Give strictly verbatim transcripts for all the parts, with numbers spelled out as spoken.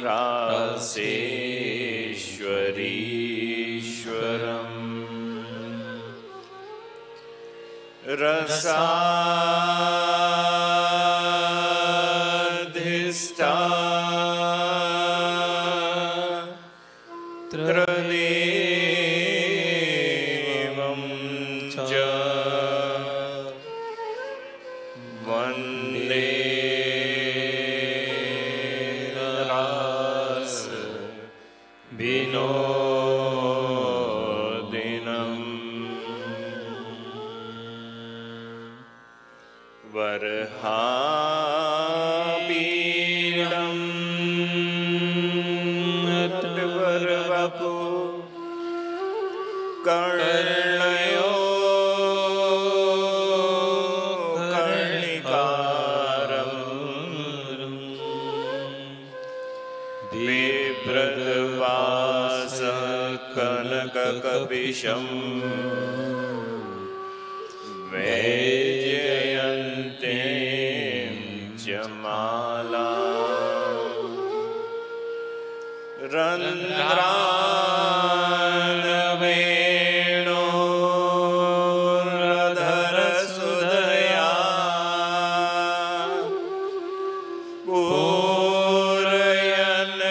रासेश्वरीश्वरम् रसाधिष्ठा त्रदेवं च वन्दे रास विनोदिनम् वरहापीडम् नटवरवपु कर्णयो कर्णिकारम् बिभ्रद्वास कनककपिशम् वैजयन्तीं च माला रन्ध्रानवेणोरधरसुधया पूरयन्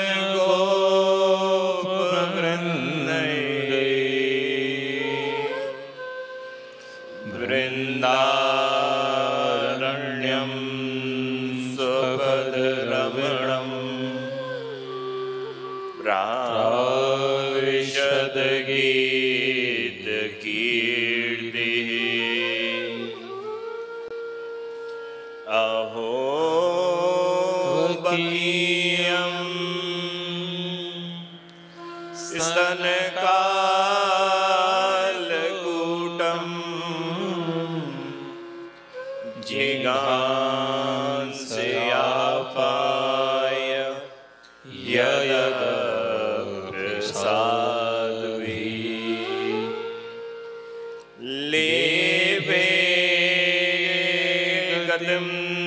गोपवृन्दैः वृन्दारण्यं स्वपदरमणम् प्राविशद्गीतकीर्तिः अहो बकीयं स्तनकालकूटम् जिगांसयापाय यदप्रसाद्भिः लेभे गतिं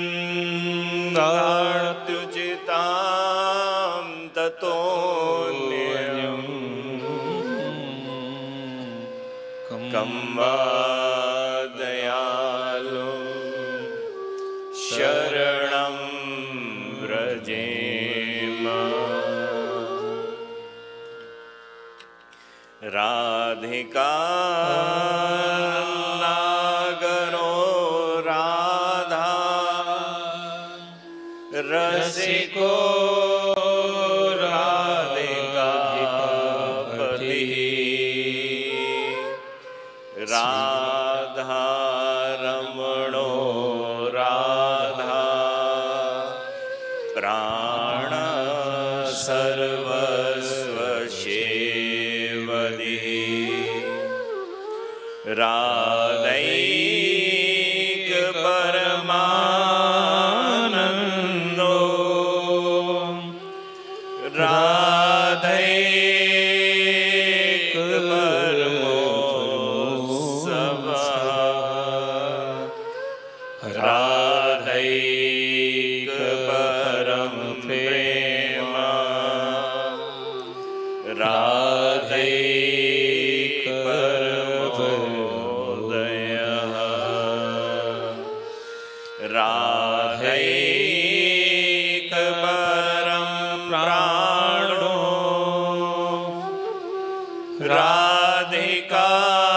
दार्त्युचितां ततोऽन्यं कं वा दयालो शरणं व्रजेम। राधिका नागरो राधा रसिको राधिकापतिः राधा रमणो राधा प्राण सर्वस्वशेवदी राधैक परमानन्दो राधैक परमोत्सवः राधैक परम प्रेम राधैक परमोदयः राधैक परम प्राणो राधिका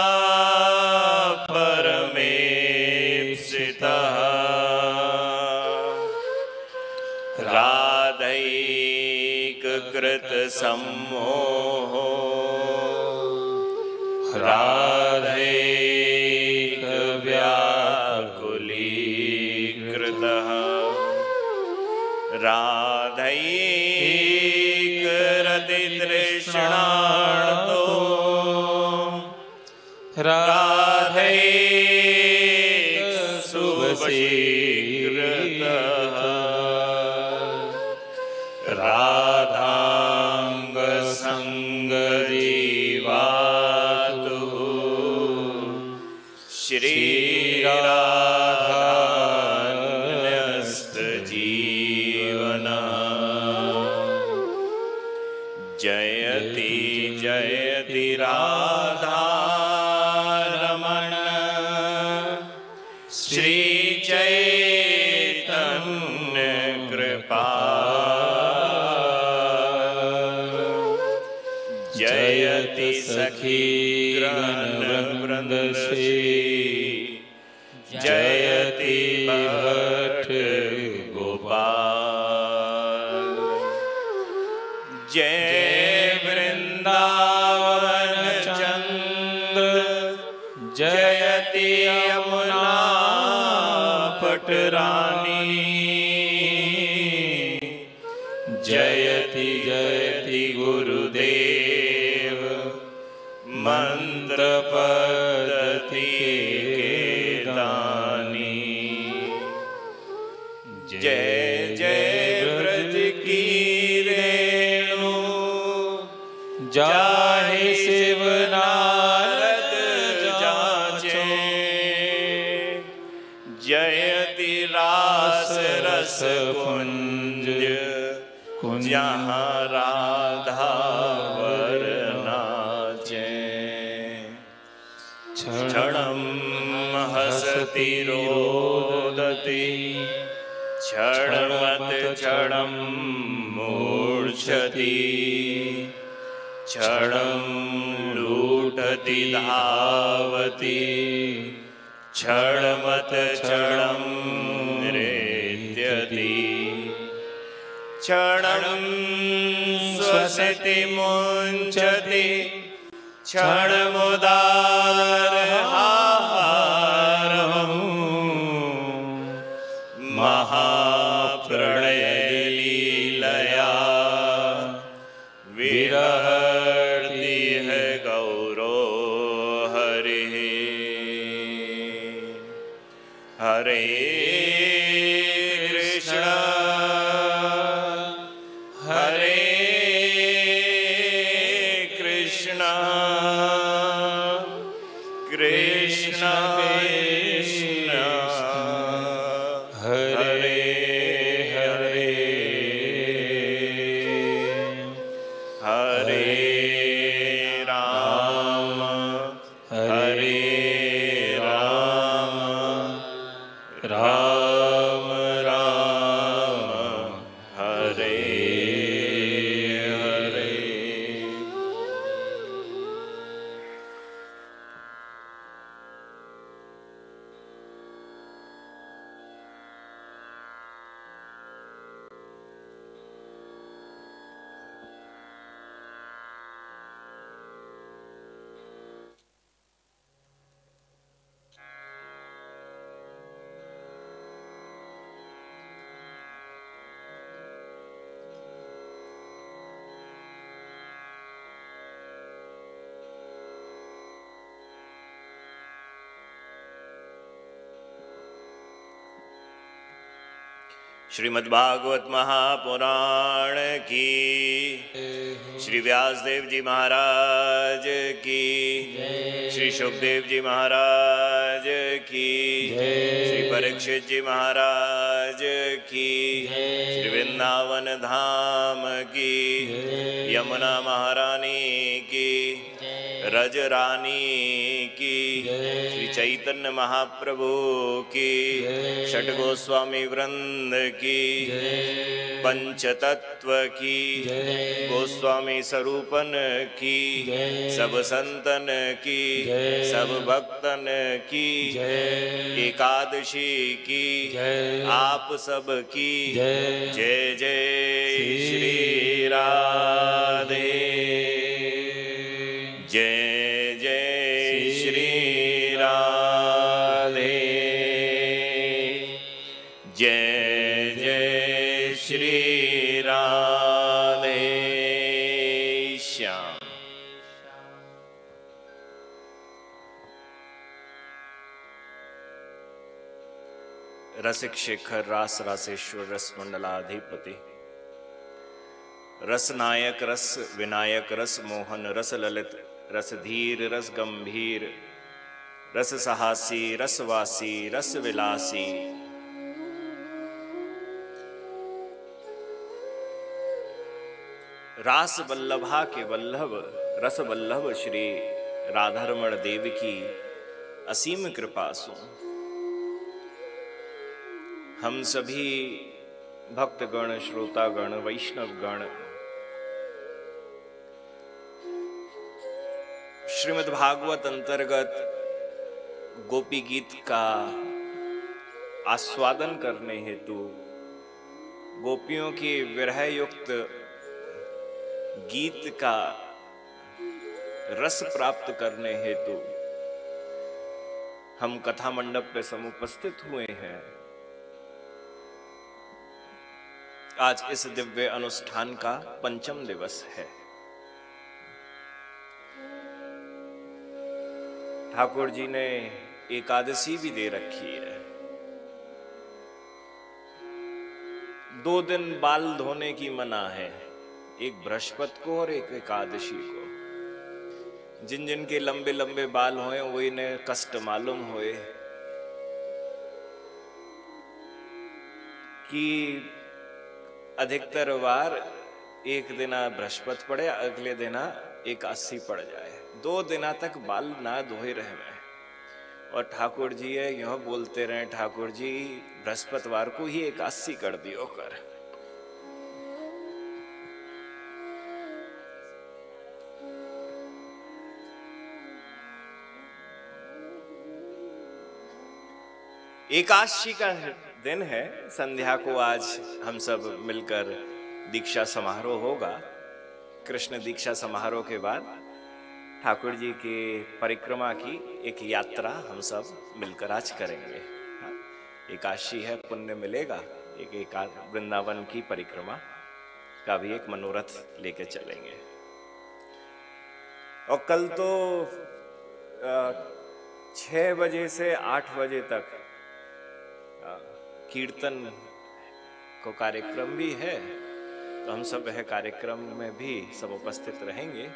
परमेप्सितः राधैक कृत सम्मोहो राधैक व्याकुलीकृतः राधैक रतितृष्णार्तो राधैक सुवशीकृतः राधांग संग जीवातु श्री राधान्यस्त जीवना जयति जयति राधा रमण श्री चैतन्य कृपाल जयति सखी गण वृंद श्री जयति भट्ट गोपाल जय वृंदावन चंद जयति यमुना पटरानी जयति जयति गुरुदेव मंत्र पद्धति के दानी जय जय ब्रज की रेणु जाहि शिव नारद जाचे जयति रास रस कुंज जहाँ राधा वर नाचे क्षणं हसति रोदति क्षणमत क्षणं मूर्छति क्षणं लूटति धावति क्षणमत क्षणं नृत्यति क्षणं स्वसति मुञ्चति क्षणमुदारहारम् महाप्रलय लीलया विरहति है गौरो हरिः हरे कृष्ण हरे कृष्ण कृष्ण कृष्ण हरे हरे हरे राम हरे राम राम राम हरे हरे श्रीमद्भागवत महापुराण की श्री व्यासदेव जी महाराज की श्री सुखदेव जी महाराज की श्री परीक्षित जी महाराज की श्री वृंदावन धाम की यमुना महारानी की रज रानी की श्री चैतन्य महाप्रभु की षट गोस्वामी वृंद की पंचतत्व की गोस्वामी स्वरूपन की सब संतन की सब भक्तन की एकादशी की आप सब की जय जय श्री राधे जय जय श्री राधे जय जय श्री राधे श्याम। रसिक शेखर रास रासेश्वर रस मंडलाधिपति रस नायक रस विनायक रस मोहन रस ललित रस धीर रस गंभीर रस सहासी रसवासी रस विलासी रास वल्लभा के वल्लभ रस वल्लभ श्री राधारमण देव की असीम कृपा सु हम सभी भक्तगण, श्रोतागण, वैष्णवगण श्रीमद् भागवत अंतर्गत गोपी गीत का आस्वादन करने हेतु, गोपियों के विरह युक्त गीत का रस प्राप्त करने हेतु हम कथा मंडप पे समुपस्थित हुए हैं। आज इस दिव्य अनुष्ठान का पंचम दिवस है। ठाकुर जी ने एकादशी भी दे रखी है। दो दिन बाल धोने की मना है, एक बृहस्पति को और एक एकादशी को। जिन जिन के लंबे लंबे बाल होए वो इन्हें कष्ट मालूम होए कि अधिकतर बार एक दिना बृहस्पति पड़े, अगले दिना एकादशी पड़ जाए, दो दिना तक बाल ना धोए रहे। और ठाकुर जी है यह बोलते रहे, ठाकुर जी बृहस्पतिवार को ही एकादशी कर दियो कर। एकादशी का दिन है। संध्या को आज हम सब मिलकर दीक्षा समारोह होगा। कृष्ण दीक्षा समारोह के बाद ठाकुर जी के परिक्रमा की एक यात्रा हम सब मिलकर आज करेंगे। एकादशी है, पुण्य मिलेगा। एक एकाद वृंदावन की परिक्रमा का भी एक मनोरथ लेके चलेंगे। और कल तो छह बजे से आठ बजे तक कीर्तन को कार्यक्रम भी है, तो हम सब वह कार्यक्रम में भी सब उपस्थित रहेंगे।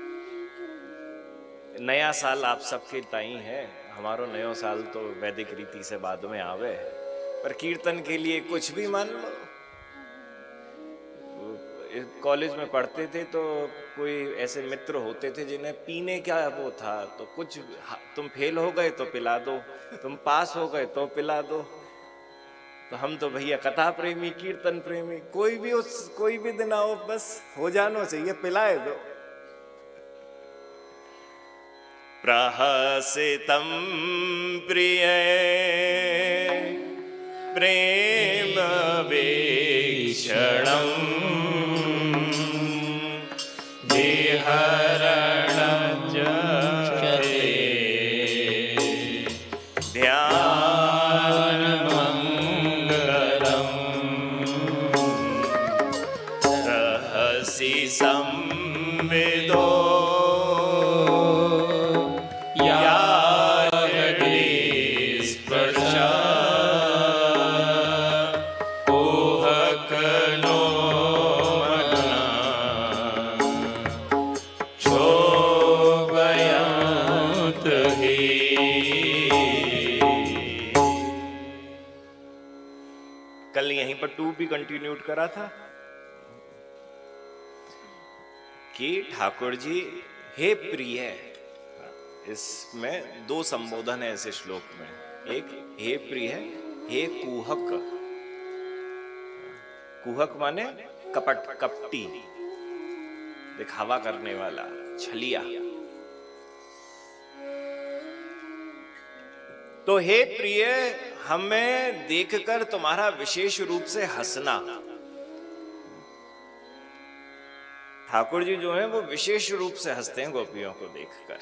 नया साल आप सबके ताई है, हमारो नयो साल तो वैदिक रीति से बाद में आवे, पर कीर्तन के लिए कुछ भी मान लो। कॉलेज में पढ़ते थे तो कोई ऐसे मित्र होते थे जिन्हें पीने क्या वो था, तो कुछ तुम फेल हो गए तो पिला दो, तुम पास हो गए तो पिला दो। तो हम तो भैया कथा प्रेमी, कीर्तन प्रेमी, कोई भी उस कोई भी दिन आओ बस हो जाना चाहिए, पिलाए दो। प्रहसितं प्रिय प्रेम वीक्षणं विहरणं जये ध्यानमङ्गलं रहसि संविदो टू भी कंटिन्यूड करा था कि ठाकुर जी हे प्रिय। इसमें दो संबोधन है इस श्लोक में, एक हे प्रिय, हे कुहक। कुहक माने कपट, कपटी, दिखावा करने वाला, छलिया। तो हे प्रिय, हमें देखकर तुम्हारा विशेष रूप से हंसना। ठाकुर जी जो हैं वो विशेष रूप से हंसते हैं गोपियों को देखकर।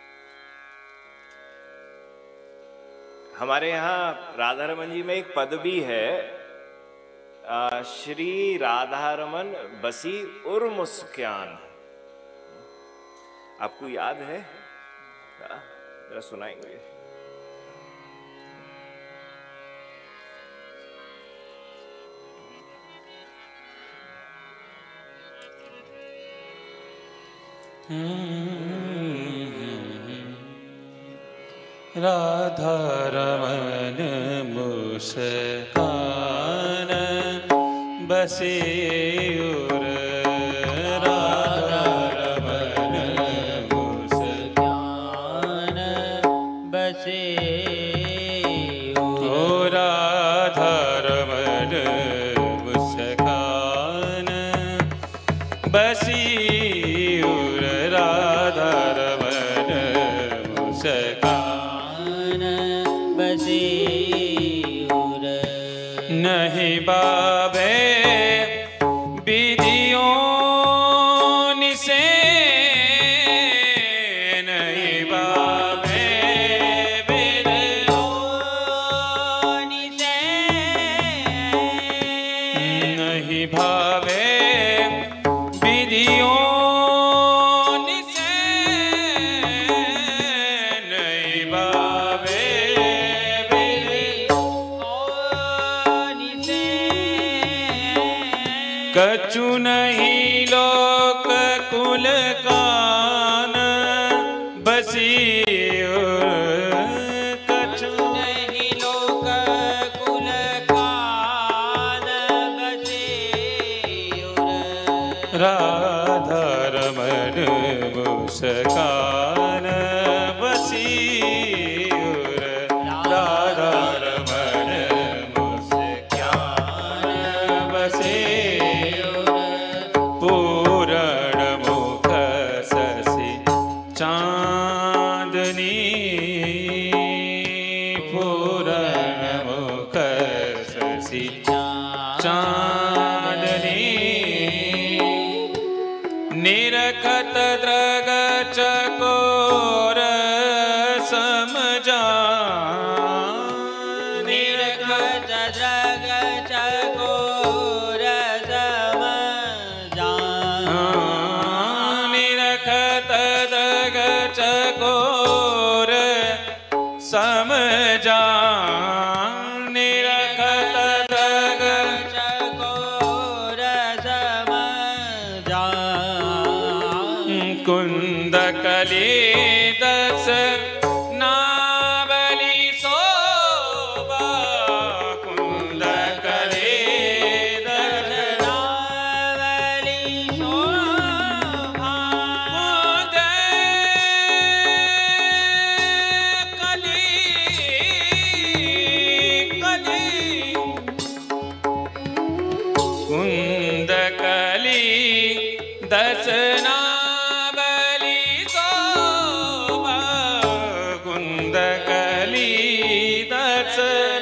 हमारे यहाँ राधारमन जी में एक पद भी है, आ, श्री राधारमन बसी उर मुस्कान। आपको याद है? जरा सुनाएंगे। राधारमन मुस्कान बसे उर राधा रमन मुस्कान बसे ओ राधा रमन मुस्कान बसी उर राधा रमन मुस्कान बसी उर नहीं बाबे विधियों निसे नहीं बाबे विधियों निसे नहीं भावे विधियों निसे नहीं भावे कछु नहीं लोक कुल कान बसी कछु नहीं लोक कुल कान बसी राधा रमन मुस्कान बसी राधा रमन मुस्कान बसी पूरण मुख ससी चांदनी पूरण मुख ससी चांदनी निरखत द्रग चकोर समझा निरखत द्रग चकोर समझा निरखत द्रग चकोर समझा निरखत द्रग चकोर समझा कुंद कली दस नावली शोभा कुंद कली दस नावली शोभा कुंद कली कली कुंद कली दस नावली शोभा कुंद कली दस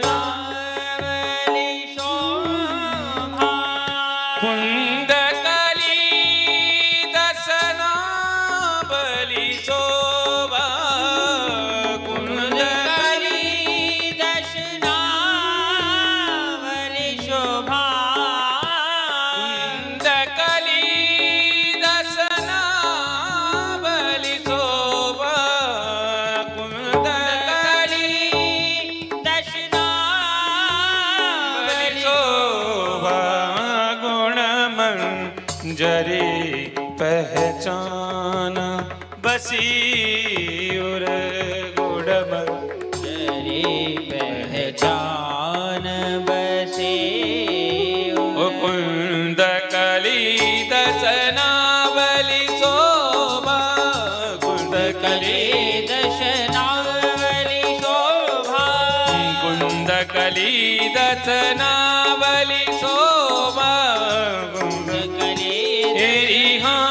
नावली शोभा कुंद कली दस नावली शोभा कुंद कली दस नावली शोभा कुंद कली दस नावली शोभा कुंद कली दस नावली शोभा गुण मंजरी पहचान बसी उर गुण मंजरी पहचान बसी ओ कुंद कली दस नावली शोभा कुंद कली दस नावली शोभा कुंद कली दस नावली शोभा कुंद कली तेरी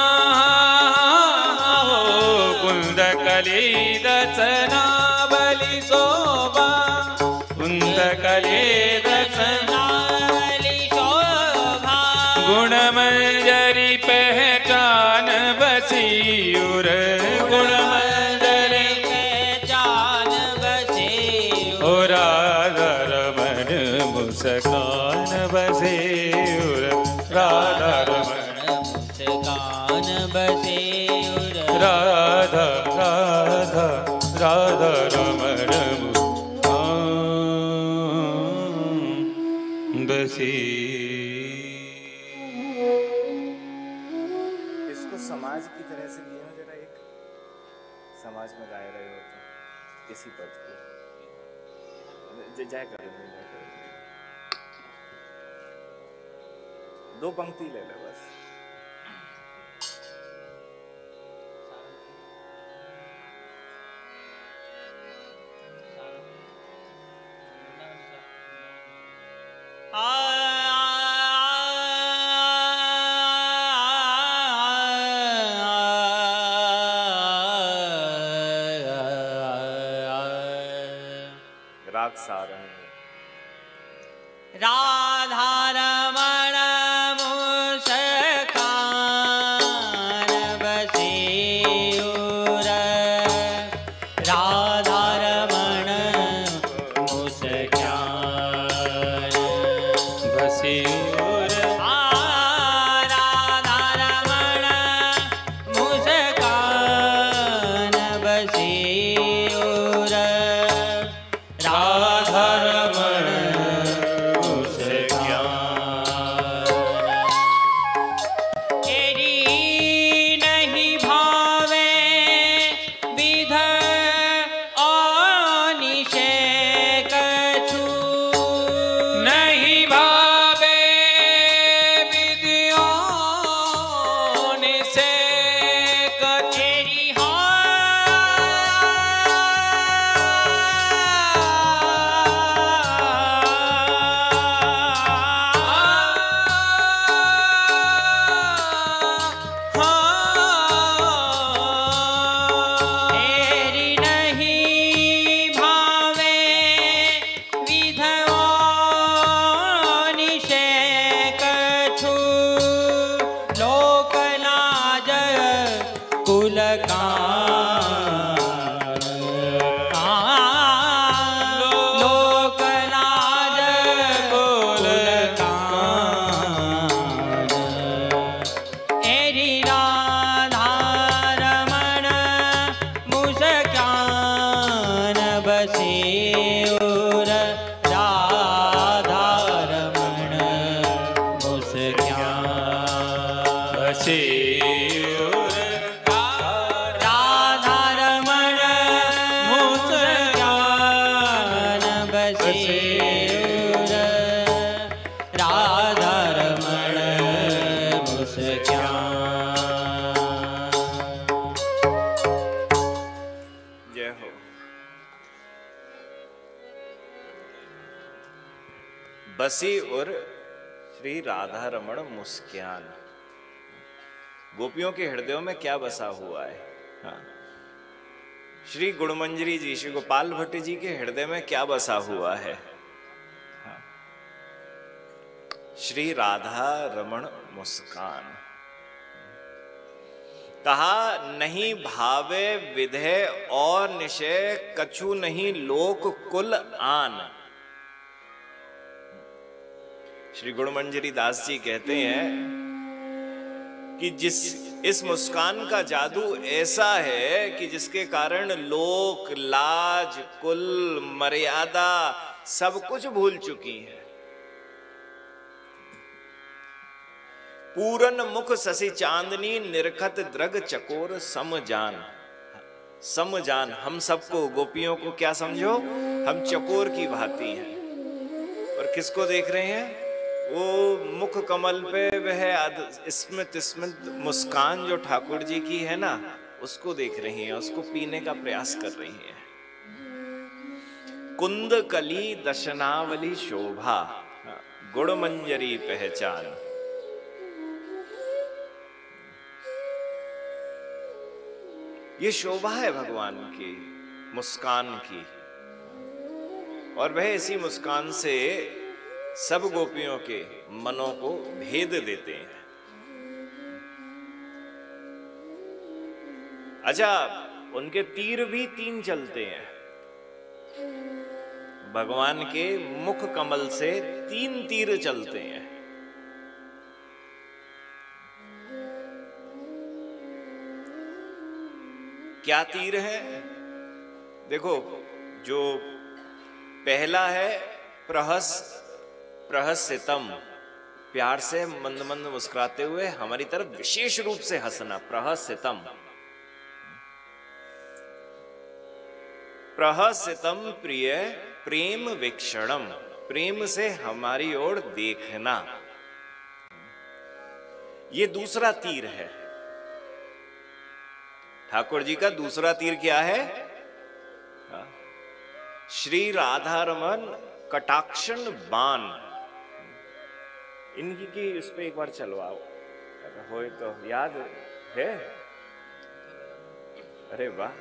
हाँ हो कुंद कली दस नावली शोभा कुंद कली दस नावली शोभा गुण मंजरी पहचान बसी उर गुण मंजरी पहचान बसी ओ राधा रमन मुस्कान बसे उर राधा रमन मुस्कान बसे उर राधा राधा राधा रमन मुस्कान बसे। इसको समाज की तरह से लिया जरा, एक समाज में गाए रहे हो तो इसी पद को जय करो जय करो। दो पंक्ति ले ले बस। राग सारंग। राधा रमण मुस्कान बसिउर, राधा रमण मुस्कान बसिउर, राधा रमण मुस्कान बसिउर, राधा रमण बसी और श्री राधा रमण मुस्कान। गोपियों के हृदयों में क्या बसा हुआ है? हाँ। श्री गुणमंजरी जी, श्री गोपाल भट्ट जी के हृदय में क्या बसा हुआ है? हाँ। श्री राधा रमण मुस्कान। कहा नहीं भावे विधे और निशय, कछु नहीं लोक कुल आन। श्री गुणमंजरी दास जी कहते हैं कि जिस इस मुस्कान का जादू ऐसा है कि जिसके कारण लोक लाज कुल मर्यादा सब कुछ भूल चुकी है। पूरन मुख ससी चांदनी, निरखत द्रग चकोर समजान। समजान, हम सबको गोपियों को क्या समझो, हम चकोर की भांति हैं। और किसको देख रहे हैं? वो मुख कमल पे वह स्मित स्मित मुस्कान जो ठाकुर जी की है ना, उसको देख रही हैं, उसको पीने का प्रयास कर रही हैं। कुंद कली दशनावली शोभा, गुणमंजरी पहचान। ये शोभा है भगवान की मुस्कान की, और वह इसी मुस्कान से सब गोपियों के मनों को भेद देते हैं। अच्छा, उनके तीर भी तीन चलते हैं। भगवान के मुख कमल से तीन तीर चलते हैं। क्या तीर है? देखो, जो पहला है प्रहस प्रहसितम, प्यार से मंद मंद मुस्कुराते हुए हमारी तरफ विशेष रूप से हंसना, प्रहसितम। प्रहसितम प्रिय प्रेम वीक्षणम, प्रेम से हमारी ओर देखना। ये दूसरा तीर है। ठाकुर जी का दूसरा तीर क्या है? श्री राधा रमन कटाक्षण बाण। इनकी की उस पे एक बार चलवाओ, हो तो याद है? अरे वाह,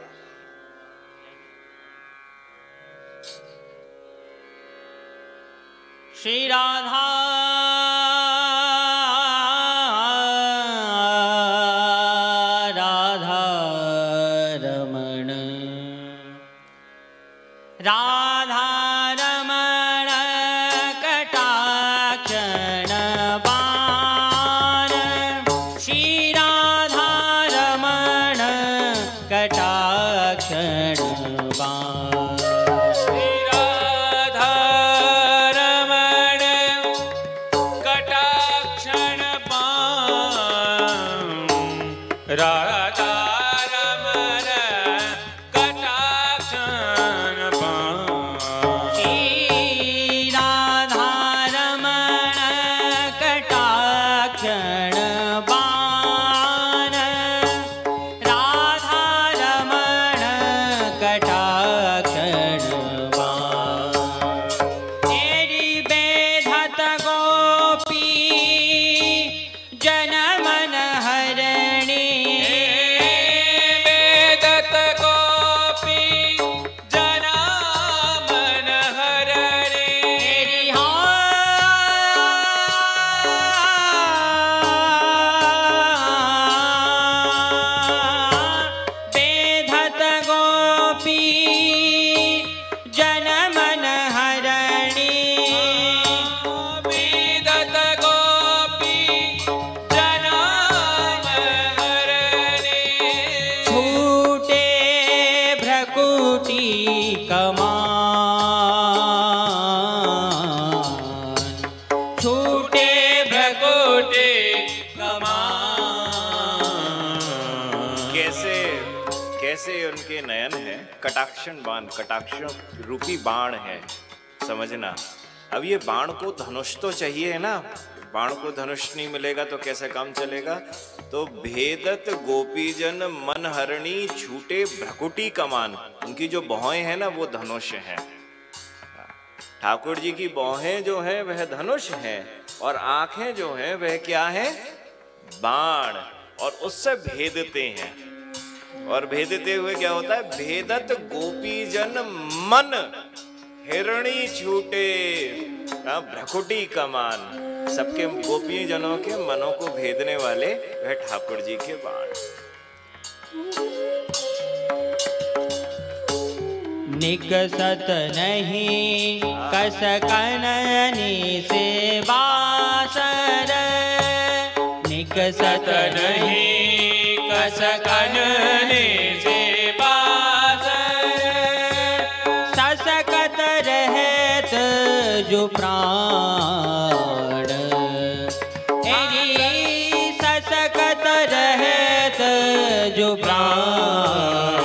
श्री राधा राधा रमण राधा रमण कटाक्षण बाण। श्री राधा रमण कटाक्षण बाण। श्री राधा रमण कटाक्षण बाण। राधा रमण कटाक्षण बाण। श्री राधा रमण कटाक्षण बाण। राधा रमण कटाक्षण बाण। तेरी बेधत गोपी जन मन हरणी। वेदत गोपी जना मन हरणे। तेरी बेधत गोपी जन मन हरणी। वेदत गोपी जना मन हरणे। छूटे भ्रकुटी कमान। छूटे भ्रकुटी कमान। कैसे कैसे उनके नयन है, कटाक्षण बाण, कटाक्षण रूपी बाण है, समझना। अब ये बाण को धनुष तो चाहिए ना, बाण को धनुष नहीं मिलेगा तो कैसे काम चलेगा? तो भेदत गोपीजन मन हरणी छूटे भ्रकुटी कमान। उनकी जो भौहें हैं ना वो धनुष हैं। ठाकुर जी की भौहें जो हैं वह धनुष हैं और आंखें जो हैं वह क्या हैं? बाण। और उससे भेदते हैं। और भेदते हुए क्या होता है? भेदत गोपीजन मन हिरणी छूटे भ्रकुटी कमान। सबके गोपी जनों के मनों को भेदने वाले वह ठाकुर जी के बाण। निकसत नहीं कस कननी से बासर। निकसत नहीं कस कननी से बासर। ससकत रहत जो प्राण। एरी ससकत रहत जो प्राण।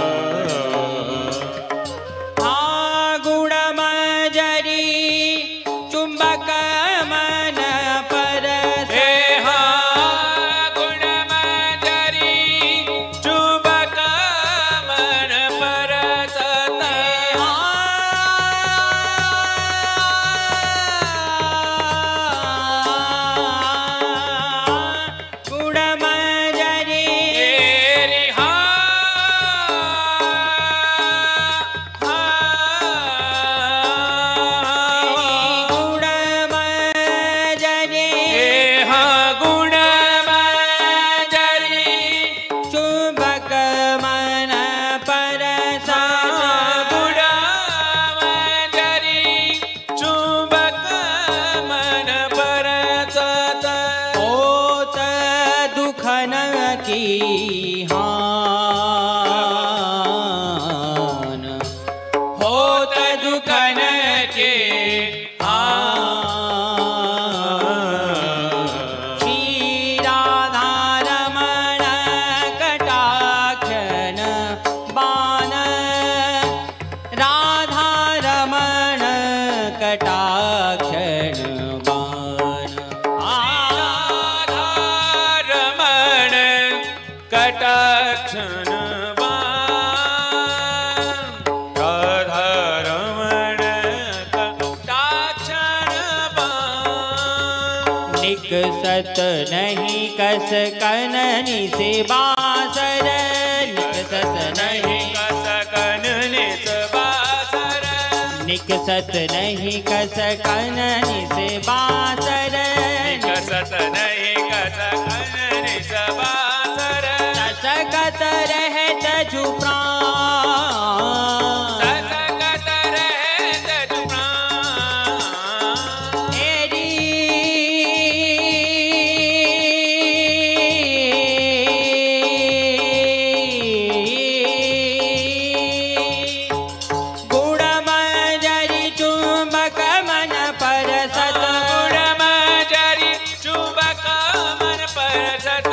कटाक्षण बाण। राधा कटाक्षण राधारमण कटाक्षण निकसत नहीं कस कननि से बासर निकसत नहीं कस कननि से बासर निकसत नहीं कस कननि से बासर निकसत नहीं कस कननि से बासर ससकत रहत जु प्राण ससकत रहत जु प्राण तेरी गुण मंजरी चुंबक मन परसत गुण मंजरी चुंबक मन परसत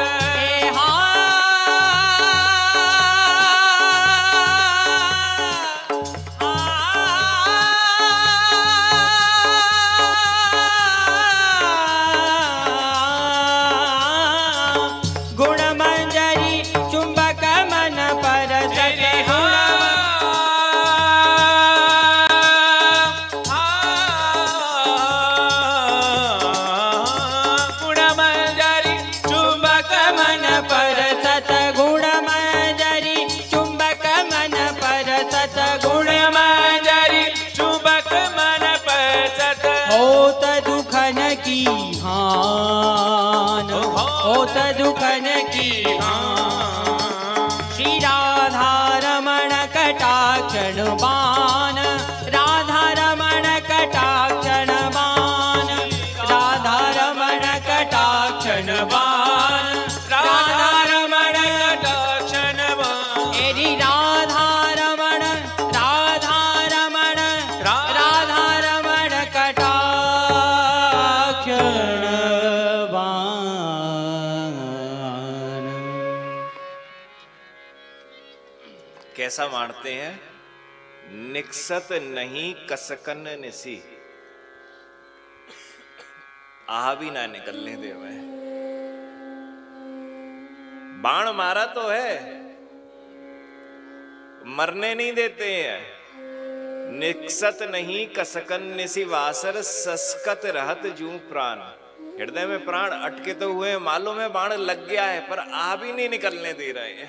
गुण मंजरी चुंबक मन परसत गुण मंजरी चुंबक मन परसत गुण मंजरी चुंबक मन परसत गुण मंजरी चुंबक मन परसत होत दुखन की हान होत दुखन की हान श्री राधा रमण कटाक्षण बाण राधा रमण कटाक्षण बाण राधा रमण कटाक्षण बाण राधा रमण कटाक्षण एरी राधा रमण राधा रमण राधा रमण कटाक्षण बाण कैसा मानते हैं? निकसत नहीं कसकन निसी, आह भी ना निकलने दे मैं। बाण मारा तो है, मरने नहीं देते हैं। निकसत नहीं कसकन निसी वासर सस्कत रहत जू प्राण। हृदय में प्राण अटके तो हुए, मालूम है बाण लग गया है, पर आह भी नहीं निकलने दे रहे हैं।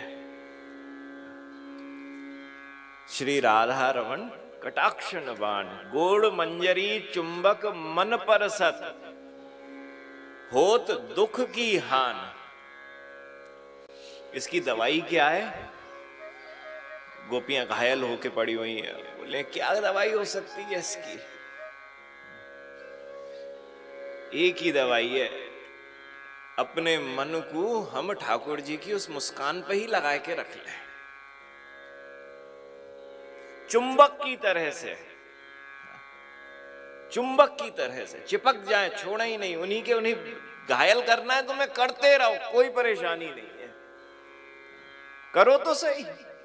श्री राधा रमण कटाक्षण बाण गोड़ मंजरी चुंबक मन परसत होत दुख की हान। इसकी दवाई क्या है? गोपियां घायल होके पड़ी हुई हैं, बोले क्या दवाई हो सकती है इसकी? एक ही दवाई है, अपने मन को हम ठाकुर जी की उस मुस्कान पे ही लगा के रख लें, चुंबक की तरह से, चुंबक की तरह से चिपक जाए, छोड़ा ही नहीं। उन्हीं के उन्हीं घायल करना है, तुम्हें करते रहो, कोई परेशानी नहीं है, करो तो सही।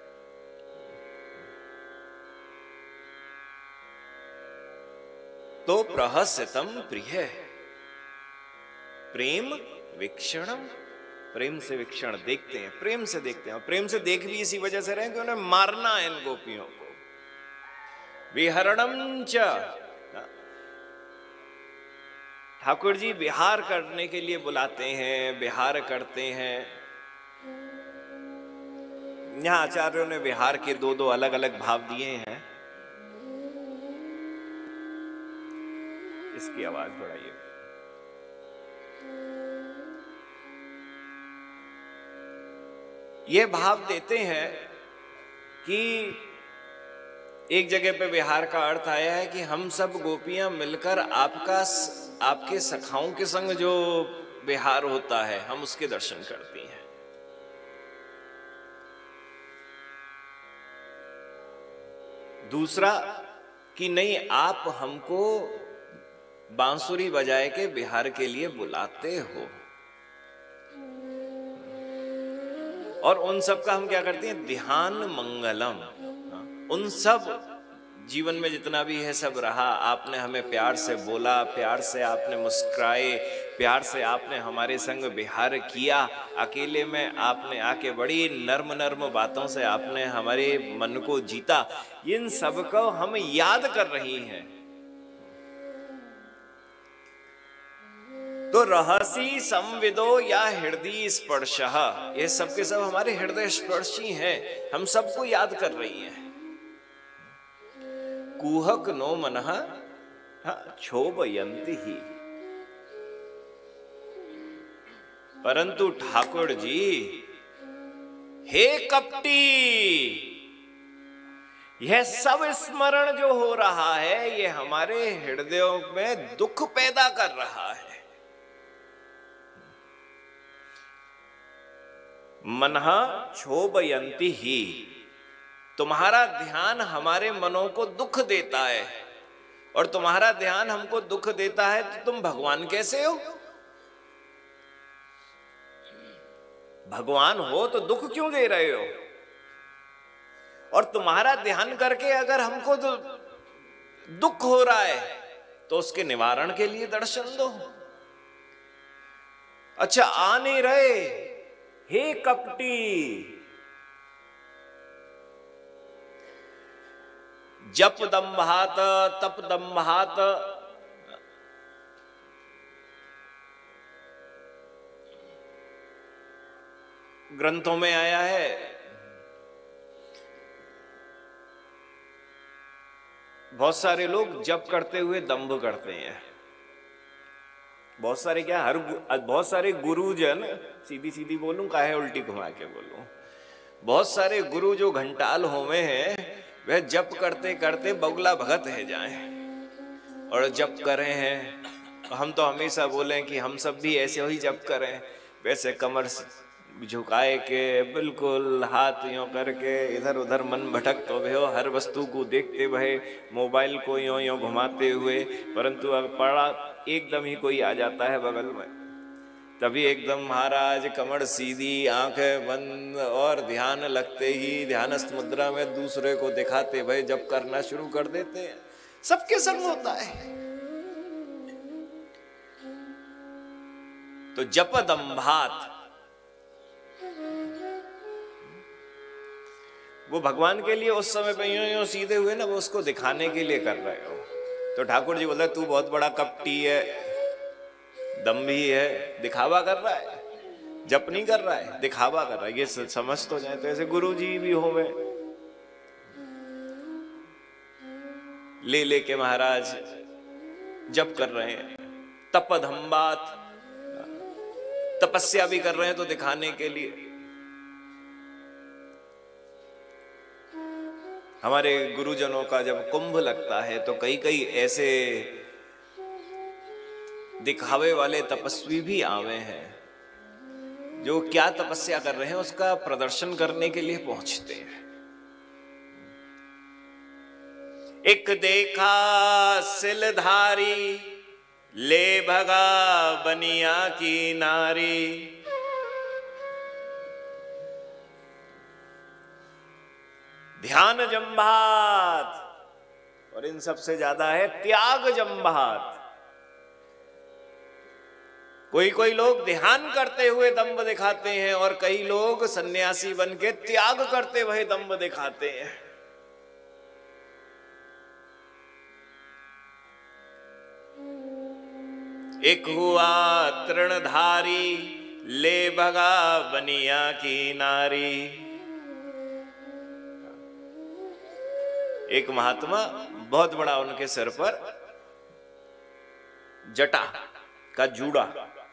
तो प्रहस्यतम प्रिय प्रेम वीक्षणम, प्रेम से वीक्षण देखते हैं, प्रेम से देखते हैं। प्रेम से देख भी इसी वजह से रहे कि उन्हें मारना है इन गोपियों को। विहरणम च, ठाकुर जी विहार करने के लिए बुलाते हैं, विहार करते हैं। यहां आचार्यों ने विहार के दो दो अलग अलग भाव दिए हैं। इसकी आवाज बढ़ाइए। ये भाव देते हैं कि एक जगह पे विहार का अर्थ आया है कि हम सब गोपियां मिलकर आपका आपके सखाओं के संग जो विहार होता है, हम उसके दर्शन करती हैं। दूसरा कि नहीं, आप हमको बांसुरी बजाए के बिहार के लिए बुलाते हो, और उन सब का हम क्या करते हैं, ध्यान मंगलम। उन सब जीवन में जितना भी है सब रहा, आपने हमें प्यार से बोला, प्यार से आपने मुस्कुराए, प्यार से आपने हमारे संग विहार किया, अकेले में आपने आके बड़ी नर्म नर्म बातों से आपने हमारे मन को जीता, इन सब को हम याद कर रही हैं। तो रहसी संविदो या हृदय स्पर्शः, ये सब के सब हमारे हृदय स्पर्शी हैं, हम सबको याद कर रही हैं। कुहक नो मनः क्षोभयन्ति ही, परंतु ठाकुर जी, हे कपटी, यह सब स्मरण जो हो रहा है ये हमारे हृदयों में दुख पैदा कर रहा है। मनः क्षोभयन्ति ही, तुम्हारा ध्यान हमारे मनों को दुख देता है, और तुम्हारा ध्यान हमको दुख देता है तो तुम भगवान कैसे हो? भगवान हो तो दुख क्यों दे रहे हो? और तुम्हारा ध्यान करके अगर हमको तो दुख हो रहा है तो उसके निवारण के लिए दर्शन दो। अच्छा, आ नहीं रहे, हे कपटी, जप दम्भात तप दम्भात, ग्रंथों में आया है, बहुत सारे लोग जप करते हुए दंभ करते हैं। बहुत सारे क्या, हर बहुत सारे गुरुजन, सीधी सीधी बोलूं काहे उल्टी घुमा के बोलूं, बहुत सारे गुरु जो घंटाल होवे हैं वह जप करते करते बगुला भगत है जाए और जप करें हैं। हम तो हमेशा बोलें कि हम सब भी ऐसे ही जप करें, वैसे कमर झुकाए के बिल्कुल हाथ यूं करके इधर उधर मन भटक तो भे हो, हर वस्तु को देखते भे, मोबाइल को यूं यूं घुमाते हुए, परंतु अब पड़ा एकदम ही कोई आ जाता है बगल में, तभी एकदम महाराज कमर सीधी, आंखें बंद, और ध्यान लगते ही ध्यानस्थ मुद्रा में दूसरे को दिखाते भे जप करना शुरू कर देते हैं। सबके संग होता है। तो जप दंभात, वो भगवान के लिए उस समय पे यूं यूं सीधे हुए ना, वो उसको दिखाने के लिए कर रहे हो। तो ठाकुर जी बोलते तू बहुत बड़ा कपटी है, दम्भी है, दिखावा कर रहा है, जप नहीं कर रहा है, दिखावा कर रहा है। ये समझ तो जाए। तो ऐसे गुरु जी भी होवे, ले लेके महाराज जप कर रहे हैं, तपधम्बात, तपस्या भी कर रहे हैं तो दिखाने के लिए। हमारे गुरुजनों का जब कुंभ लगता है तो कई कई ऐसे दिखावे वाले तपस्वी भी आवे हैं जो क्या तपस्या कर रहे हैं उसका प्रदर्शन करने के लिए पहुंचते हैं। एक देखा सिलधारी, ले भगा बनिया की नारी, ध्यान जंभात, और इन सबसे ज्यादा है त्याग जंभात। कोई कोई लोग ध्यान करते हुए दंभ दिखाते हैं और कई लोग सन्यासी बन के त्याग करते हुए दंभ दिखाते हैं। एक हुआ तृणधारी, ले भगा बनिया की नारी। एक महात्मा, बहुत बड़ा उनके सिर पर जटा का जूड़ा।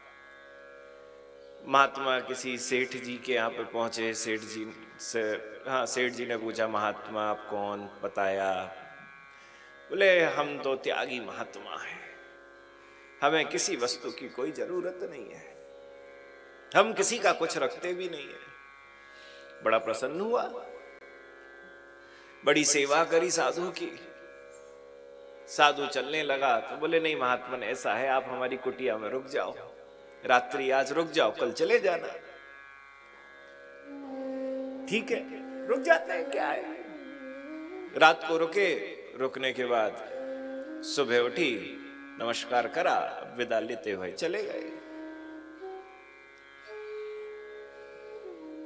महात्मा किसी सेठ जी के यहाँ पे पहुंचे, सेठ जी से, हाँ सेठ जी ने पूछा महात्मा आप कौन? बताया। बोले हम तो त्यागी महात्मा हैं, हमें किसी वस्तु की कोई जरूरत नहीं है, हम किसी का कुछ रखते भी नहीं है। बड़ा प्रसन्न हुआ, बड़ी सेवा करी साधु की। साधु चलने लगा तो बोले नहीं महात्मन ऐसा है, आप हमारी कुटिया में रुक जाओ, रात्रि आज रुक जाओ, कल चले जाना। ठीक है, रुक जाते हैं, क्या है। रात को रुके, रुकने के बाद सुबह उठी, नमस्कार करा, विदा लेते हुए चले गए।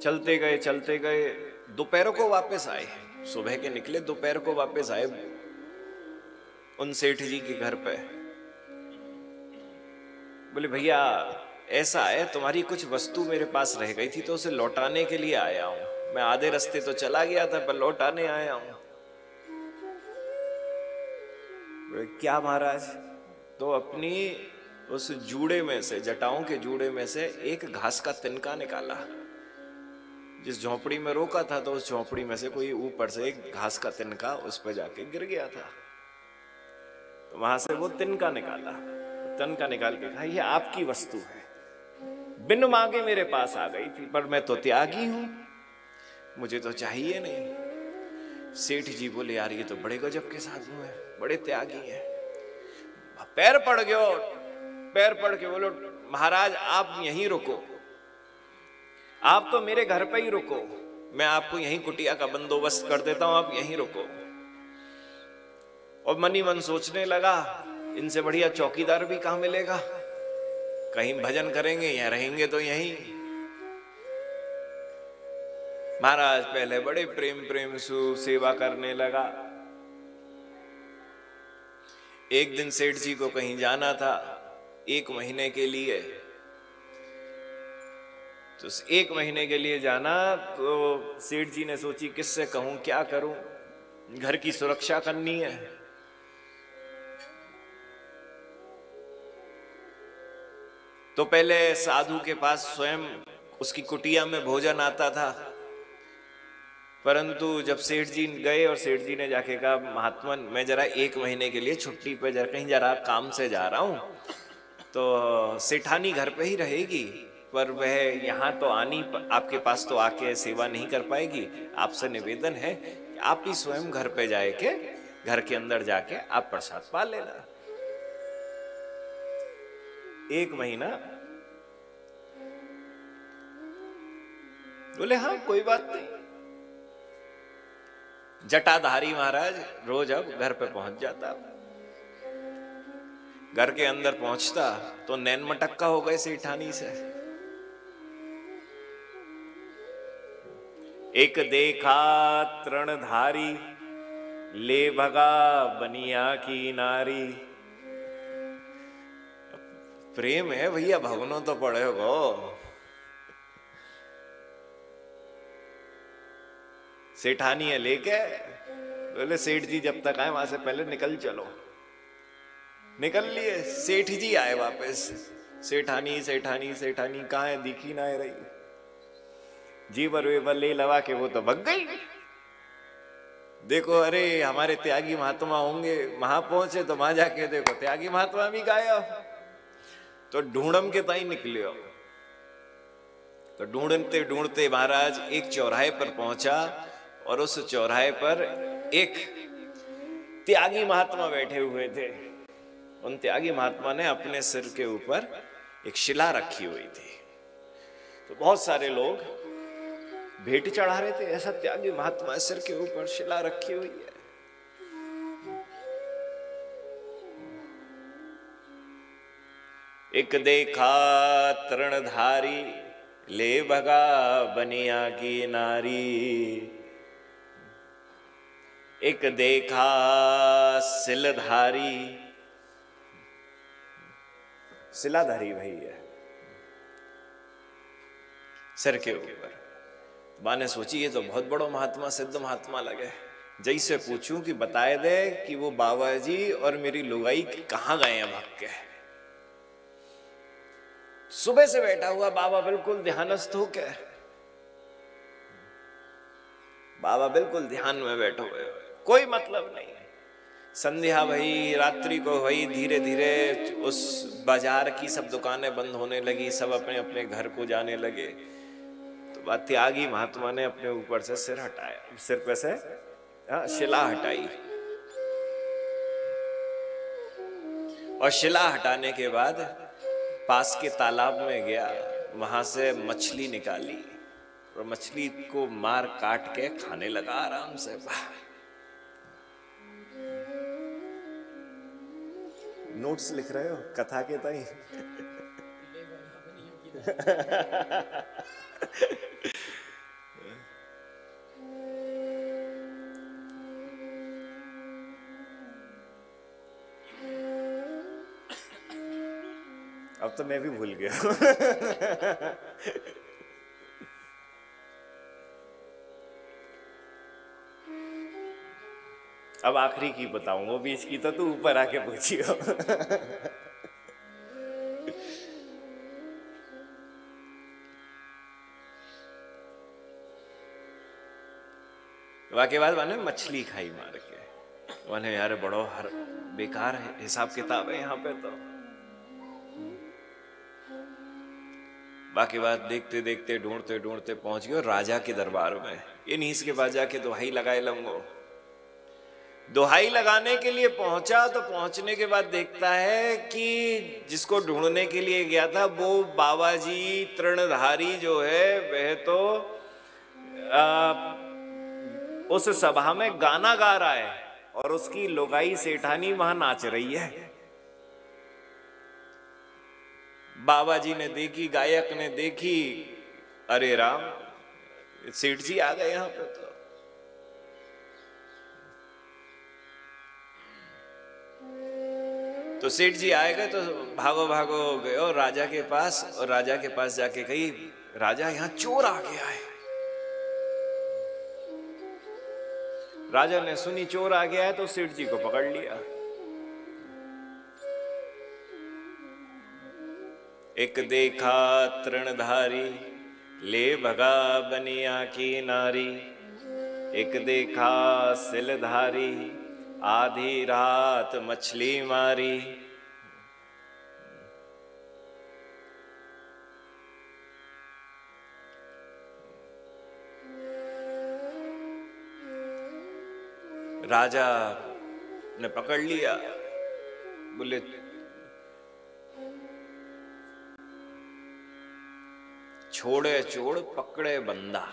चलते गए चलते गए, दोपहर को वापस आए। सुबह के निकले, दोपहर को वापस आए उन सेठ जी के घर पे। बोले भैया ऐसा है, तुम्हारी कुछ वस्तु मेरे पास रह गई थी तो उसे लौटाने के लिए आया हूं। मैं आधे रास्ते तो चला गया था पर लौटाने आया हूं। बोले क्या महाराज? तो अपनी उस जूड़े में से, जटाओं के जूड़े में से एक घास का तिनका निकाला। जिस झोपड़ी में रोका था तो उस झोपड़ी में से कोई ऊपर से एक घास का तिनका उस पर जाके गिर गया था। तो वहां से वो तिनका निकाला, तिनका निकाल के कहा ये आपकी वस्तु है, बिन मांगे मेरे पास आ गई थी, पर मैं तो त्यागी हूं, मुझे तो चाहिए नहीं। सेठ जी बोले यार ये तो बड़े गजब के साधु हैं, बड़े त्यागी हैं। पैर पड़ गयो, पैर पड़ के बोलो महाराज आप यहीं रुको, आप तो मेरे घर पे ही रुको, मैं आपको यहीं कुटिया का बंदोबस्त कर देता हूं, आप यहीं रुको। और मनी मन सोचने लगा इनसे बढ़िया चौकीदार भी कहां मिलेगा, कहीं भजन करेंगे या रहेंगे तो यहीं। महाराज पहले बड़े प्रेम प्रेम से सेवा करने लगा। एक दिन सेठ जी को कहीं जाना था एक महीने के लिए, तो एक महीने के लिए जाना, तो सेठ जी ने सोची किससे कहूं, क्या करूं, घर की सुरक्षा करनी है। तो पहले साधु के पास स्वयं उसकी कुटिया में भोजन आता था, परंतु जब सेठ जी गए और सेठ जी ने जाके कहा महात्मा मैं जरा एक महीने के लिए छुट्टी पे जरा कहीं जरा काम से जा रहा हूं, तो सेठानी घर पे ही रहेगी, पर वह यहाँ तो आनी आपके पास तो आके सेवा नहीं कर पाएगी, आपसे निवेदन है कि आप ही स्वयं घर पे जाए के घर के अंदर जाके आप प्रसाद पा लेना। एक महीना बोले हाँ कोई बात नहीं। जटाधारी महाराज रोज अब घर पे पहुंच जाता, घर के अंदर पहुंचता तो नैन मटक्का हो गए सेठानी से। एक देखा तृणधारी, ले भगा बनिया की नारी। प्रेम है भैया, भवनों तो पड़े हो। सेठानी है लेके, बोले सेठ जी जब तक आए वहां से पहले निकल चलो। निकल लिए, सेठ जी आए वापस। सेठानी सेठानी सेठानी कहाँ है, दिखी ना रही। जीवर वेवर ले लवा के वो तो भग गई। देखो अरे हमारे त्यागी महात्मा होंगे, वहां पहुंचे तो वहां जाके देखो त्यागी महात्मा भी गायब। तो ढूंढम के ताई निकले। तो ढूंढते ढूंढते महाराज एक चौराहे पर पहुंचा और उस चौराहे पर एक त्यागी महात्मा बैठे हुए थे। उन त्यागी महात्मा ने अपने सिर के ऊपर एक शिला रखी हुई थी। तो बहुत सारे लोग भेंट चढ़ा रहे थे, ऐसा त्यागी महात्मा सिर के ऊपर शिला रखी हुई है। एक देखा तृणधारी, ले भगा बनिया की नारी। एक देखा सिलधारी, सिलाधारी भाई है सिर के ऊपर। बा ने सोची ये तो बहुत बड़ो महात्मा, सिद्ध महात्मा लगे। जैसे पूछूं कि बताए दे कि वो बाबा जी और मेरी लुगाई कहां गए हैं भाग के। सुबह से बैठा हुआ बाबा बिल्कुल ध्यानस्थ हो के, बाबा बिल्कुल ध्यान में बैठे हुए, कोई मतलब नहीं। संध्या भई, रात्रि को भई, धीरे धीरे उस बाजार की सब दुकानें बंद होने लगी, सब अपने अपने घर को जाने लगे। तो त्यागी महात्मा ने अपने ऊपर से सिर हटाया, सिर पे से हाँ, शिला हटाई। और शिला हटाने के बाद पास के तालाब में गया, वहां से मछली निकाली और मछली को मार काट के खाने लगा आराम से। नोट्स लिख रहे हो कथा के ताई? मैं भी भूल गया। अब आखिरी की बताऊं, वो बीच की तो तू ऊपर आके पूछियो। वाके बाद मैंने मछली खाई मार के, मैंने यार बड़ो हर बेकार है हिसाब किताब है यहाँ पे। तो बाकी बात देखते देखते ढूंढते ढूंढते पहुंच गए राजा के दरबार में। ये नीस के बाद जाके दुहाई लगाए लंगो। दुहाई लगाने के लिए पहुंचा तो पहुंचने के बाद देखता है कि जिसको ढूंढने के लिए गया था वो बाबा जी तृणधारी जो है वह तो आ, उस सभा में गाना गा रहा है और उसकी लोगाई सेठानी वहां नाच रही है। बाबा जी ने देखी, गायक ने देखी, अरे राम सेठ जी आ गए यहां पे। तो तो सेठ जी आएगा तो भागो भागो गए और राजा के पास, और राजा के पास जाके कही राजा यहां चोर आ गया है। राजा ने सुनी चोर आ गया है तो सेठ जी को पकड़ लिया। एक देखा तृणधारी ले भगा बनिया की नारी, एक देखा सिलधारी आधी रात मछली मारी। राजा ने पकड़ लिया, बोले छोड़े चोर पकड़े बंदा।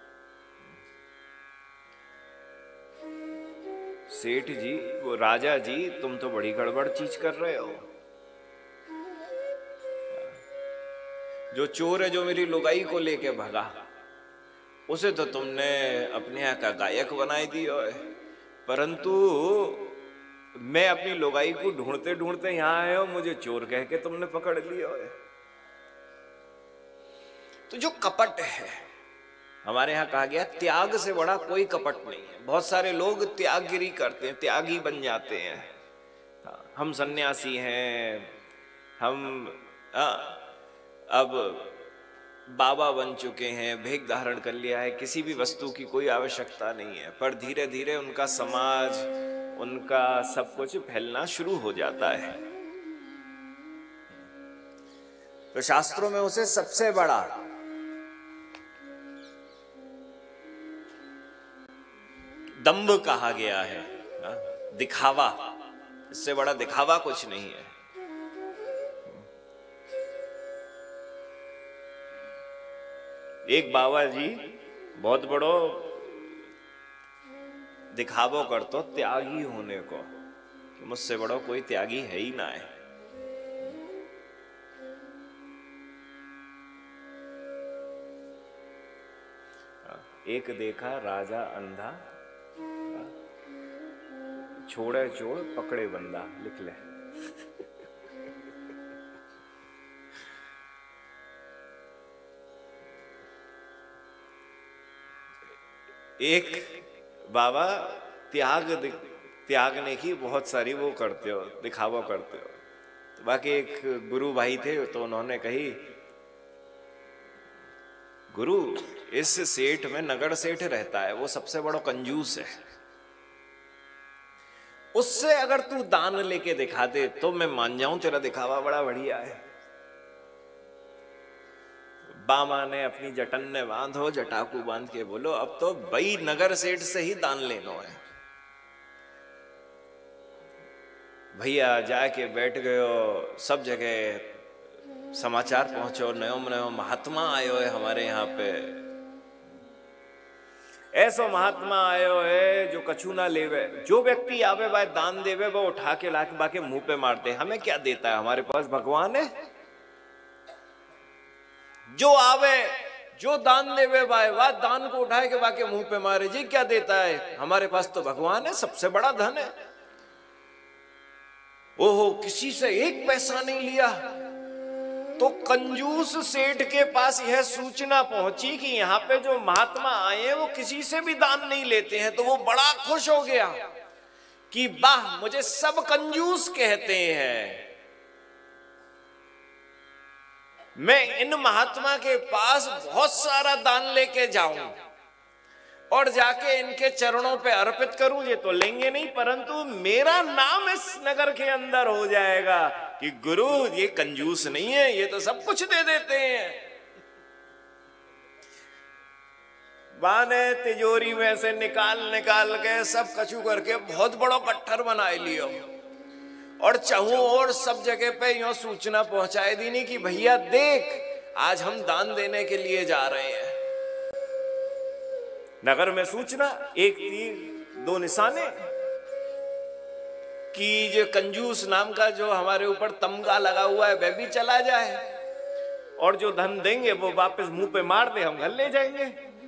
सेठ जी, वो राजा जी, तुम तो बड़ी गड़बड़ चीज कर रहे हो। जो चोर है जो मेरी लुगाई को लेके भगा, उसे तो तुमने अपने यहाँ का गायक बनाई दी है, परंतु मैं अपनी लुगाई को ढूंढते ढूंढते यहाँ आया हूं, मुझे चोर कह के तुमने पकड़ लिया है। तो जो कपट है, हमारे यहाँ कहा गया त्याग से बड़ा कोई कपट नहीं है। बहुत सारे लोग त्यागगिरी करते हैं, त्यागी बन जाते हैं। हम सन्यासी हैं, हम आ, अब बाबा बन चुके हैं, भेख धारण कर लिया है, किसी भी वस्तु की कोई आवश्यकता नहीं है। पर धीरे धीरे उनका समाज, उनका सब कुछ फैलना शुरू हो जाता है। तो शास्त्रों में उसे सबसे बड़ा दंभ कहा गया है, दिखावा। इससे बड़ा दिखावा कुछ नहीं है। एक बाबा जी बहुत बड़ो दिखावो करतो त्यागी होने को, कि मुझसे बड़ो कोई त्यागी है ही ना है। एक देखा राजा अंधा, छोड़े चोर पकड़े बंदा। लिख ले। एक बाबा त्याग त्यागने की बहुत सारी वो करते हो, दिखावा करते हो। तो बाकी एक गुरु भाई थे, तो उन्होंने कही, गुरु इस सेठ में नगर सेठ रहता है, वो सबसे बड़ा कंजूस है, उससे अगर तू दान लेके दिखा दे तो मैं मान जाऊं तेरा दिखावा बड़ा बढ़िया है। बामा ने अपनी जटन ने बांधो, जटाकू बांध के बोलो अब तो भाई नगर सेठ से ही दान लेनो है। भैया जाके बैठ गयो, सब जगह समाचार पहुंचो, नयो नयो महात्मा आयो है हमारे यहाँ पे, ऐसो महात्मा आयो है जो कछु ना लेवे। जो व्यक्ति आवे वह दान देवे, वो उठा के लाके बाके मुंह पे मारते। हमें क्या देता है, हमारे पास भगवान है। जो आवे जो दान देवे वह वह दान को उठाए के बाके मुंह पे मारे। जी क्या देता है, हमारे पास तो भगवान है, सबसे बड़ा धन है। ओहो, किसी से एक पैसा नहीं लिया, तो कंजूस सेठ के पास यह सूचना पहुंची कि यहाँ पे जो महात्मा आए हैं वो किसी से भी दान नहीं लेते हैं, तो वो बड़ा खुश हो गया कि वाह, मुझे सब कंजूस कहते हैं, मैं इन महात्मा के पास बहुत सारा दान लेके जाऊं और जाके इनके चरणों पे अर्पित करूं। ये तो लेंगे नहीं, परंतु मेरा नाम इस नगर के अंदर हो जाएगा कि गुरु ये कंजूस नहीं है, ये तो सब कुछ दे देते हैं। बाने तिजोरी में से निकाल निकाल के सब कछु करके बहुत बड़ा पत्थर बना लियो और चाहूं और सब जगह पे यूं सूचना पहुंचाए दीनी कि भैया देख, आज हम दान देने के लिए जा रहे हैं। नगर में सूचना, एक तीर दो निशाने, कि जो कंजूस नाम का जो हमारे ऊपर तमगा लगा हुआ है वह भी चला जाए और जो धन देंगे वो वापस मुंह पे मार दे, हम घर ले जाएंगे।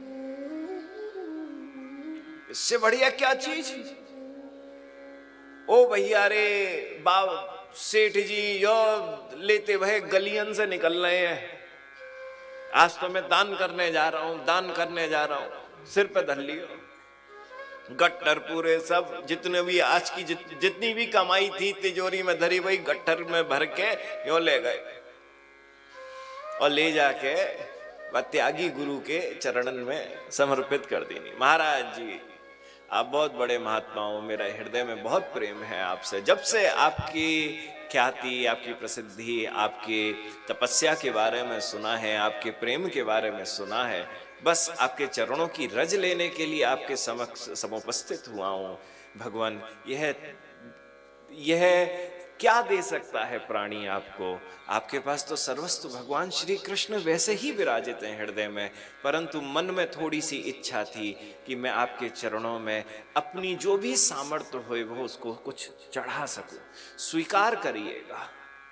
इससे बढ़िया क्या चीज। ओ भैया रे बाब सेठ जी यो लेते भय गलियन से निकल रहे हैं, आज तो मैं दान करने जा रहा हूं, दान करने जा रहा हूं। सिर पे धर लियो गट्टर पूरे, सब जितने भी आज की जित, जितनी भी कमाई थी तिजोरी में धरी वही गट्टर में भर के यो ले गए और ले जाके त्यागी गुरु के चरणन में समर्पित कर दी। महाराज जी आप बहुत बड़े महात्मा हो, मेरा हृदय में बहुत प्रेम है आपसे। जब से आपकी ख्याति, आपकी प्रसिद्धि, आपकी तपस्या के बारे में सुना है, आपके प्रेम के बारे में सुना है, बस आपके चरणों की रज लेने के लिए आपके समक्ष समुपस्थित हुआ हूं। भगवान यह यह क्या दे सकता है प्राणी आपको? आपके पास तो सर्वस्तु भगवान श्री कृष्ण वैसे ही विराजित हैं हृदय में, परंतु मन में थोड़ी सी इच्छा थी कि मैं आपके चरणों में अपनी जो भी सामर्थ्य होए वो उसको कुछ चढ़ा सकूं। स्वीकार करिएगा।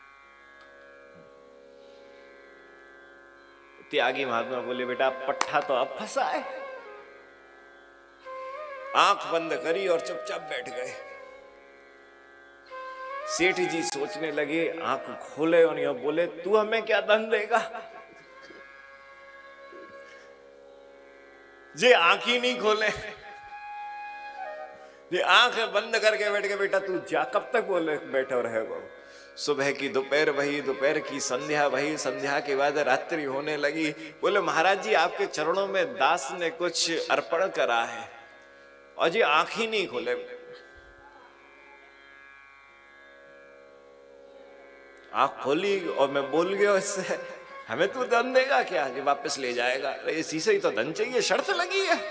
त्यागी महात्मा बोले, बेटा पट्टा तो अब फंसा है। आंख बंद करी और चुपचाप बैठ गए। सेठ जी सोचने लगे, आंख खोले और यह बोले, तू हमें क्या धन देगा? जे आंख ही नहीं खोले, ये आंख बंद करके बैठ गए। बेटा तू जा, कब तक बोले बैठे रहेगा? सुबह की दोपहर वही, दोपहर की संध्या वही, संध्या के बाद रात्रि होने लगी। बोले महाराज जी आपके चरणों में दास ने कुछ अर्पण करा है और जी आंख ही नहीं खोले। आंख खोली और मैं बोल गया इससे, हमें तू धन देगा क्या? जी वापस ले जाएगा। इसी से ही तो धन चाहिए, शर्त लगी है।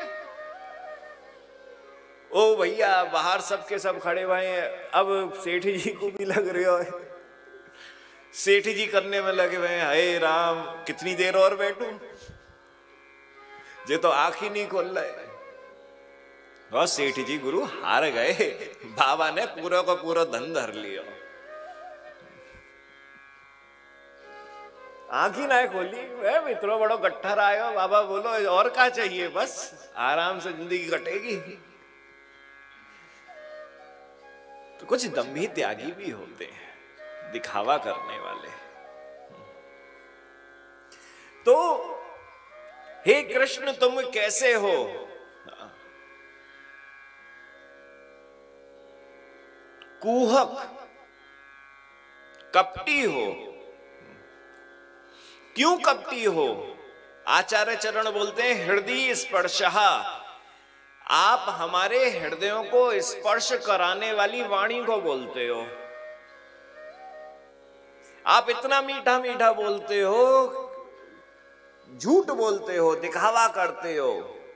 ओ भैया बाहर सबके सब खड़े हुए हैं, अब सेठ जी को भी लग रहे हो। सेठ जी करने में लगे हुए हैं, हे राम कितनी देर और बैठूं, जे तो आंख ही नहीं खोल रहे। और सेठ जी गुरु हार गए, बाबा ने पूरा का पूरा धन धर लिया, आंख ही ना खोली। इतना बड़ा गट्ठर आयो, बाबा बोलो और क्या चाहिए, बस आराम से जिंदगी कटेगी। तो कुछ दम्भी त्यागी भी होते हैं, दिखावा करने वाले। तो हे कृष्ण तुम कैसे हो? कुहक, कपटी हो। क्यों कपटी हो? आचार्य चरण बोलते हैं, हृदय स्पर्शः, आप हमारे हृदयों को स्पर्श कराने वाली वाणी को बोलते हो। आप इतना मीठा मीठा बोलते हो, झूठ बोलते हो, दिखावा करते हो।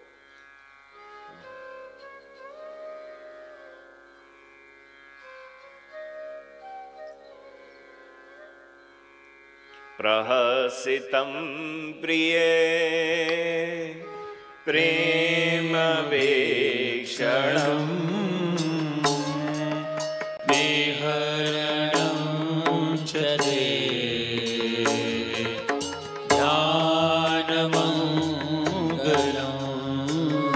प्रहसितं प्रिय प्रेम वेक्षणम् विहरणं च ते ध्यानमङ्गलम्।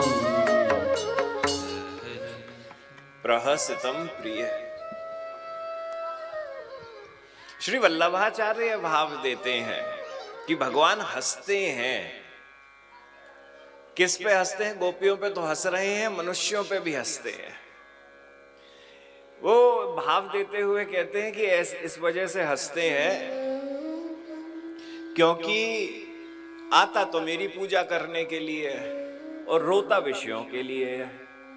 प्रहसितं प्रिय। श्री वल्लभाचार्य भाव देते हैं कि भगवान हंसते हैं। किस पे हंसते हैं? गोपियों पे तो हंस रहे हैं, मनुष्यों पे भी हंसते हैं। वो भाव देते हुए कहते हैं कि इस वजह से हंसते हैं क्योंकि आता तो मेरी पूजा करने के लिए है और रोता विषयों के लिए है।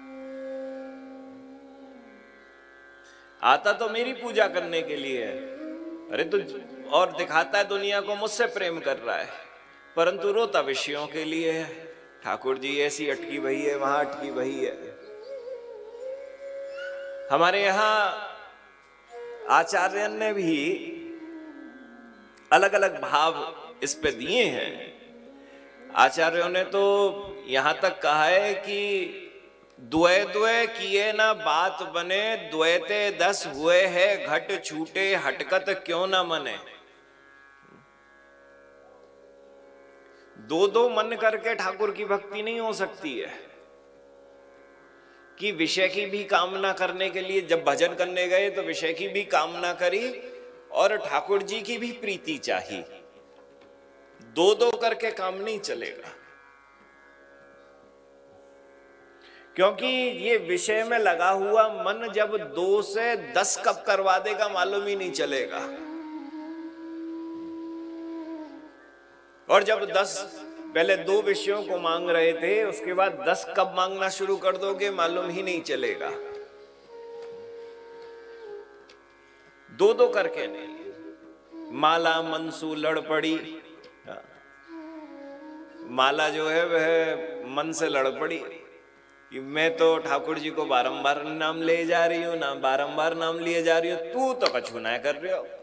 आता तो मेरी पूजा करने के लिए है, अरे तो और दिखाता है दुनिया को मुझसे प्रेम कर रहा है, परंतु रोता विषयों के लिए है। ठाकुर जी ऐसी अटकी भई है, वहां अटकी भई है। हमारे यहां आचार्य ने भी अलग अलग भाव इस पे दिए हैं। आचार्यों ने तो यहां तक कहा है कि द्वय द्वय किए ना बात बने, द्वैते दस हुए है घट छूटे हटकत क्यों ना मने। दो दो मन करके ठाकुर की भक्ति नहीं हो सकती है कि विषय की भी कामना करने के लिए जब भजन करने गए तो विषय की भी कामना करी और ठाकुर जी की भी प्रीति चाहिए। दो दो करके काम नहीं चलेगा, क्योंकि ये विषय में लगा हुआ मन जब दो से दस कब करवा देगा मालूम ही नहीं चलेगा। और जब दस पहले दो विषयों को मांग रहे थे, उसके बाद दस कब मांगना शुरू कर दोगे मालूम ही नहीं चलेगा। दो दो करके नहीं। माला मनसू लड़ पड़ी, माला जो है वह मन से लड़ पड़ी कि मैं तो ठाकुर जी को बारंबार नाम ले जा रही हूं, ना बारंबार नाम लिए जा रही हूं, तू तो कछु ना कर रहे हो।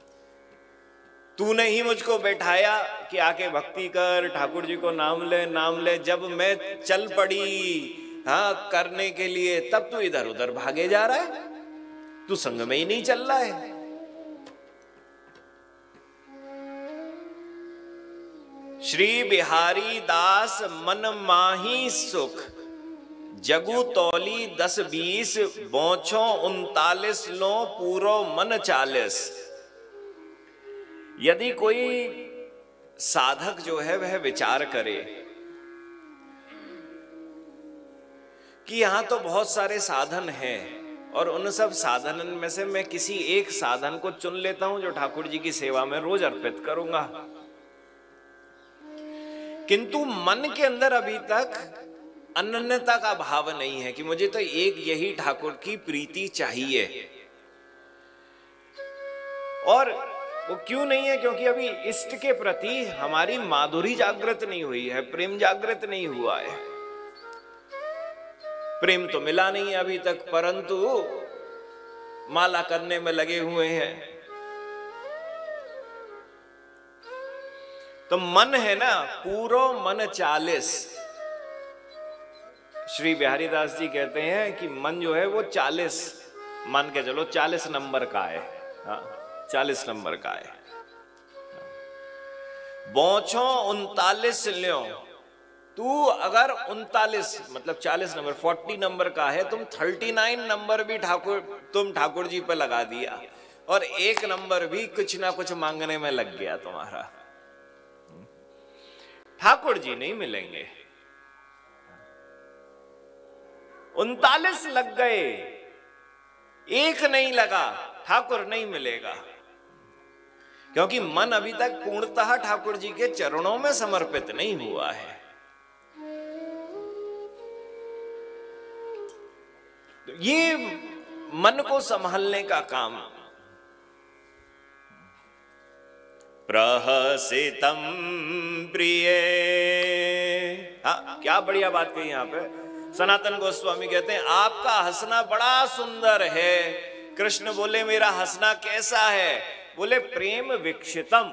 तूने ही मुझको बैठाया कि आके भक्ति कर, ठाकुर जी को नाम ले नाम ले। जब मैं चल पड़ी हाँ करने के लिए, तब तू इधर उधर भागे जा रहा है, तू संग में ही नहीं चल रहा है। श्री बिहारी दास मन माही सुख, जगु तौली दस बीस, बौछो उनतालीस लो पूरो मन चालीस। यदि कोई साधक जो है वह विचार करे कि यहां तो बहुत सारे साधन हैं और उन सब साधनों में से मैं किसी एक साधन को चुन लेता हूं जो ठाकुर जी की सेवा में रोज अर्पित करूंगा, किंतु मन के अंदर अभी तक अनन्यता का भाव नहीं है कि मुझे तो एक यही ठाकुर की प्रीति चाहिए। और वो क्यों नहीं है? क्योंकि अभी इष्ट के प्रति हमारी माधुरी जागृत नहीं हुई है, प्रेम जागृत नहीं हुआ है। प्रेम तो मिला नहीं अभी तक, परंतु माला करने में लगे हुए हैं। तो मन है ना पूरो मन चालीस। श्री बिहारी दास जी कहते हैं कि मन जो है वो चालीस मान के चलो, चालीस नंबर का है। हाँ, चालीस नंबर का है। बौछो उनतालीस ल्यो, तू अगर उनतालीस मतलब चालीस नंबर चालीस नंबर का है, तुम उनतालीस नंबर भी ठाकुर तुम ठाकुर जी पे लगा दिया और एक नंबर भी कुछ ना कुछ मांगने में लग गया तुम्हारा, ठाकुर जी नहीं मिलेंगे। उनतालीस लग गए, एक नहीं लगा, ठाकुर नहीं मिलेगा, क्योंकि मन अभी तक पूर्णतः ठाकुर जी के चरणों में समर्पित नहीं हुआ है। तो ये मन को संभालने का काम। प्रहसितम प्रिय, हाँ क्या बढ़िया बात कही यहां पे। सनातन गोस्वामी कहते हैं आपका हंसना बड़ा सुंदर है। कृष्ण बोले मेरा हंसना कैसा है? बोले प्रेम विक्षितम।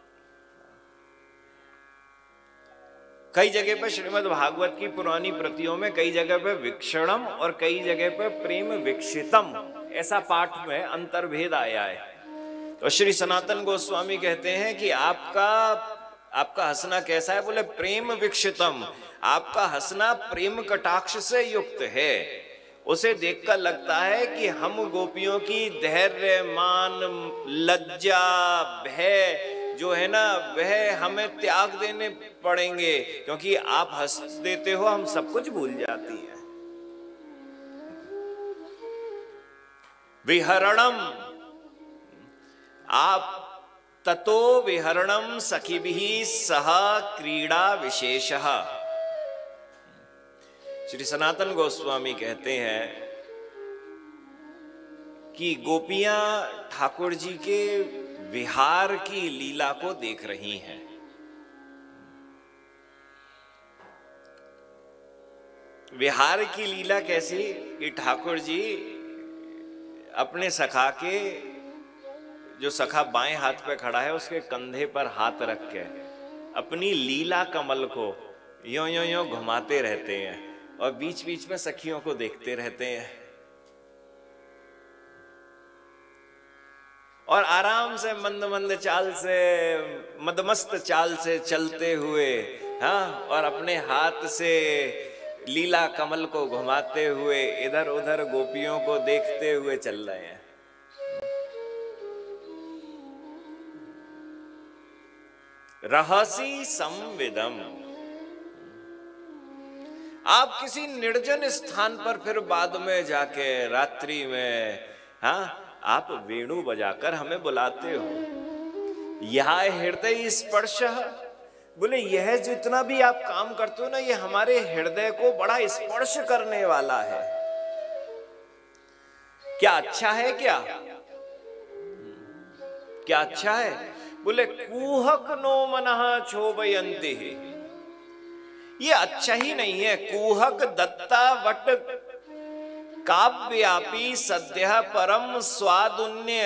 कई जगह पे श्रीमद् भागवत की पुरानी प्रतियों में कई जगह पे विक्षणम और कई जगह पे प्रेम विक्षितम ऐसा पाठ में अंतर्भेद आया है। तो श्री सनातन गोस्वामी कहते हैं कि आपका आपका हंसना कैसा है? बोले प्रेम विक्षितम। आपका हंसना प्रेम कटाक्ष से युक्त है। उसे देखकर लगता है कि हम गोपियों की धैर्य, मान, लज्जा, भय जो है ना वह हमें त्याग देने पड़ेंगे, क्योंकि आप हंस देते हो, हम सब कुछ भूल जाती हैं। विहरणम, आप ततो विहरणम सखिभिः सह क्रीड़ा विशेषः। श्री सनातन गोस्वामी कहते हैं कि गोपियां ठाकुर जी के विहार की लीला को देख रही हैं। विहार की लीला कैसी कि ठाकुर जी अपने सखा के, जो सखा बाएं हाथ पे खड़ा है उसके कंधे पर हाथ रख के अपनी लीला कमल को यों यों यों घुमाते रहते हैं और बीच बीच में सखियों को देखते रहते हैं और आराम से मंद मंद चाल से, मदमस्त चाल से चलते हुए, हाँ, और अपने हाथ से लीला कमल को घुमाते हुए इधर उधर गोपियों को देखते हुए चल रहे हैं। रहसी संविदम, आप किसी निर्जन स्थान पर फिर बाद में जाके रात्रि में, हाँ, आप वेणु बजाकर हमें बुलाते हो। यह हृदय स्पर्श, बोले यह जितना भी आप काम करते हो ना, ये हमारे हृदय को बड़ा स्पर्श करने वाला है। क्या अच्छा है? क्या क्या अच्छा है? बोले कुहक नो मनः क्षोभयन्ति, ये अच्छा ही नहीं है। कुहक दत्ता वट काव्यापी सद्य परम स्वादुन्य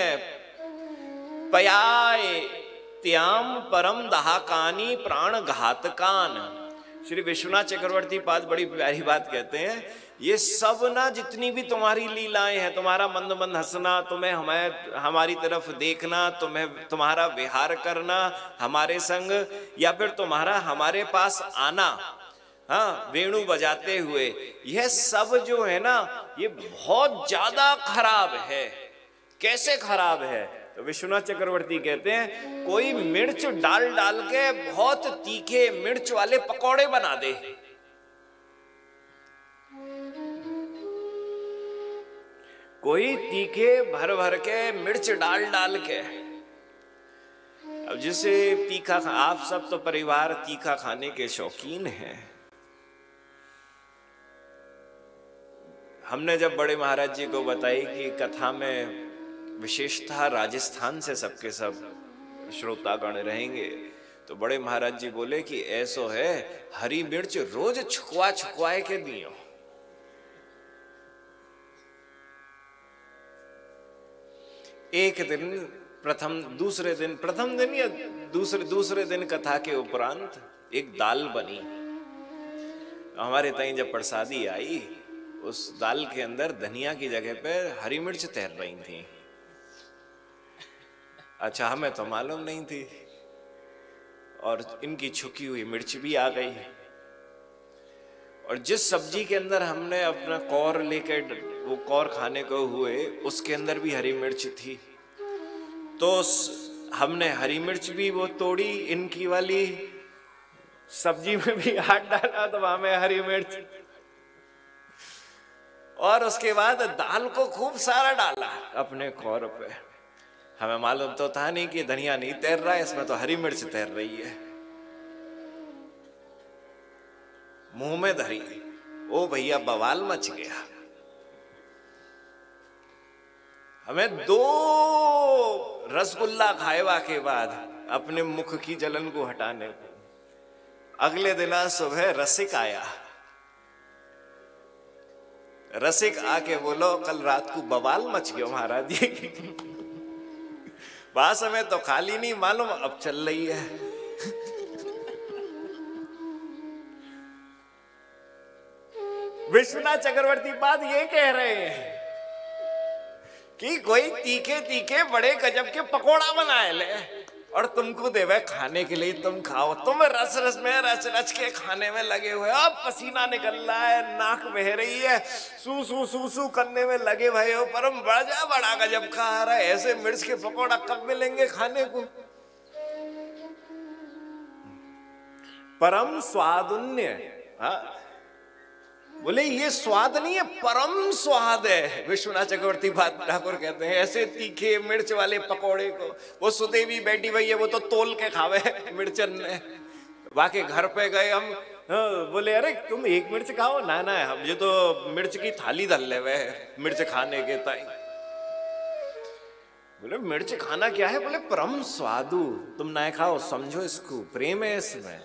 पयाय त्याम परम दहाकानी प्राण घातकान। श्री विश्वनाथ चक्रवर्ती पाद बड़ी प्यारी बात कहते हैं, ये सब ना जितनी भी तुम्हारी लीलाएं हैं, तुम्हारा मंद मंद हंसना, तुम्हें हमें हमारी तरफ देखना, तुम्हें तुम्हारा विहार करना हमारे संग, या फिर तुम्हारा हमारे पास आना, हाँ, वेणु बजाते हुए, यह सब जो है ना ये बहुत ज्यादा खराब है। कैसे खराब है? तो विश्वनाथ चक्रवर्ती कहते हैं, कोई मिर्च डाल डाल के बहुत तीखे मिर्च वाले पकौड़े बना दे, कोई तीखे भर भर के मिर्च डाल डाल के। अब जिसे तीखा, आप सब तो परिवार तीखा खाने के शौकीन हैं। हमने जब बड़े महाराज जी को बताई कि कथा में विशेषतः राजस्थान से सबके सब श्रोतागण रहेंगे, तो बड़े महाराज जी बोले कि ऐसो है, हरी मिर्च रोज छुकवा छुकवाए के दियो। एक दिन प्रथम दूसरे दिन प्रथम दिन या दूसरे दूसरे दिन कथा के उपरांत एक दाल बनी। हमारे ताई जब प्रसादी आई, उस दाल के अंदर धनिया की जगह पे हरी मिर्च तैर रही थी। अच्छा, हमें तो मालूम नहीं थी, और इनकी छुकी हुई मिर्च भी आ गई। और जिस सब्जी के अंदर हमने अपना कौर लेके वो कौर खाने को हुए, उसके अंदर भी हरी मिर्च थी। तो हमने हरी मिर्च भी वो तोड़ी, इनकी वाली सब्जी में भी हाथ डाला तो वहां में हरी मिर्च, और उसके बाद दाल को खूब सारा डाला अपने कौर पे। हमें मालूम तो था नहीं कि धनिया नहीं तैर रहा है, इसमें तो हरी मिर्च तैर रही है। मुंह में धरी, ओ भैया बवाल मच गया। हमें दो रसगुल्ला खाएवा के बाद अपने मुख की जलन को हटाने को, अगले दिन सुबह रसिक आया। रसिक आके बोलो, कल रात को बवाल मच गया महाराज जी। बात हमें तो खाली नहीं मालूम, अब चल रही है। विश्वनाथ चक्रवर्ती बात ये कह रहे हैं कि कोई तीखे तीखे बड़े गजब के पकोड़ा बनाए ले, और तुमको देवे खाने के लिए, तुम खाओ। तुम रस रस में रच रच के खाने में लगे हुए हो, अब पसीना निकल रहा है, नाक बह रही है, सू सू सू सू करने में लगे भये हो, परम बड़ा बड़ा गजब खा रहा है। ऐसे मिर्च के पकौड़ा कब मिलेंगे खाने को? परम स्वादुन्य, हाँ बोले ये स्वाद नहीं है, परम स्वाद है। विश्वनाथ चक्रवर्ती ठाकुर कहते हैं ऐसे तीखे मिर्च वाले पकोड़े को वो सुदेवी बैठी हुई है, वो तो तोल के खावे मिर्चन ने। बाकी घर पे गए हम, हाँ, बोले अरे तुम एक मिर्च खाओ ना, ना हम ये तो मिर्च की थाली धर ले वे मिर्च खाने के ताई। बोले मिर्च खाना क्या है? बोले परम स्वादु, तुम ना खाओ, समझो इसको, प्रेम है इसमें।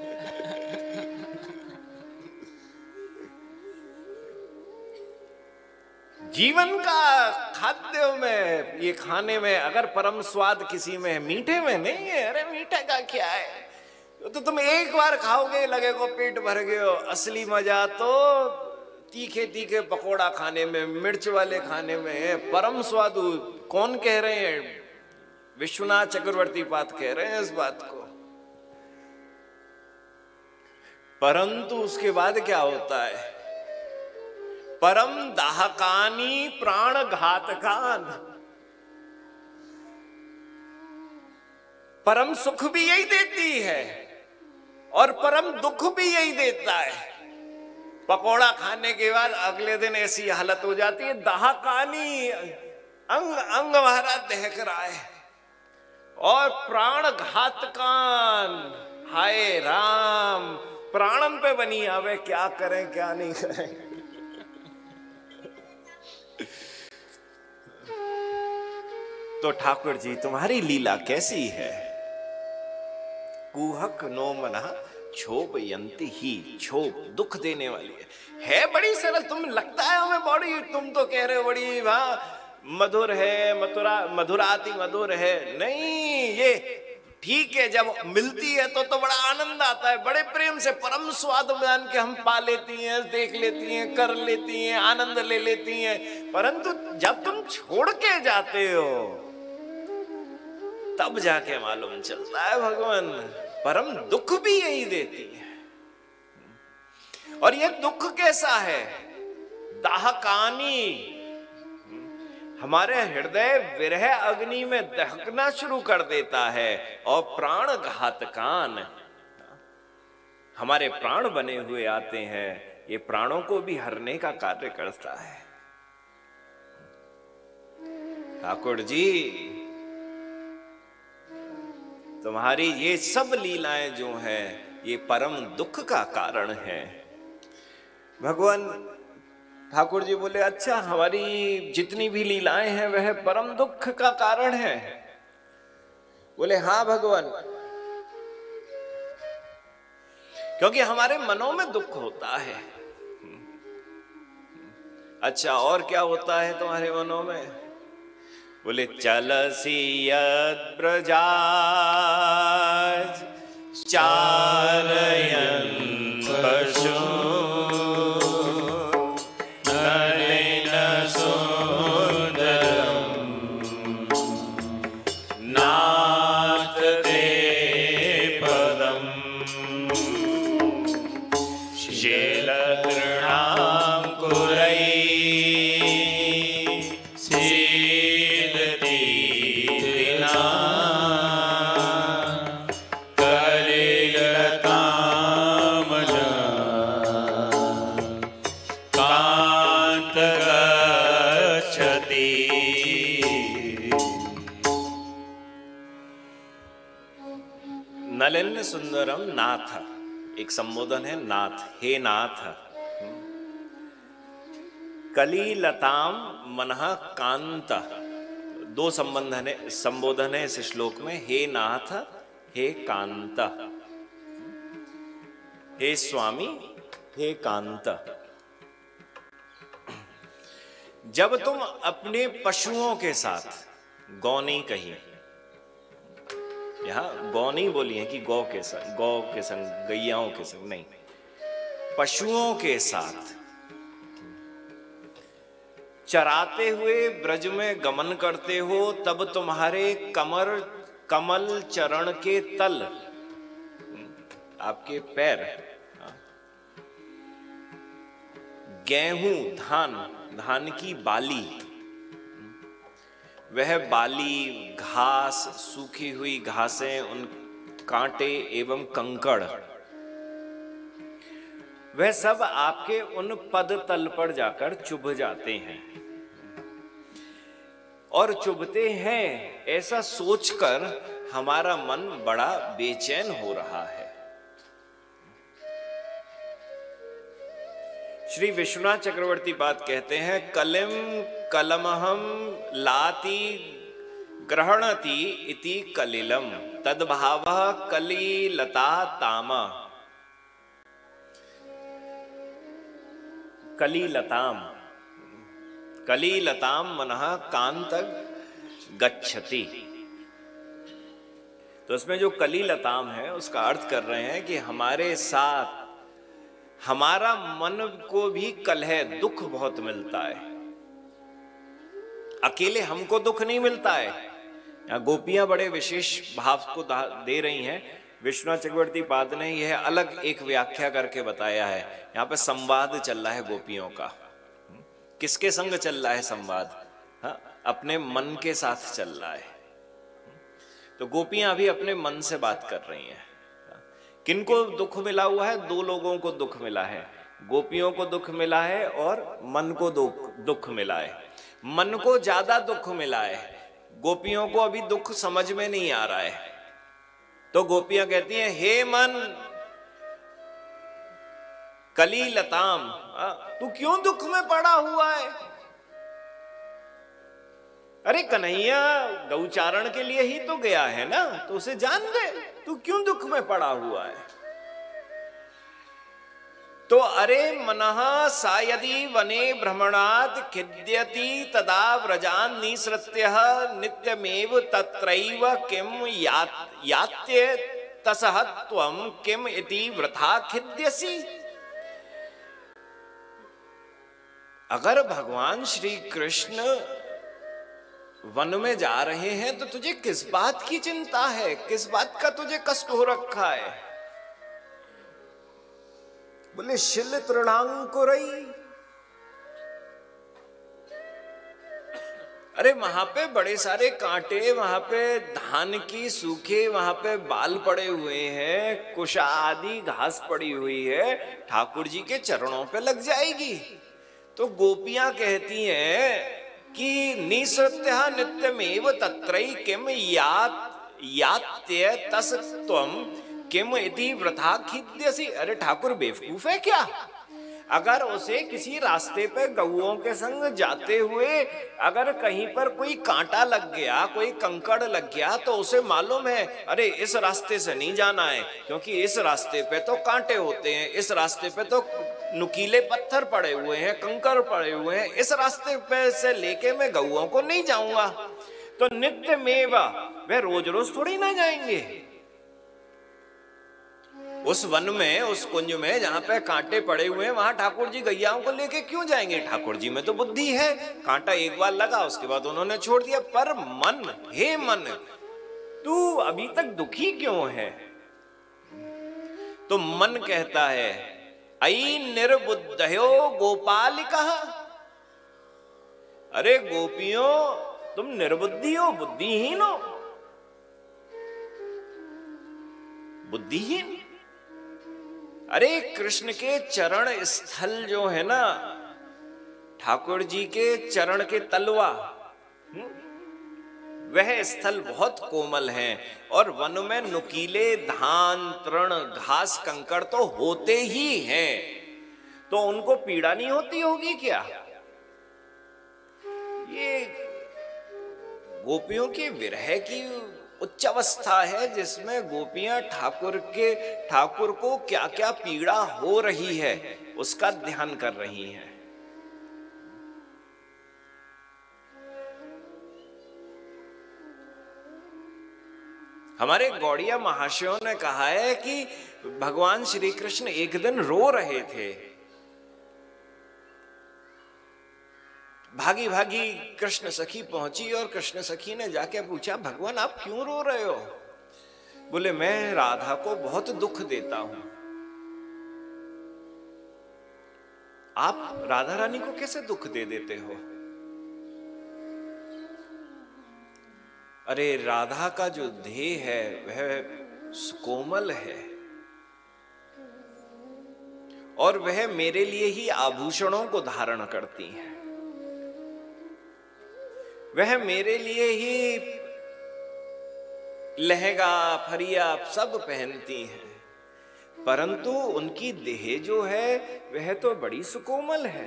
जीवन का खाद्य में, ये खाने में अगर परम स्वाद किसी में है, मीठे में नहीं है। अरे मीठे का क्या है, तो तुम एक बार खाओगे लगेगा पेट भर गए हो। असली मजा तो तीखे तीखे पकोड़ा खाने में, मिर्च वाले खाने में है, परम स्वादु। कौन कह रहे हैं? विश्वनाथ चक्रवर्ती पाद कह रहे हैं इस बात को। परंतु उसके बाद क्या होता है? परम दाहकानी प्राण घातकान। परम सुख भी यही देती है और परम दुख भी यही देता है। पकोड़ा खाने के बाद अगले दिन ऐसी हालत हो जाती है, दाहकानी, अंग अंग हमारा दहक रहा है। और प्राण घातकान, हाय राम, प्राणन पे बनी आवे, क्या करें क्या नहीं करें। तो ठाकुर जी तुम्हारी लीला कैसी है? कुहक नो मना छोप यंती ही, छोप दुख देने वाली है। है बड़ी सरल, तुम लगता है हमें बड़ी, तुम तो कह रहे हो बड़ी वहां मधुर है, मथुरा मधुराति मधुर है। नहीं, ये ठीक है, जब मिलती है तो तो बड़ा आनंद आता है, बड़े प्रेम से परम स्वाद मान के हम पा लेती हैं, देख लेती हैं, कर लेती हैं, आनंद ले लेती हैं। परंतु जब तुम छोड़ के जाते हो तब जाके मालूम चलता है भगवान परम दुख भी यही देती है। और ये दुख कैसा है? दाहकानी, हमारे हृदय विरह अग्नि में दहकना शुरू कर देता है। और प्राण घातकान, हमारे प्राण बने हुए आते हैं, ये प्राणों को भी हरने का कार्य करता है। ठाकुर जी तुम्हारी ये सब लीलाएं जो हैं ये परम दुख का कारण है। भगवान ठाकुर जी बोले अच्छा, हमारी जितनी भी लीलाएं हैं वह परम दुख का कारण है। बोले हाँ भगवान, क्योंकि हमारे मनों में दुख होता है। अच्छा, और क्या होता है तुम्हारे मनों में? बोले चलसी यद् ब्रजाज चारयन् पशु नलिन सुंदरम नाथ ते पदम शीलतृणां कुरै नलिन सुंदरम नाथ, एक संबोधन है नाथ, हे नाथ। कलिलताम मनः कांत, दो संबंधन है, संबोधन है इस श्लोक में, हे नाथ, हे कांत, हे स्वामी, हे कांत। जब तुम अपने पशुओं के साथ, गौ नहीं कही यहां, गौ नहीं बोली है कि गौ के संग, गौ के संग, गैयाओं के संग नहीं, पशुओं के साथ चराते हुए ब्रज में गमन करते हो, तब तुम्हारे कमर कमल चरण के तल, आपके पैर, गेहूं धान, धान की बाली, वह बाली, घास, सूखी हुई घासें, उन कांटे एवं कंकड़, वह सब आपके उन पद तल पर जाकर चुभ जाते हैं। और चुभते हैं ऐसा सोचकर हमारा मन बड़ा बेचैन हो रहा है। श्री विश्वनाथ चक्रवर्ती पाद कहते हैं, कलिम कलमहम लाति ग्रहणति इति कलिलम तद्भावः कलिलता तामा। कलिलताम, कलिलताम मनः कांत गच्छति। तो इसमें जो कलिलताम है उसका अर्थ कर रहे हैं कि हमारे साथ हमारा मन को भी कलह, दुख बहुत मिलता है। अकेले हमको दुख नहीं मिलता है। यहाँ गोपियां बड़े विशेष भाव को दे रही हैं। विश्वनाथ चक्रवर्ती पाद ने यह अलग एक व्याख्या करके बताया है। यहाँ पे संवाद चल रहा है गोपियों का। किसके संग चल रहा है संवाद? हाँ, अपने मन के साथ चल रहा है। तो गोपियां अभी अपने मन से बात कर रही हैं। किनको दुख मिला हुआ है? दो लोगों को दुख मिला है, गोपियों को दुख मिला है और मन को दुख दुख मिला है। मन को ज्यादा दुख मिला है, गोपियों को अभी दुख समझ में नहीं आ रहा है। तो गोपियां कहती हैं, हे मन कलिलताम, तू क्यों दुख में पड़ा हुआ है? अरे कन्हैया गौचारण के लिए ही तो गया है ना, तो उसे जान दे, तू क्यों दुख में पड़ा हुआ है? तो अरे मनः सा यदि वने भ्रमणात् खिद्यति तदा व्रजान् निसृत्यः नित्यमेव तत्रैव किम यात्य तसः त्वं किम इति वृथा खिद्यसि। अगर भगवान श्री कृष्ण वन में जा रहे हैं तो तुझे किस बात की चिंता है? किस बात का तुझे कष्ट हो रखा है? बोले शिल तृणांकुरई। अरे वहां पे बड़े सारे कांटे, वहां पे धान की सूखे वहां पे बाल पड़े हुए हैं, कुशा आदि घास पड़ी हुई है, ठाकुर जी के चरणों पे लग जाएगी। तो गोपियां कहती हैं कि निसृत्य नित्यमेव तत्रै किम यात यात्य तस् त्वं किम इति वृथा खिद्यसि। अरे ठाकुर बेवकूफ है क्या? अगर उसे किसी रास्ते पे गौओं के संग जाते हुए अगर कहीं पर कोई कांटा लग गया, कोई कंकड़ लग गया, तो उसे मालूम है अरे इस रास्ते से नहीं जाना है, क्योंकि इस रास्ते पे तो कांटे होते हैं, इस रास्ते पे तो नुकीले पत्थर पड़े हुए हैं, कंकड़ पड़े हुए हैं, इस रास्ते पे से लेके मैं गौओं को नहीं जाऊंगा। तो नित्य मेवा, वे रोज रोज थोड़ी ना जाएंगे उस वन में, उस कुंज में जहां पे कांटे पड़े हुए हैं, वहां ठाकुर जी गैयाओं को लेके क्यों जाएंगे? ठाकुर जी में तो बुद्धि है, कांटा एक बार लगा उसके बाद उन्होंने छोड़ दिया। पर मन, हे मन, तू अभी तक दुखी क्यों है? तो मन कहता है, अई निर्बुद्धयो गोपालिका। अरे गोपियों, तुम निर्बुद्धि हो, बुद्धिहीन हो, बुद्धिहीन। अरे कृष्ण के चरण स्थल जो है ना, ठाकुर जी के चरण के तलवा, वह स्थल बहुत कोमल हैं और वन में नुकीले धान, तृण, घास, कंकड़ तो होते ही हैं, तो उनको पीड़ा नहीं होती होगी क्या? ये गोपियों की विरह की उच्च अवस्था है, जिसमें गोपियां ठाकुर के ठाकुर को क्या क्या पीड़ा हो रही है उसका ध्यान कर रही हैं। हमारे गौड़िया महाशयों ने कहा है कि भगवान श्री कृष्ण एक दिन रो रहे थे। भागी भागी कृष्ण सखी पहुंची और कृष्ण सखी ने जाके पूछा, भगवान आप क्यों रो रहे हो? बोले मैं राधा को बहुत दुख देता हूं। आप राधा रानी को कैसे दुख दे देते हो? अरे राधा का जो देह है वह कोमल है और वह मेरे लिए ही आभूषणों को धारण करती हैं, वह मेरे लिए ही लहंगा फरिया सब पहनती हैं, परंतु उनकी देह जो है वह तो बड़ी सुकोमल है।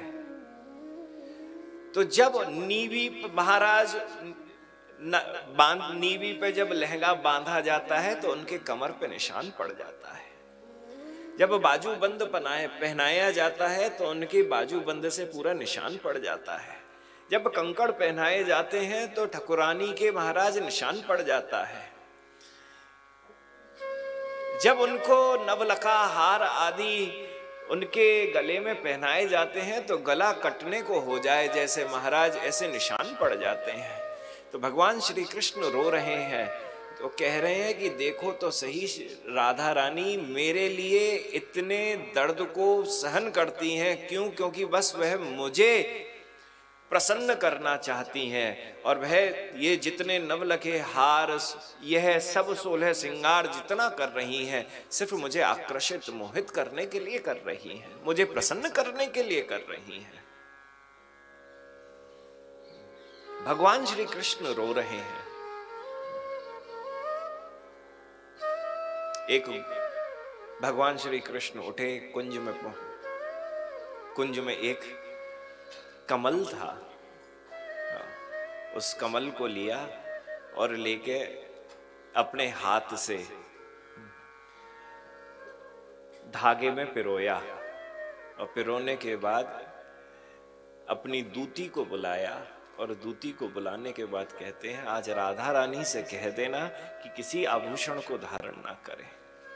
तो जब नीवी महाराज बांध नीवी पे जब लहंगा बांधा जाता है तो उनके कमर पे निशान पड़ जाता है। जब बाजूबंद पहनाए पहनाया जाता है तो उनके बाजूबंद से पूरा निशान पड़ जाता है। जब कंकड़ पहनाए जाते हैं तो ठकुरानी के महाराज निशान पड़ जाता है। जब उनको नवलखा हार आदि उनके गले में पहनाए जाते हैं तो गला कटने को हो जाए जैसे महाराज ऐसे निशान पड़ जाते हैं। तो भगवान श्री कृष्ण रो रहे हैं तो कह रहे हैं कि देखो तो सही, राधा रानी मेरे लिए इतने दर्द को सहन करती हैं। क्यों? क्योंकि बस वह मुझे प्रसन्न करना चाहती हैं और वह ये जितने नवलखे हार यह सब सोलह श्रृंगार जितना कर रही हैं सिर्फ मुझे आकर्षित मोहित करने के लिए कर रही हैं, मुझे प्रसन्न करने के लिए कर रही हैं। भगवान श्री कृष्ण रो रहे हैं। एक भगवान श्री कृष्ण उठे, कुंज में कुंज में एक कमल था, उस कमल को लिया और लेके अपने हाथ से धागे में पिरोया और पिरोने के बाद अपनी दूती को बुलाया और दूती को बुलाने के बाद कहते हैं आज राधा रानी से कह देना कि किसी आभूषण को धारण ना करे।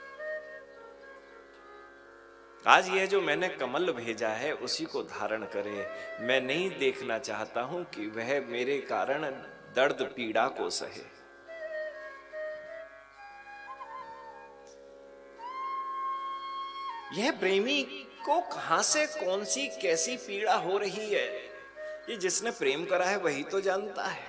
आज यह जो मैंने कमल भेजा है उसी को धारण करे। मैं नहीं देखना चाहता हूं कि वह मेरे कारण दर्द पीड़ा को सहे। यह प्रेमी को कहां से कौन सी कैसी पीड़ा हो रही है, ये जिसने प्रेम करा है वही तो जानता है।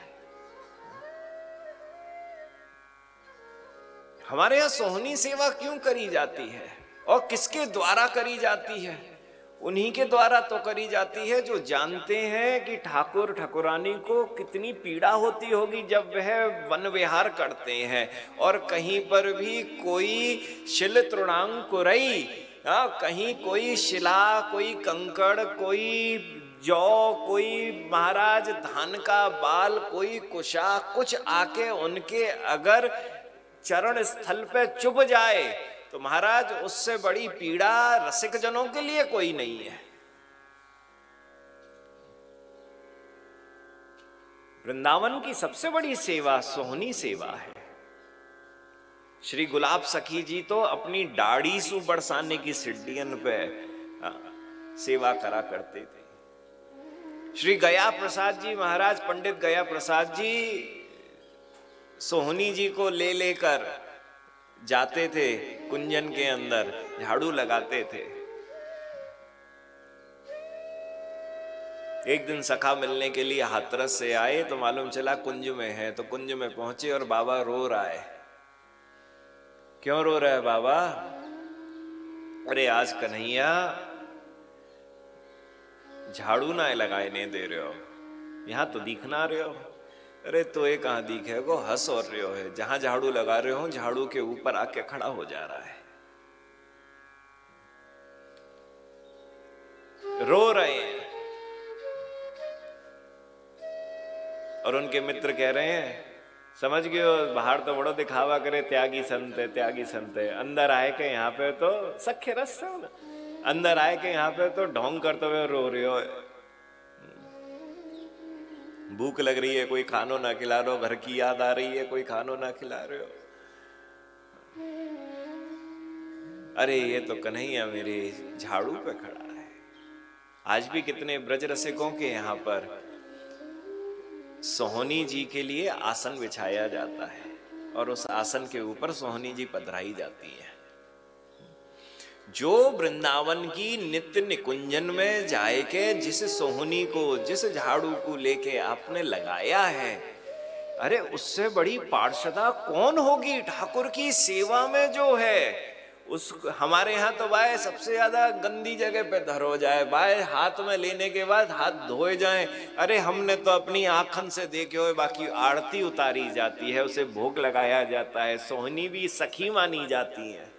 हमारे यहां सोहनी सेवा क्यों करी जाती है और किसके द्वारा करी जाती है? उन्हीं के द्वारा तो करी जाती है जो जानते हैं कि ठाकुर ठाकुरानी को कितनी पीड़ा होती होगी जब वह वन विहार करते हैं और कहीं पर भी कोई शिल तृणांकुरई, कहीं कोई शिला, कोई कंकड़, कोई जौ, कोई महाराज धान का बाल, कोई कुशा, कुछ आके उनके अगर चरण स्थल पे चुभ जाए तो महाराज उससे बड़ी पीड़ा रसिक जनों के लिए कोई नहीं है। वृंदावन की सबसे बड़ी सेवा सोहनी सेवा है। श्री गुलाब सखी जी तो अपनी दाढ़ी सु बरसाने की सिड्डियन पे सेवा करा करते थे। श्री गया प्रसाद जी महाराज, पंडित गया प्रसाद जी सोहनी जी को ले लेकर जाते थे कुंजन के अंदर, झाड़ू लगाते थे। एक दिन सखा मिलने के लिए हाथरस से आए तो मालूम चला कुंज में है, तो कुंज में पहुंचे और बाबा रो रहा है। क्यों रो रहा है बाबा? अरे आज कन्हैया झाड़ू ना लगाने दे रहे हो, यहां तो दिखना रहे हो। अरे तो ये कहां दिखे को हंस और रहे हो है, जहां झाड़ू लगा रहे हो झाड़ू के ऊपर आके खड़ा हो जा रहा है। रो रहे हैं और उनके मित्र कह रहे हैं समझ गए हो, बाहर तो बड़ो दिखावा करे त्यागी संत है, त्यागी संत है, अंदर आए के यहाँ पे तो सख्य रस है, अंदर आए के यहाँ पे तो ढोंग करते हुए रो रहे हो। भूख लग रही है, कोई खानो ना खिला रहे हो, घर की याद आ रही है, कोई खानो ना खिला रहे हो। अरे ये तो कन्हैया मेरे झाड़ू पे खड़ा है। आज भी कितने ब्रज रसिकों के यहाँ पर सोहनी जी के लिए आसन बिछाया जाता है और उस आसन के ऊपर सोहनी जी पधराई जाती है। जो वृंदावन की नित्य निकुंजन में जाए के जिस सोहनी को, जिस झाड़ू को लेके आपने लगाया है, अरे उससे बड़ी पार्षदा कौन होगी ठाकुर की सेवा में जो है। उस हमारे यहाँ तो भाई सबसे ज्यादा गंदी जगह पे धरो जाए, भाई हाथ में लेने के बाद हाथ धोए जाएं। अरे हमने तो अपनी आंखन से देखे हुए, बाकी आरती उतारी जाती है, उसे भोग लगाया जाता है, सोहनी भी सखी मानी जाती है।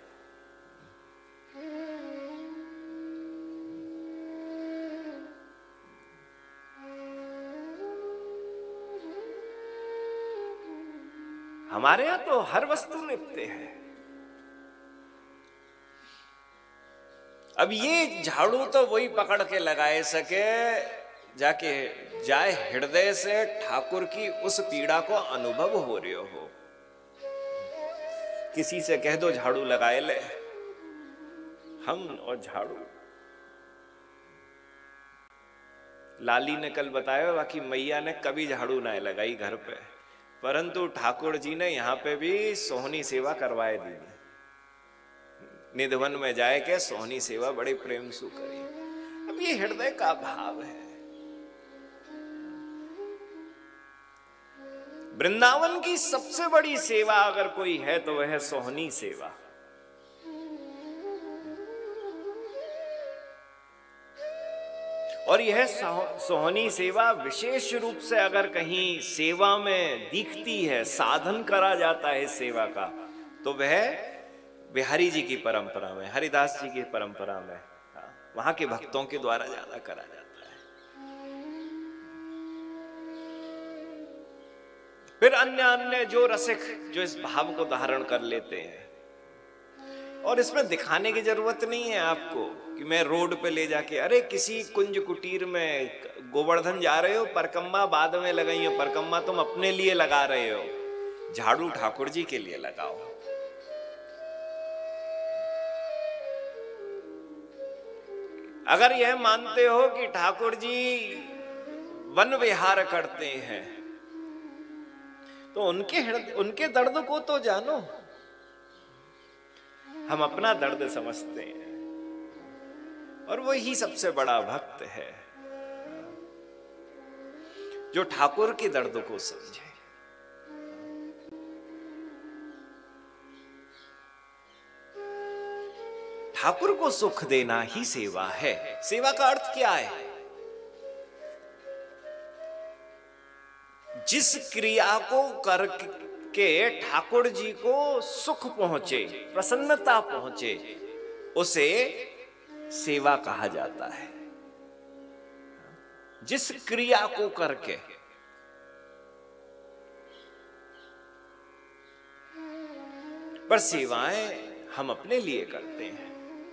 हमारे यहां तो हर वस्तु लिपते हैं। अब ये झाड़ू तो वही पकड़ के लगाए सके जाके जाए हृदय से ठाकुर की उस पीड़ा को अनुभव हो रहे हो। किसी से कह दो झाड़ू लगाए ले, हम और झाड़ू। लाली ने कल बताया, बाकी मैया ने कभी झाड़ू ना लगाई घर पे, परंतु ठाकुर जी ने यहाँ पे भी सोहनी सेवा करवाए दी। निधवन में जाए के सोहनी सेवा बड़े प्रेम से करी। अब ये हृदय का भाव है। वृंदावन की सबसे बड़ी सेवा अगर कोई है तो वह है सोहनी सेवा। और यह सोहनी सेवा विशेष रूप से अगर कहीं सेवा में दिखती है, साधन करा जाता है सेवा का, तो वह बिहारी जी की परंपरा में, हरिदास जी की परंपरा में, वहां के भक्तों के द्वारा ज्यादा करा जाता है। फिर अन्य अन्य जो रसिक जो इस भाव को धारण कर लेते हैं, और इसमें दिखाने की जरूरत नहीं है आपको कि मैं रोड पे ले जाके, अरे किसी कुंज कुटीर में गोवर्धन जा रहे हो, परकम्मा बाद में लगाई हो, परकम्मा तुम अपने लिए लगा रहे हो, झाड़ू ठाकुर जी के लिए लगाओ। अगर यह मानते हो कि ठाकुर जी वन विहार करते हैं, तो उनके हृदय, उनके दर्द को तो जानो। हम अपना दर्द समझते हैं और वही सबसे बड़ा भक्त है जो ठाकुर के दर्द को समझे। ठाकुर को सुख देना ही सेवा है। सेवा का अर्थ क्या है? जिस क्रिया को करके ठाकुर जी को सुख पहुंचे, प्रसन्नता पहुंचे, उसे सेवा कहा जाता है। जिस क्रिया को करके, पर सेवाएं हम अपने लिए करते हैं।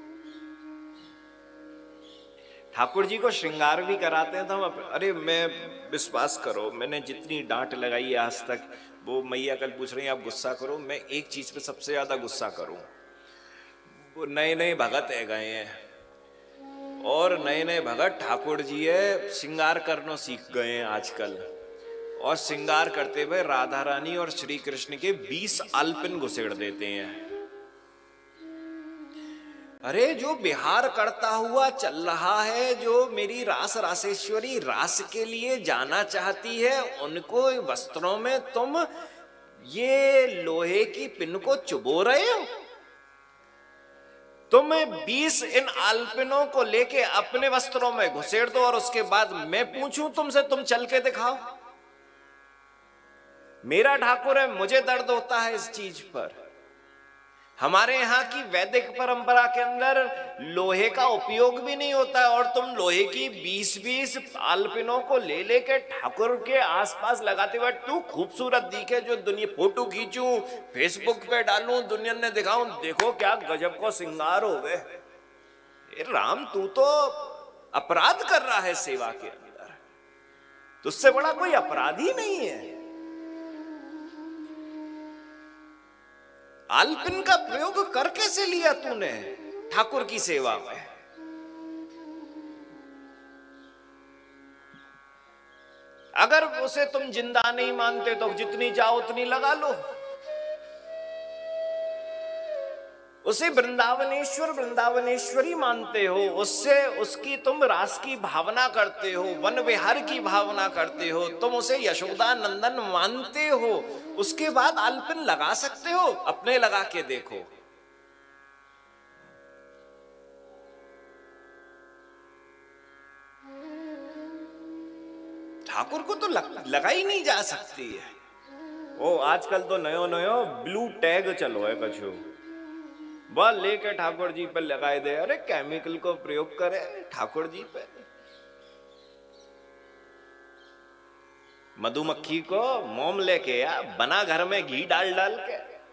ठाकुर जी को श्रृंगार भी कराते हैं तो हम, अरे मैं, विश्वास करो, मैंने जितनी डांट लगाई है आज तक, वो मैया कल पूछ रही हैं आप गुस्सा करो, मैं एक चीज पे सबसे ज्यादा गुस्सा करूं, वो नए नए भगत है गए हैं और नए नए भगत ठाकुर जी है श्रृंगार करना सीख गए हैं आजकल, और श्रृंगार करते हुए राधा रानी और श्री कृष्ण के बीस आलपिन घुसेड़ देते हैं। अरे जो विहार करता हुआ चल रहा है, जो मेरी रास रासेश्वरी रास के लिए जाना चाहती है, उनको वस्त्रों में तुम ये लोहे की पिन को चुबो रहे हो। तुम बीस इन आलपिनों को लेके अपने वस्त्रों में घुसेड़ दो और उसके बाद मैं पूछूं तुमसे, तुम चल के दिखाओ। मेरा ठाकुर है, मुझे दर्द होता है इस चीज पर। हमारे यहाँ की वैदिक परंपरा के अंदर लोहे का उपयोग भी नहीं होता है, और तुम लोहे की बीस बीस आलपिनों को ले लेके ठाकुर के आसपास लगाते हुए, तू खूबसूरत दिखे, जो दुनिया फोटो खींचूं, फेसबुक पे डालूं, दुनिया ने दिखाऊं, देखो क्या गजब को श्रृंगार हो गए। राम, तू तो अपराध कर रहा है सेवा के अंदर, तुझसे बड़ा कोई अपराध ही नहीं है। आलपिन का प्रयोग कर कैसे लिया तूने ठाकुर की सेवा में? अगर उसे तुम जिंदा नहीं मानते तो जितनी चाहो उतनी लगा लो। उसे वृंदावनेश्वर वृंदावनेश्वरी मानते हो, उससे उसकी तुम रास की भावना करते हो, वन विहार की भावना करते हो, तुम उसे यशोदा नंदन मानते हो, उसके बाद आलपिन लगा सकते हो? अपने लगा के देखो। ठाकुर को तो लग, लगा ही नहीं जा सकती है। ओ आजकल तो नयो नयो ब्लू टैग चलो है कछु, वह लेके ठाकुर जी पर लगाए दे। अरे केमिकल को प्रयोग करे ठाकुर जी पे। मधुमक्खी को मोम लेके या बना घर में घी डाल डाल के,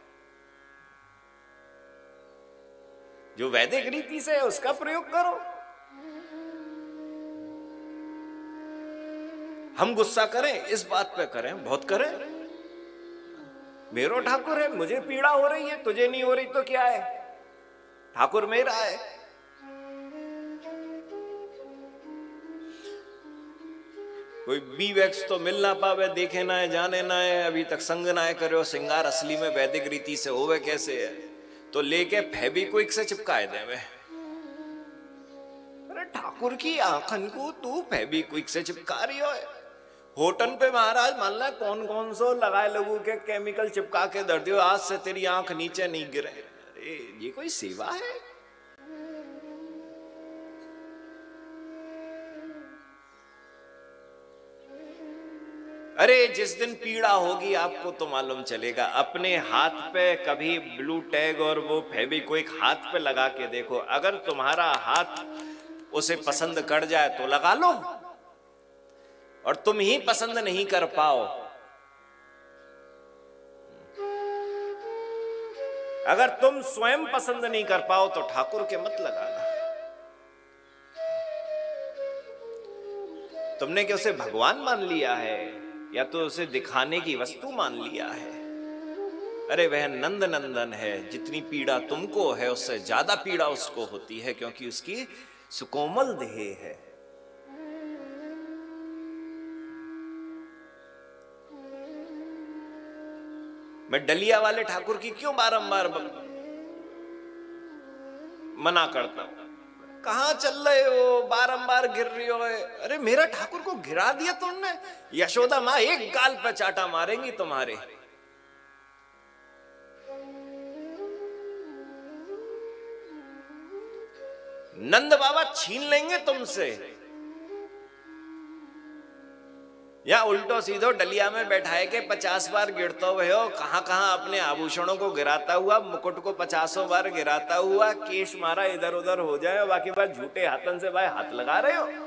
जो वैदिक रीति से है उसका प्रयोग करो। हम गुस्सा करें इस बात पे करें, बहुत करें, मेरो ठाकुर है, मुझे पीड़ा हो रही है, तुझे नहीं हो रही तो क्या है, ठाकुर मेरा है। कोई बी वैक्स तो मिल ना पावे, देखे ना है, जाने ना है, अभी तक संग ना है करे, सिंगार असली में वैदिक रीति से होवे कैसे है, तो लेके फेविक्विक से चिपकाए दे में। अरे ठाकुर की आंखन को तू फेविक्विक से चिपका रही हो। होटल पे महाराज मान ला कौन कौन सो लगाए लोगों के केमिकल चिपका के दर दियो, आज से तेरी आंख नीचे नहीं गिरे। अरे ये कोई सेवा है? अरे जिस दिन पीड़ा होगी आपको तो मालूम चलेगा। अपने हाथ पे कभी ब्लू टैग और वो फेविक्विक हाथ पे लगा के देखो, अगर तुम्हारा हाथ उसे पसंद कर जाए तो लगा लो, और तुम ही पसंद नहीं कर पाओ, अगर तुम स्वयं पसंद नहीं कर पाओ तो ठाकुर के मत लगाना। तुमने क्या उसे भगवान मान लिया है या तो उसे दिखाने की वस्तु मान लिया है? अरे वह नंद नंदन है, जितनी पीड़ा तुमको है उससे ज्यादा पीड़ा उसको होती है, क्योंकि उसकी सुकोमल देह है। मैं डलिया वाले ठाकुर की क्यों बारंबार मना करता हूं? कहां चल रहे हो, बारंबार गिर रही हो? अरे मेरा ठाकुर को गिरा दिया तुमने, यशोदा मां एक गाल पे चाटा मारेंगी तुम्हारे। नंद बाबा छीन लेंगे तुमसे। या उल्टो सीधो डलिया में बैठाए के पचास बार गिरते हुए हो, कहां कहां अपने आभूषणों को गिराता हुआ, मुकुट को पचासों बार गिराता हुआ, केश मारा इधर उधर हो जाए, बाकी बात झूठे हाथन से भाई हाथ लगा रहे हो।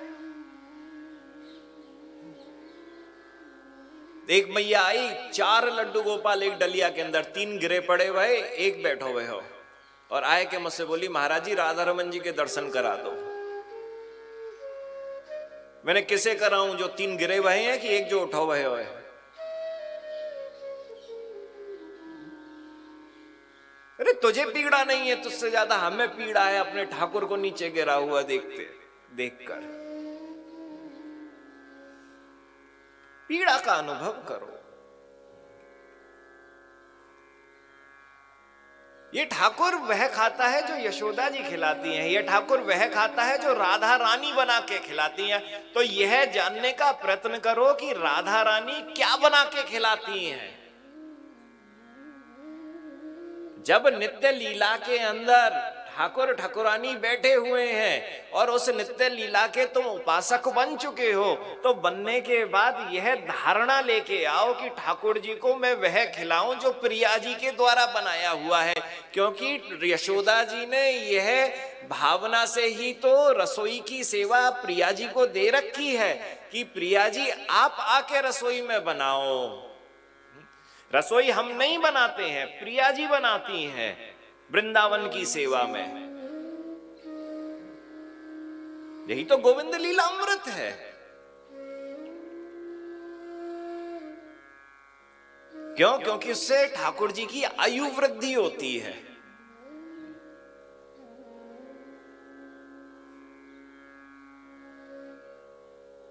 एक मैया आई, चार लड्डू गोपाल एक डलिया के अंदर, तीन गिरे पड़े हुए, एक बैठो हुए हो, और आए के मुझसे बोली महाराज जी राधा रमन जी के दर्शन करा दो। मैंने किसे कराऊं, जो तीन गिरे हुए हैं कि एक जो उठा हुआ है? अरे तुझे पीड़ा नहीं है, तुझसे ज्यादा हमें पीड़ा है अपने ठाकुर को नीचे गिरा हुआ देखते देखकर। पीड़ा का अनुभव करो। ये ठाकुर वह खाता है जो यशोदा जी खिलाती हैं, ये ठाकुर वह खाता है जो राधा रानी बना के खिलाती हैं। तो यह जानने का प्रयत्न करो कि राधा रानी क्या बना के खिलाती हैं। जब नित्य लीला के अंदर ठाकुर ठाकुरानी बैठे हुए हैं और उस नित्य लीला के तुम उपासक बन चुके हो, तो बनने के बाद यह धारणा लेके आओ कि ठाकुर जी को मैं वह खिलाऊं जो प्रिया जी के द्वारा बनाया हुआ है। क्योंकि यशोदा जी ने यह भावना से ही तो रसोई की सेवा प्रिया जी को दे रखी है कि प्रिया जी आप आके रसोई में बनाओ। रसोई हम नहीं बनाते हैं, प्रिया जी बनाती हैं वृंदावन की सेवा में। यही तो गोविंद लीला अमृत है। क्यों? क्योंकि उससे ठाकुर जी की आयु वृद्धि होती है।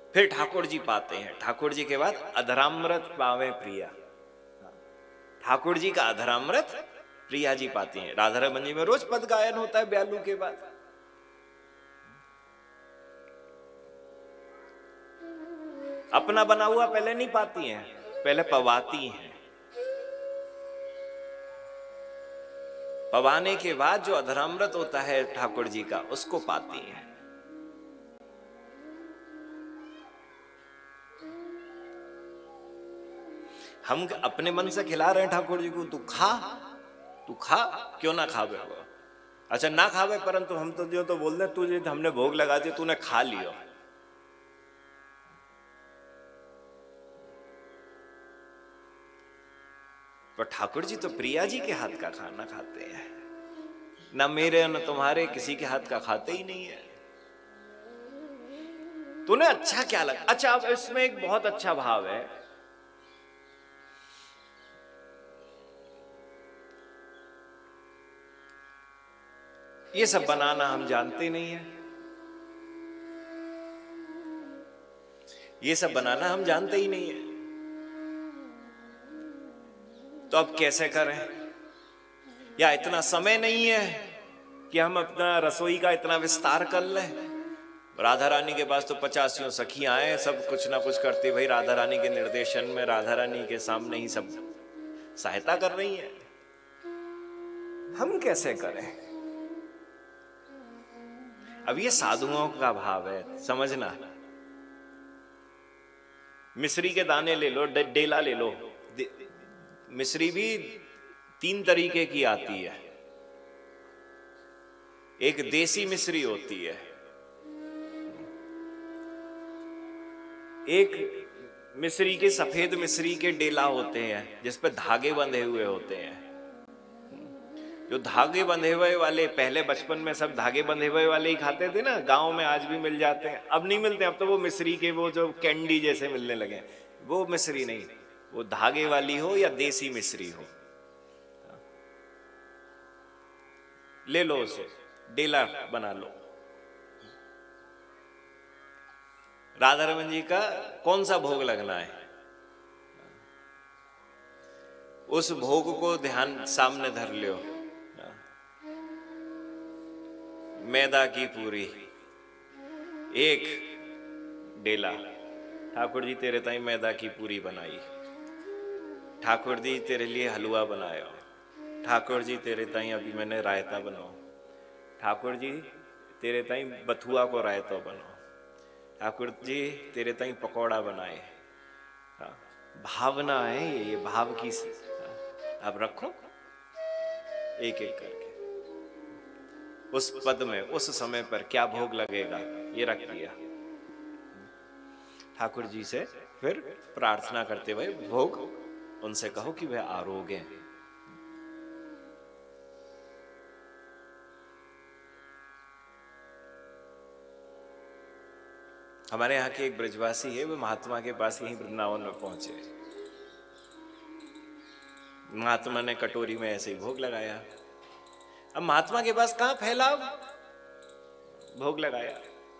फिर ठाकुर जी पाते हैं। ठाकुर जी के बाद अधरामृत पावे प्रिया, ठाकुर जी का अधरामृत प्रिया जी पाती हैं। राधा रमन जी में रोज पद गायन होता है ब्यालू के बाद। अपना बना हुआ पहले नहीं पाती हैं, पहले पवाती हैं। पवाने के बाद जो अधरामृत होता है ठाकुर जी का, उसको पाती हैं। हम अपने मन से खिला रहे हैं ठाकुर जी को, तू खा, तू खा, क्यों ना खावे वो? अच्छा ना खावे, परंतु हम तो जो तो बोल रहे तुझे हमने भोग लगा दिया, तूने खा लियो। पर ठाकुर जी तो प्रिया जी के हाथ का खाना खाते हैं, ना मेरे ना तुम्हारे, किसी के हाथ का खाते ही नहीं है। तूने अच्छा क्या लगा? अच्छा अब इसमें एक बहुत अच्छा भाव है। ये सब बनाना हम जानते नहीं है, ये सब बनाना हम जानते ही नहीं है, तो अब कैसे करें? या इतना समय नहीं है कि हम अपना रसोई का इतना विस्तार कर लें? राधा रानी के पास तो पचासियों सखियां आए, सब कुछ ना कुछ करती भाई राधा रानी के निर्देशन में, राधा रानी के सामने ही सब सहायता कर रही हैं। हम कैसे करें? अब ये साधुओं का भाव है, समझना। मिश्री के दाने ले लो, डेला ले लो। मिश्री भी तीन तरीके की आती है। एक देसी मिश्री होती है, एक मिश्री के सफेद मिश्री के डेला होते हैं जिसपे धागे बंधे हुए होते हैं। जो धागे बंधे हुए वाले, पहले बचपन में सब धागे बंधे हुए वाले ही खाते थे ना, गांव में आज भी मिल जाते हैं। अब नहीं मिलते, अब तो वो मिश्री के वो जो कैंडी जैसे मिलने लगे, वो मिश्री नहीं, वो धागे वाली हो या देसी मिश्री हो, ले लो उसे, डेला बना लो। राधा रमन जी का कौन सा भोग लगना है, उस भोग को ध्यान सामने धर लियो। मैदा की पूरी एक डेला, ठाकुर जी तेरे ताई मैदा की पूरी बनाई, ठाकुर जी तेरे लिए हलवा बनाया, ठाकुर जी तेरे ताई अभी मैंने रायता बनाओ, ठाकुर जी तेरे ताई बथुआ को रायता बनाओ, ठाकुर जी तेरे ताई पकौड़ा बनाए। भावना है ये, ये भाव की। अब रखो एक एक करके उस पद में, उस समय पर क्या भोग लगेगा ये रख दिया। ठाकुर जी से फिर प्रार्थना करते हुए भोग उनसे कहो कि वह आरोग्य हैं। हमारे यहाँ के एक ब्रजवासी है, वो महात्मा के पास यहीं वृंदावन में पहुंचे। महात्मा ने कटोरी में ऐसे ही भोग लगाया। अब महात्मा के पास कहां फैलाव, भोग लगाया।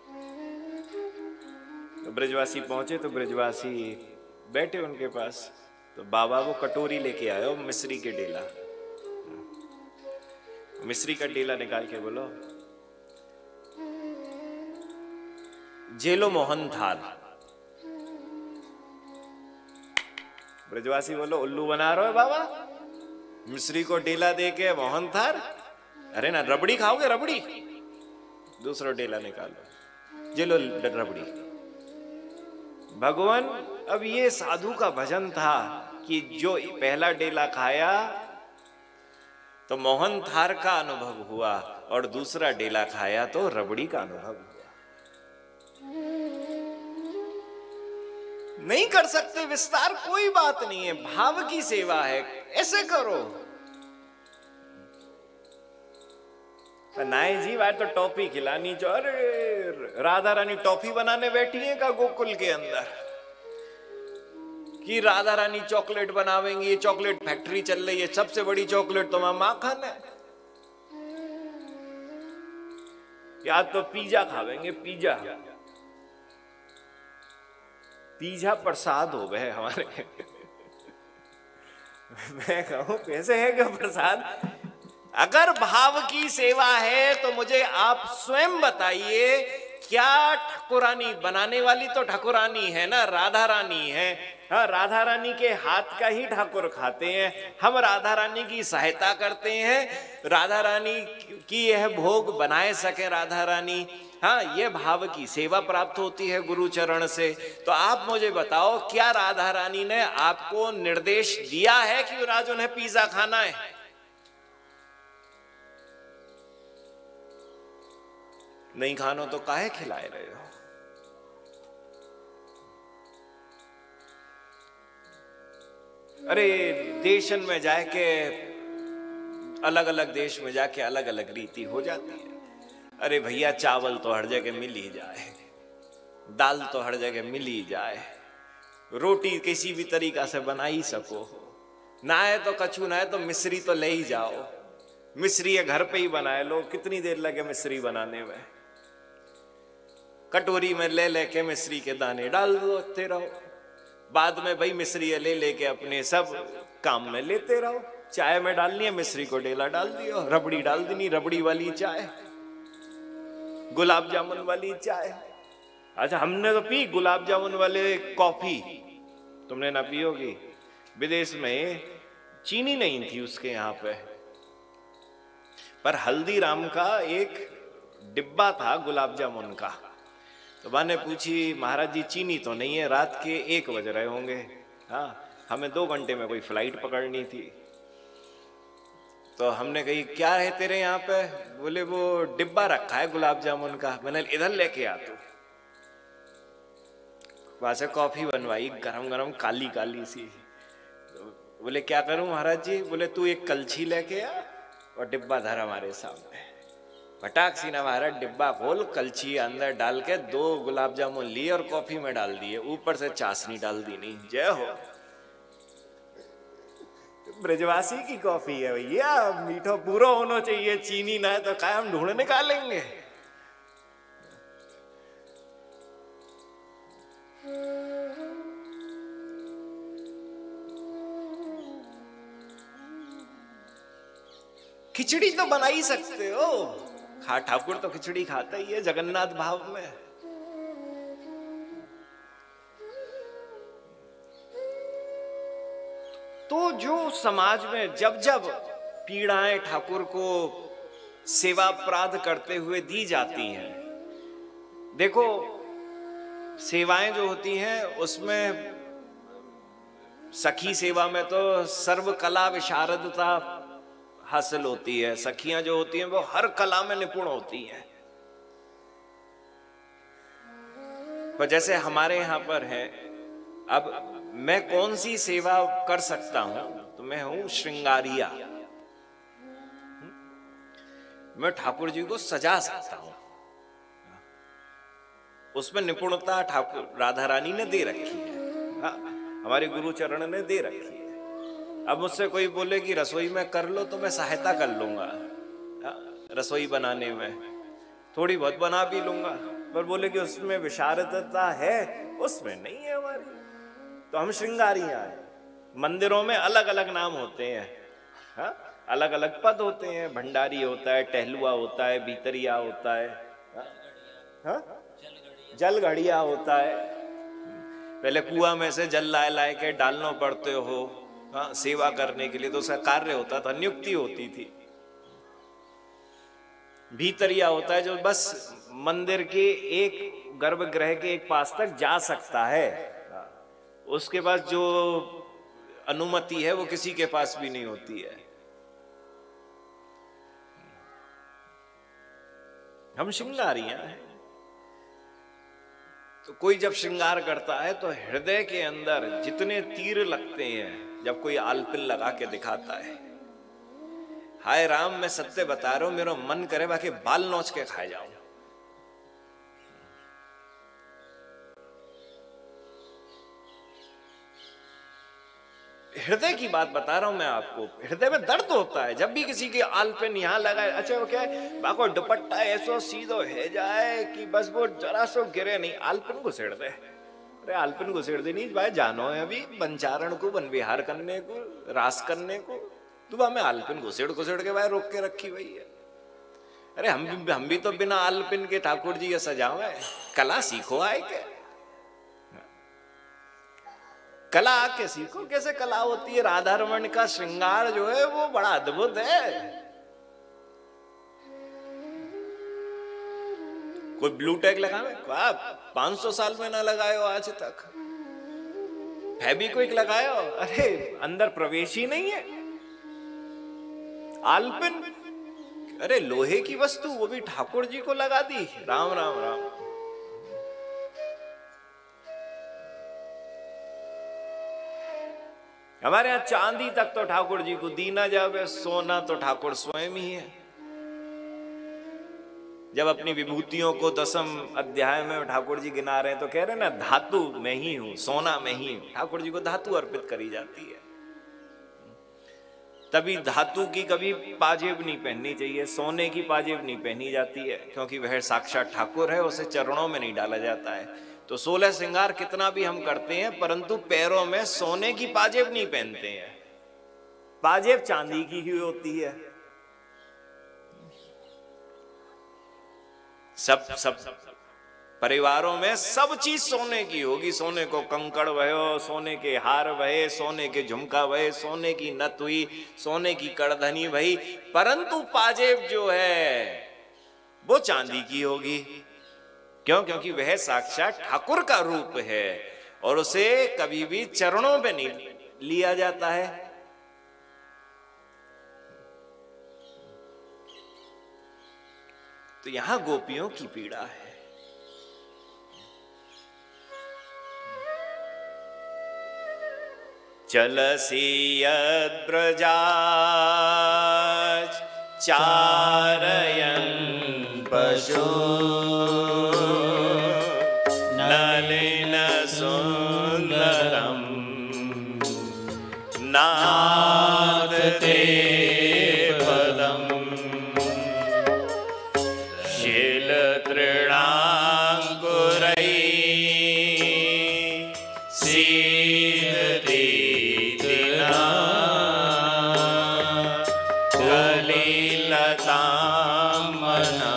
तो ब्रजवासी पहुंचे तो ब्रजवासी बैठे उनके पास, तो बाबा वो कटोरी लेके आए, मिश्री के डेला, मिश्री का डेला निकाल के बोलो जेलो मोहन थाल। ब्रजवासी बोलो उल्लू बना रहे हो बाबा, मिश्री को डेला दे के मोहन थाल? अरे ना रबड़ी खाओगे, रबड़ी? दूसरा डेला निकालो, जेलो रबड़ी। भगवान, अब ये साधु का भजन था कि जो पहला डेला खाया तो मोहन थार का अनुभव हुआ, और दूसरा डेला खाया तो रबड़ी का अनुभव हुआ। नहीं कर सकते विस्तार, कोई बात नहीं है, भाव की सेवा है, ऐसे करो। नाई जी आज तो टॉफी खिलानी जो, अरे राधा रानी टॉफी बनाने बैठी है का गोकुल के अंदर, कि राधा रानी चॉकलेट बनावेंगी, ये चॉकलेट फैक्ट्री चल रही है, सबसे बड़ी चॉकलेट तो माखन है। या तो पिज्जा खावेंगे, पिज्जा। तीजा प्रसाद हो गए हमारे। मैं कहूं कैसे है कि प्रसाद? अगर भाव की सेवा है तो मुझे आप स्वयं बताइए, क्या ठाकुरानी बनाने वाली तो ठाकुरानी है ना, राधा रानी है। हाँ, राधा रानी के हाथ का ही ठाकुर खाते हैं, हम राधा रानी की सहायता करते हैं, राधा रानी की यह भोग बनाए सके राधा रानी। हाँ, ये भाव की सेवा प्राप्त होती है गुरु चरण से। तो आप मुझे बताओ, क्या राधा रानी ने आपको निर्देश दिया है कि आज उन्हें पिज्जा खाना है? नहीं खानो तो काहे खिलाए रहे हो? अरे देशन में जाके, अलग अलग देश में जाके अलग अलग रीति हो जाती है। अरे भैया, चावल तो हर जगह मिल ही जाए, दाल तो हर जगह मिल ही जाए, रोटी किसी भी तरीका से बना ही सको, ना है तो कछू, ना है तो मिश्री तो ले ही जाओ। मिश्री है घर पे ही बनाए लो, कितनी देर लगे मिश्री बनाने में? कटोरी में ले लेके मिश्री के दाने डाल दो रहो, बाद में भाई मिश्री ले लेके अपने सब काम में लेते रहो। चाय में डालनी है मिश्री को डेला डाल दियो, रबड़ी डाल देनी, रबड़ी वाली चाय, गुलाब जामुन वाली चाय। अच्छा, हमने तो पी गुलाब जामुन वाले कॉफी, तुमने ना पी होगी। विदेश में चीनी नहीं थी उसके यहाँ पे, पर हल्दीराम का एक डिब्बा था गुलाब जामुन का। तो मैंने पूछी, महाराज जी चीनी तो नहीं है, रात के एक बज रहे होंगे, हाँ हमें दो घंटे में कोई फ्लाइट पकड़नी थी। तो हमने कही क्या है तेरे यहाँ पे? बोले वो डिब्बा रखा है गुलाब जामुन का। मैंने इधर लेके आ, तू वहां से कॉफी बनवाई, गरम गरम काली काली सी। बोले क्या करूं महाराज जी? बोले तू एक कलछी लेके आ और डिब्बा धर हमारे सामने। फटाक सी ना महाराज डिब्बा खोल, कलछी अंदर डाल के दो गुलाब जामुन लिए और कॉफी में डाल दिए, ऊपर से चाशनी डाल दी। नहीं, जय हो, ब्रजवासी की कॉफी है भैया, मीठो पूरा होना चाहिए, चीनी ना है तो क्या हम ढूंढ निकालेंगे। खिचड़ी तो बना ही सकते हो, खा ठाकुर तो खिचड़ी खाता ही है जगन्नाथ भाव में। तो जो समाज में जब जब पीड़ाएं ठाकुर को सेवा अपराध करते हुए दी जाती हैं, देखो सेवाएं जो होती हैं उसमें सखी सेवा में तो सर्व कला विशारदता हासिल होती है। सखियां जो होती हैं वो हर कला में निपुण होती हैं। पर जैसे हमारे यहां पर है, अब मैं कौन सी सेवा कर सकता हूं? तो मैं हूं श्रृंगारिया, मैं ठाकुर जी को सजा सकता हूं, उसमें निपुणता ठाकुर राधा रानी ने दे रखी है, हाँ, हमारे गुरु चरण ने दे रखी है। अब मुझसे कोई बोले कि रसोई में कर लो तो मैं सहायता कर लूंगा, हाँ, रसोई बनाने में थोड़ी बहुत बना भी लूंगा, पर बोले कि उसमें विशारदता है, उसमें नहीं है हमारी। तो हम श्रृंगारियां हैं। मंदिरों में अलग अलग नाम होते हैं, हाँ, अलग अलग पद होते हैं, भंडारी होता है, टहलुआ होता है, भीतरिया होता है, हाँ, हाँ? जल घड़िया होता है। पहले कुआं में से जल लाए लाए के डालना पड़ते हो, हाँ, सेवा करने के लिए, तो उसका कार्य होता था, नियुक्ति होती थी। भीतरिया होता है जो बस मंदिर के एक गर्भगृह के एक पास तक जा सकता है, उसके पास जो अनुमति है वो किसी के पास भी नहीं होती है। हम श्रृंगारियां हैं। तो कोई जब श्रृंगार करता है तो हृदय के अंदर जितने तीर लगते हैं, जब कोई आलपिन लगा के दिखाता है, हाय राम मैं सत्य बता रहा हूं, मेरा मन करे बाकी बाल नोच के खाए जाऊं। हृदय की बात बता रहा हूं मैं आपको। हृदय में दर्द होता है जब भी किसी के आलपिन यहां लगाए। अच्छा वो क्या है, बाको दुपट्टा ऐसो सीधो है जाए कि बस वो जरा सो गिरे नहीं, आलपिन को सेड़ दे, अरे आलपिन घुसेड़ देनी भाई, जानो है अभी बनचारण को, वन विहार करने को, रास करने को, तू हमें आलपिन घुसेड़ घुसेड़ के भाई रोक के रखी हुई है। अरे हम भी हम भी तो बिना आलपिन के ठाकुर जी ये सजावे, कला सीखो आए के, कला आके सीखो कैसे कला होती है। राधा रमण का श्रृंगार जो है वो बड़ा अद्भुत है। कोई ब्लू टैग लगावे, आप पांच सौ साल में ना लगायो आज तक, फेविक्विक लगायो, अरे अंदर प्रवेश ही नहीं है। आलपिन, अरे लोहे की वस्तु, वो भी ठाकुर जी को लगा दी, राम राम राम। हमारे यहां चांदी तक तो ठाकुर जी को दी ना जावे, सोना तो ठाकुर स्वयं ही है। जब अपनी विभूतियों को दसम अध्याय में ठाकुर जी गिना रहे हैं तो कह रहे हैं ना, धातु में ही हूं, सोना में ही हूं। ठाकुर जी को धातु अर्पित करी जाती है। तभी धातु की कभी पाजेब नहीं पहननी चाहिए, सोने की पाजेब नहीं पहनी जाती है, क्योंकि वह साक्षात ठाकुर है, उसे चरणों में नहीं डाला जाता है। तो सोलह श्रृंगार कितना भी हम करते हैं, परंतु पैरों में सोने की पाजेब नहीं पहनते हैं, पाजेब चांदी की ही होती है। सब सब परिवारों में सब चीज सोने की होगी। सोने को कंकड़ वहो, सोने के हार वहे, सोने के झुमका वहे, सोने की नथ हुई, सोने की करधनी वही, परंतु पाजेब जो है वो चांदी की होगी। क्यों? क्योंकि वह साक्षात ठाकुर का रूप है और उसे कभी भी चरणों पे नहीं लिया जाता है। तो यहां गोपियों की पीड़ा है। चलसी यद्ब्रजाज चारयन् पशु नलिन सुंदरम नादते पदम शील तृणांकुरै सीदति दिना कलिलतां मना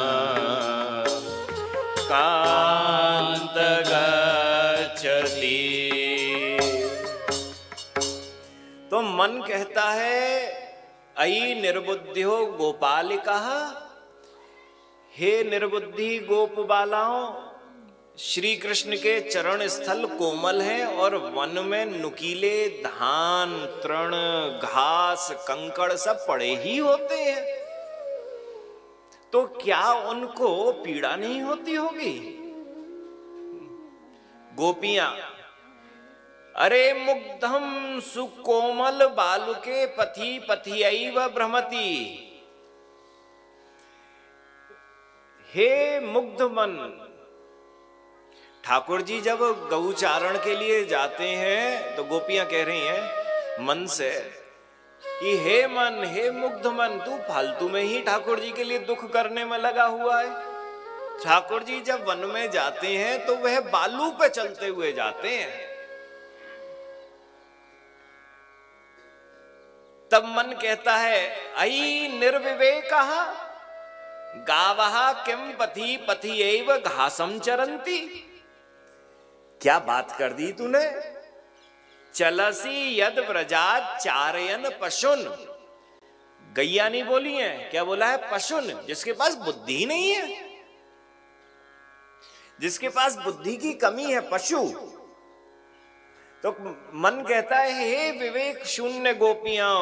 कांत गच्छति। तो मन कहता है, अयि निर्बुद्धियो गोपालिका, हे निर्बुद्धि गोप बालाओं, श्री कृष्ण के चरण स्थल कोमल हैं और वन में नुकीले धान, तृण, घास, कंकड़ सब पड़े ही होते हैं, तो क्या उनको पीड़ा नहीं होती होगी? गोपियां, अरे मुग्धम सुकोमल बालुके पथि पथियैव भ्रमति, हे मुग्ध मन। ठाकुर जी जब गौचारण के लिए जाते हैं तो गोपियां कह रही हैं मन से कि हे मन, हे मुग्ध मन, तू फालतू में ही ठाकुर जी के लिए दुख करने में लगा हुआ है। ठाकुर जी जब वन में जाते हैं तो वह बालू पे चलते हुए जाते हैं। तब मन कहता है, अयि निर्विवेकः गावः किम पथि पथियैव घासम चरन्ति। क्या बात कर दी तूने? चलसी यद व्रजात चारयन पशुन। गैया नहीं बोली है, क्या बोला है? पशुन, जिसके पास बुद्धि नहीं है, जिसके पास बुद्धि की कमी है, पशु। तो मन कहता है, हे विवेक शून्य गोपियां,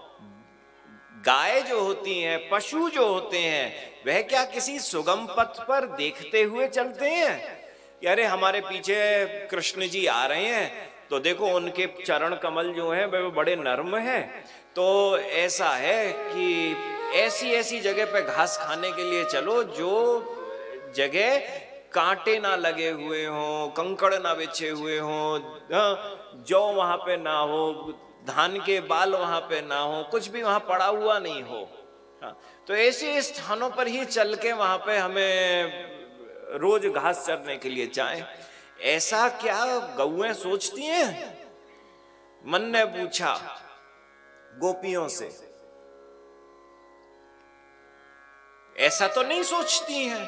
गाय जो होती हैं, पशु जो होते हैं, वह क्या किसी सुगम पथ पर देखते हुए चलते हैं? अरे हमारे पीछे कृष्ण जी आ रहे हैं तो देखो उनके चरण कमल जो हैं वे बड़े नर्म हैं, तो ऐसा है कि ऐसी ऐसी जगह पे घास खाने के लिए चलो जो जगह कांटे ना लगे हुए हों, कंकड़ ना बिछे हुए हों, जौ वहां पे ना हो, धान के बाल वहां पे ना हो, कुछ भी वहां पड़ा हुआ नहीं हो। तो ऐसे स्थानों पर ही चल के वहां पे हमें रोज घास चरने के लिए जाएं। ऐसा क्या गौएं सोचती हैं? मन ने पूछा गोपियों से। ऐसा तो नहीं सोचती हैं।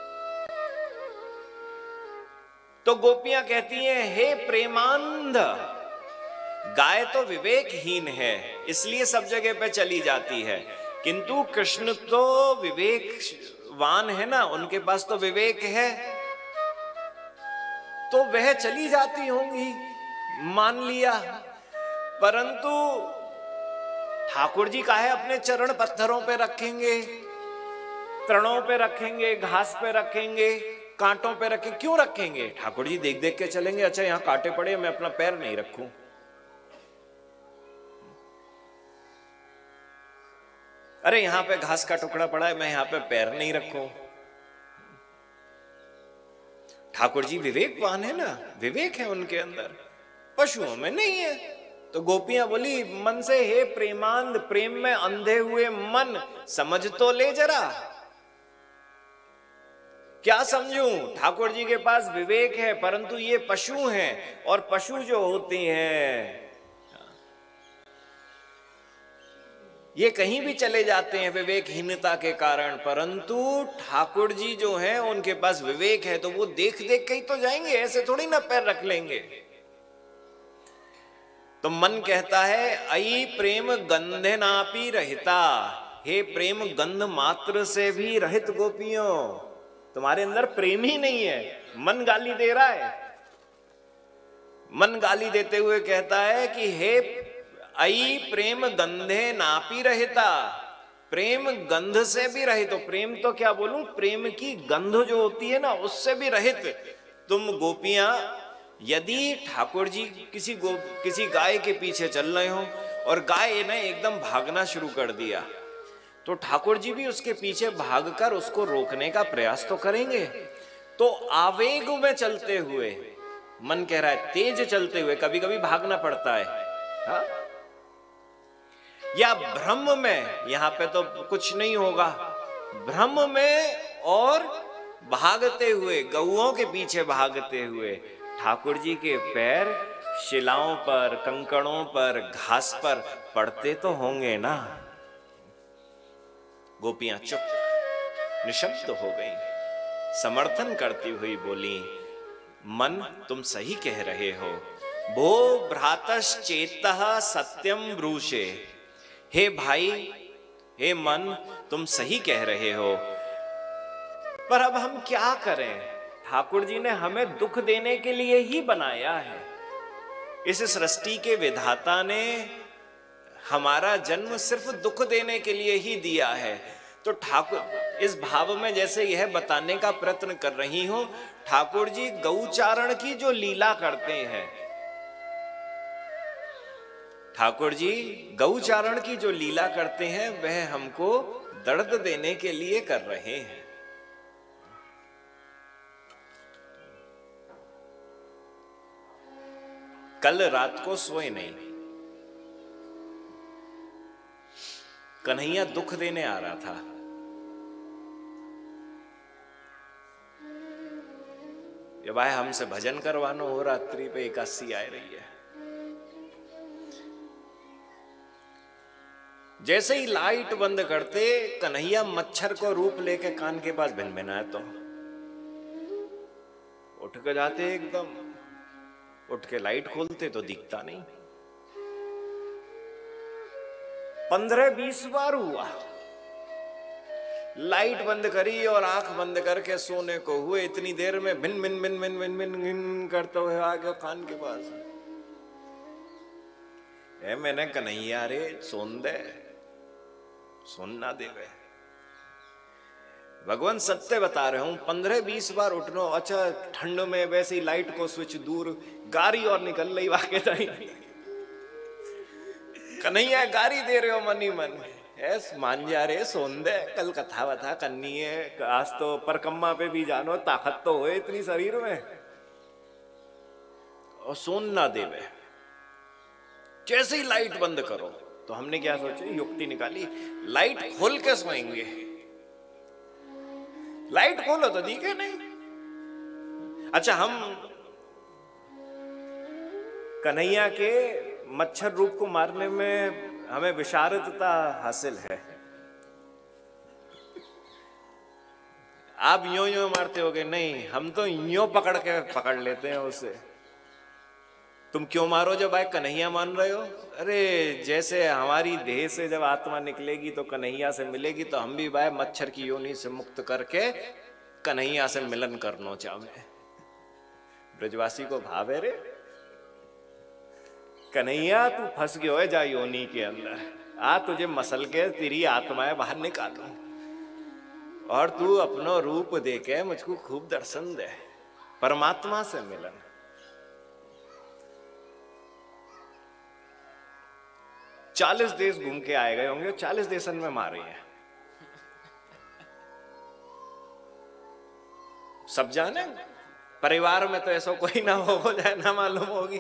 तो गोपियां कहती हैं, हे प्रेमांध, गाय तो विवेकहीन है इसलिए सब जगह पे चली जाती है, किंतु कृष्ण तो विवेकवान है ना, उनके पास तो विवेक है, तो वह चली जाती होंगी, मान लिया। परंतु ठाकुर जी काहे अपने चरण पत्थरों पे रखेंगे, तृणों पे रखेंगे, घास पे रखेंगे, कांटों पे रखें, क्यों रखेंगे? ठाकुर जी देख देख के चलेंगे, अच्छा यहां कांटे पड़े, मैं अपना पैर नहीं रखूं। अरे यहां पे घास का टुकड़ा पड़ा है, मैं यहां पे पैर नहीं रखूं। ठाकुर जी विवेकवान है ना, विवेक है उनके अंदर, पशुओं में नहीं है। तो गोपियां बोली मन से, हे प्रेमांध, प्रेम में अंधे हुए मन, समझ तो ले जरा। क्या समझूं? ठाकुर जी के पास विवेक है, परंतु ये पशु हैं, और पशु जो होते हैं ये कहीं भी चले जाते हैं विवेकहीनता के कारण, परंतु ठाकुर जी जो हैं उनके पास विवेक है, तो वो देख देख के ही तो जाएंगे, ऐसे थोड़ी ना पैर रख लेंगे। तो मन कहता है, अई प्रेम गंधे नापी रहता, हे प्रेम गंध मात्र से भी रहित गोपियों, तुम्हारे अंदर प्रेम ही नहीं है। मन गाली दे रहा है। मन गाली देते हुए कहता है कि हे अई प्रेम गंधे नापी रहता, प्रेम गंध से भी रहित। तो प्रेम तो क्या बोलूं, प्रेम की गंध जो होती है ना उससे भी रहित तुम गोपियां, यदि ठाकुर जी किसी गो किसी गाय के पीछे चल रहे हो और गाय ने एकदम भागना शुरू कर दिया, तो ठाकुर जी भी उसके पीछे भागकर उसको रोकने का प्रयास तो करेंगे। तो आवेग में चलते हुए, मन कह रहा है तेज चलते हुए कभी कभी भागना पड़ता है, हा? या भ्रम में, यहां पे तो कुछ नहीं होगा, भ्रम में और भागते हुए, गौओं के पीछे भागते हुए ठाकुर जी के पैर शिलाओं पर, कंकड़ों पर, घास पर पड़ते तो होंगे ना। गोपियां चुप निशब्द हो गई, समर्थन करती हुई बोली, मन तुम सही कह रहे हो, भो भ्रातश्चेतः सत्यम ब्रूषे, हे भाई, हे मन, तुम सही कह रहे हो, पर अब हम क्या करें? ठाकुर जी ने हमें दुख देने के लिए ही बनाया है। इस सृष्टि के विधाता ने हमारा जन्म सिर्फ दुख देने के लिए ही दिया है। तो ठाकुर इस भाव में जैसे यह बताने का प्रयत्न कर रही हूं, ठाकुर जी गौचारण की जो लीला करते हैं, ठाकुर जी गौचारण की जो लीला करते हैं वह हमको दर्द देने के लिए कर रहे हैं। कल रात को सोए नहीं, कन्हैया दुख देने आ रहा था। ये भाई हमसे भजन करवानो हो, रात्रि पे एकादशी आ रही है। जैसे ही लाइट बंद करते, कन्हैया मच्छर को रूप लेके कान के पास भिनभिनाए, तो उठ के जाते, एकदम उठ के लाइट खोलते तो दिखता नहीं। पंद्रह बीस बार हुआ, लाइट बंद करी और आंख बंद करके सोने को हुए, इतनी देर में भिन भिन भिन भिन भिन भिन भिन करते हुए आ गया कान के पास। ए मैंने कन्हैया रे सोन दे, सुनना देवे। भगवान सत्य बता रहे हूं, पंद्रह बीस बार उठनो। अच्छा ठंड में वैसे ही लाइट को स्विच दूर, गारी और निकल रही वाके ताई, कन्हैया गारी दे रहे हो मनी मन, ऐस मान जा रहे सोन दे, कल कथा वथा करनी है, आज तो परकम्मा पे भी जानो, ताकत तो हो इतनी शरीर में, और सोन ना देवे। जैसे ही लाइट बंद करो, तो हमने क्या सोचा, युक्ति निकाली, लाइट खोल के सोएंगे। लाइट खोलो तो दिखे नहीं। अच्छा हम कन्हैया के मच्छर रूप को मारने में हमें विशारदता हासिल है। आप यूं यूं मारते होगे, नहीं हम तो यूं पकड़ के पकड़ लेते हैं उसे। तुम क्यों मारो जब भाई कन्हैया मान रहे हो? अरे जैसे हमारी देह से जब आत्मा निकलेगी तो कन्हैया से मिलेगी, तो हम भी भाई मच्छर की योनि से मुक्त करके कन्हैया से मिलन करना चाहे। ब्रजवासी को भाव है रे, कन्हैया तू फंस गयो है जा योनि के अंदर, आ तुझे मसल के तेरी आत्माएं बाहर निकालो और तू अपनो रूप दे के मुझको खूब दर्शन दे, परमात्मा से मिलन। चालीस देश घूम के आए गए होंगे, चालीस देशन में मारे हैं। सब जाने, परिवार में तो ऐसा कोई ना हो जाए ना मालूम होगी।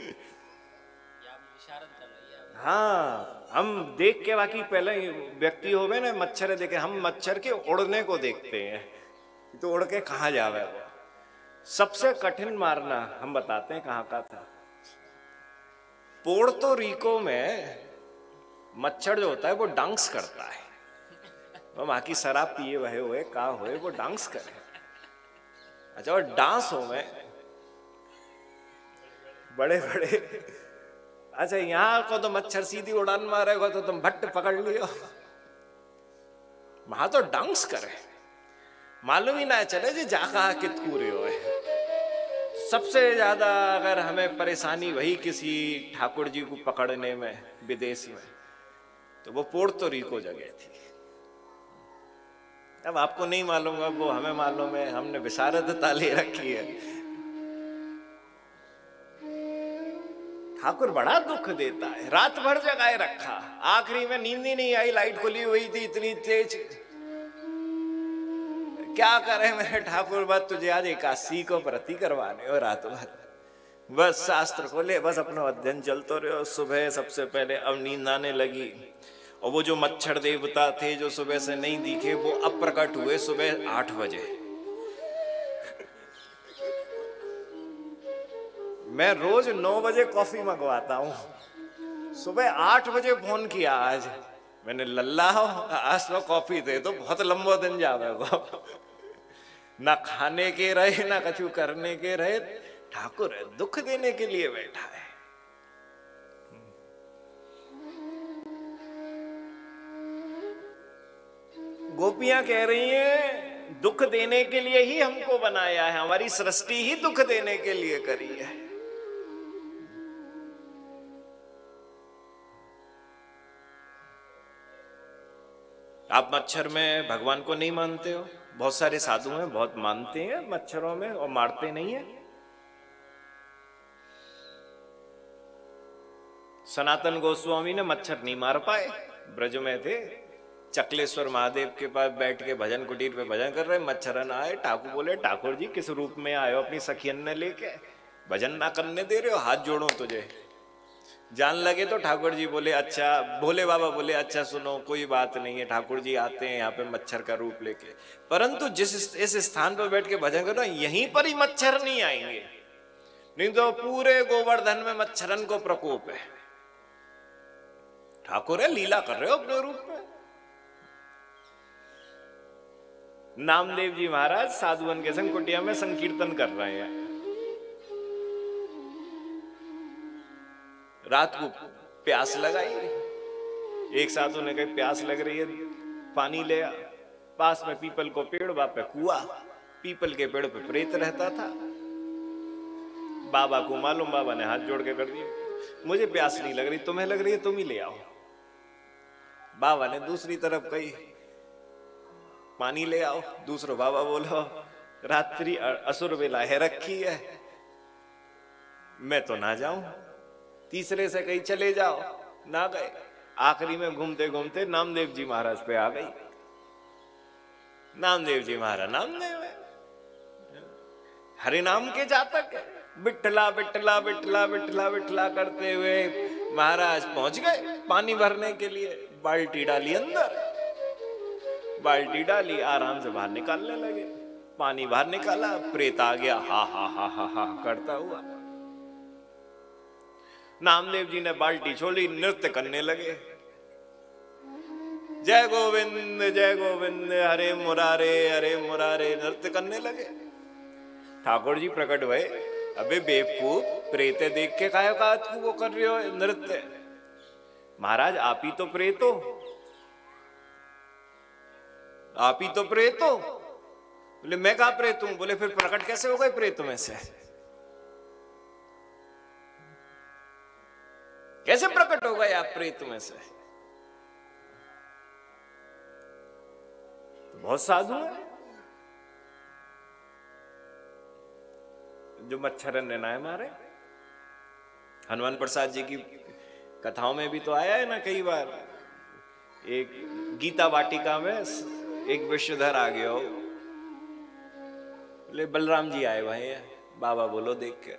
हाँ, हम देख के बाकी पहले व्यक्ति हो गए ना, मच्छर देखे, हम मच्छर के उड़ने को देखते हैं तो उड़ के कहाँ जावे वो। सबसे कठिन मारना हम बताते हैं कहाँ का था। पोर्तो रिको में मच्छर जो होता है वो डांस करता है, वो वहां की शराब पिए वहे हुए का हुए वो डांस करे। अच्छा, और डांस हो में बड़े बड़े, अच्छा यहां को तो मच्छर सीधी उड़ान मारेगा तो तुम भट्ट पकड़ लियो, वहां तो डांस करे, मालूम ही ना चले जी जा कहा कित पूरे हो। सबसे ज्यादा अगर हमें परेशानी वही किसी ठाकुर जी को पकड़ने में विदेश में, तो वो पोर्तो रिको जगह थी। अब आपको नहीं मालूम, अब वो हमें मालूम है, हमने विशारदता ले रखी है। ठाकुर बड़ा दुख देता है, रात भर जगाए रखा, आखिरी में नींद ही नहीं आई, लाइट खुली हुई थी इतनी तेज। क्या करे मेरे ठाकुर, बस तुझे आज एकादशी को व्रती करवाने हो रात भर, बस शास्त्र को ले, बस अपना अध्ययन चलते रहो। सुबह सबसे पहले अब नींद आने लगी, और वो जो मच्छर देवता थे जो सुबह से नहीं दिखे वो अब प्रकट हुए सुबह आठ बजे। मैं रोज नौ बजे कॉफी मंगवाता हूं, सुबह आठ बजे फोन किया आज मैंने, लल्ला हो आज तो कॉफी दे तो बहुत लंबा दिन जावे वो। ना खाने के रहे ना कछु करने के रहे, ठाकुर दुख देने के लिए बैठा है। गोपियां कह रही हैं दुख देने के लिए ही हमको बनाया है, हमारी सृष्टि ही दुख देने के लिए करी है। आप मच्छर में भगवान को नहीं मानते हो, बहुत सारे साधु हैं बहुत मानते हैं मच्छरों में और मारते नहीं है। सनातन गोस्वामी ने मच्छर नहीं मार पाए, ब्रज में थे, चकलेश्वर महादेव के पास बैठ के भजन कुटीर पे भजन कर रहे, मच्छरन आए, ठाकुर बोले ठाकुर जी किस रूप में आए हो अपनी सखियन ने लेके, भजन ना करने दे रहे हो, हाथ जोड़ो तुझे। जान लगे तो ठाकुर जी बोले अच्छा, भोले बाबा बोले अच्छा सुनो कोई बात नहीं है, ठाकुर जी आते हैं यहाँ पे मच्छर का रूप लेके, परंतु जिस इस स्थान पर बैठ के भजन करो यहीं पर ही मच्छर नहीं आएंगे, नहीं तो पूरे गोवर्धन में मच्छरन को प्रकोप है। ठाकुर है लीला कर रहे हो अपने रूप में। नामदेव जी महाराज साधुवन के संग कुटिया में संकीर्तन कर रहे हैं, रात को प्यास लगाई, एक साधु ने कहा प्यास लग रही है पानी ले आ, पास में पीपल को पेड़, वहां पे कुआ, पीपल के पेड़ पे प्रेत रहता था। बाबा को मालूम, बाबा ने हाथ जोड़ के कर दिया, मुझे प्यास नहीं लग रही, तुम्हें लग रही है तुम ही ले आओ। बाबा ने दूसरी तरफ कही पानी ले आओ, दूसरा बाबा बोलो रात्रि असुर बेला है रखी है मैं तो ना जाऊं, तीसरे से कहीं चले जाओ, ना गए, आखिरी में घूमते घूमते नामदेव जी महाराज पे आ गई। नामदेव जी महाराज नामदेव है, हरि नाम के जातक है, बिट्ठला बिट्ठला बिट्ठला बिट्ठला बिट्ठला करते हुए महाराज पहुंच गए पानी भरने के लिए, बाल्टी डाली अंदर, बाल्टी डाली आराम से बाहर निकालने लगे, पानी बाहर निकाला, प्रेत आ गया हा हा हा हा हा करता हुआ। नामदेव जी ने बाल्टी छोड़ी, नृत्य करने लगे। जय गोविंद जय गोविंद, हरे मुरारे हरे मुरारे, नृत्य करने लगे। ठाकुर जी प्रकट हुए, अबे बेवकूफ, प्रेते देख के काहे का तू वो कर रहे हो नृत्य? महाराज आप ही तो प्रेत हो, आप ही तो प्रेत हो। बोले मैं कहा प्रेत हूं? बोले फिर प्रकट कैसे हो गए प्रेत में से? कैसे प्रकट हो गए आप प्रेत में से? तो बहुत साधु है जो मच्छर ने मारे। हनुमान प्रसाद जी की कथाओं में भी तो आया है ना कई बार। एक गीता वाटिका में एक विषधर आ गया हो, बोले बलराम जी आए भाई, बाबा बोलो देख के।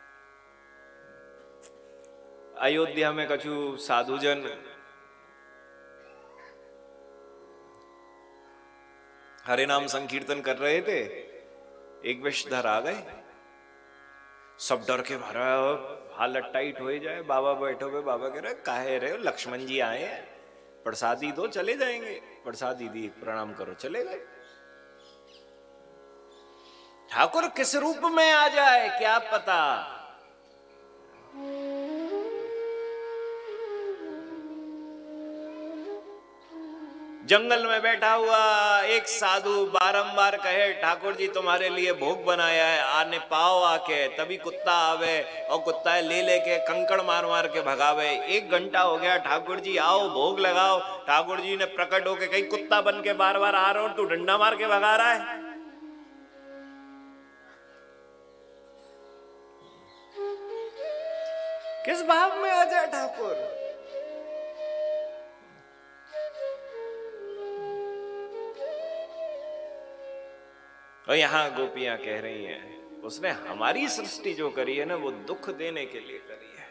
अयोध्या में कछु साधुजन हरे नाम संकीर्तन कर रहे थे, एक विषधर आ गए, सब डर के भरा, हालत टाइट हो जाए। बाबा बैठे हुए, बाबा कह रहे काहे रहे हो, लक्ष्मण जी आए हैं, प्रसादी दो चले जाएंगे। प्रसादी दी, प्रणाम करो, चले गए। ठाकुर किस रूप में आ जाए क्या पता। जंगल में बैठा हुआ एक साधु बारंबार कहे ठाकुर जी तुम्हारे लिए भोग बनाया है, आने पाओ आके। तभी कुत्ता आवे और कुत्ता ले लेके कंकड़ मार मार के भगावे। एक घंटा हो गया, ठाकुर जी आओ भोग लगाओ। ठाकुर जी ने प्रकट होके कहीं कुत्ता बन के बार बार आ रहा और तू डंडा मार के भगा रहा है। किस भाव में आ जाए ठाकुर। और यहां गोपियां कह रही हैं उसने हमारी सृष्टि जो करी है ना वो दुख देने के लिए करी है।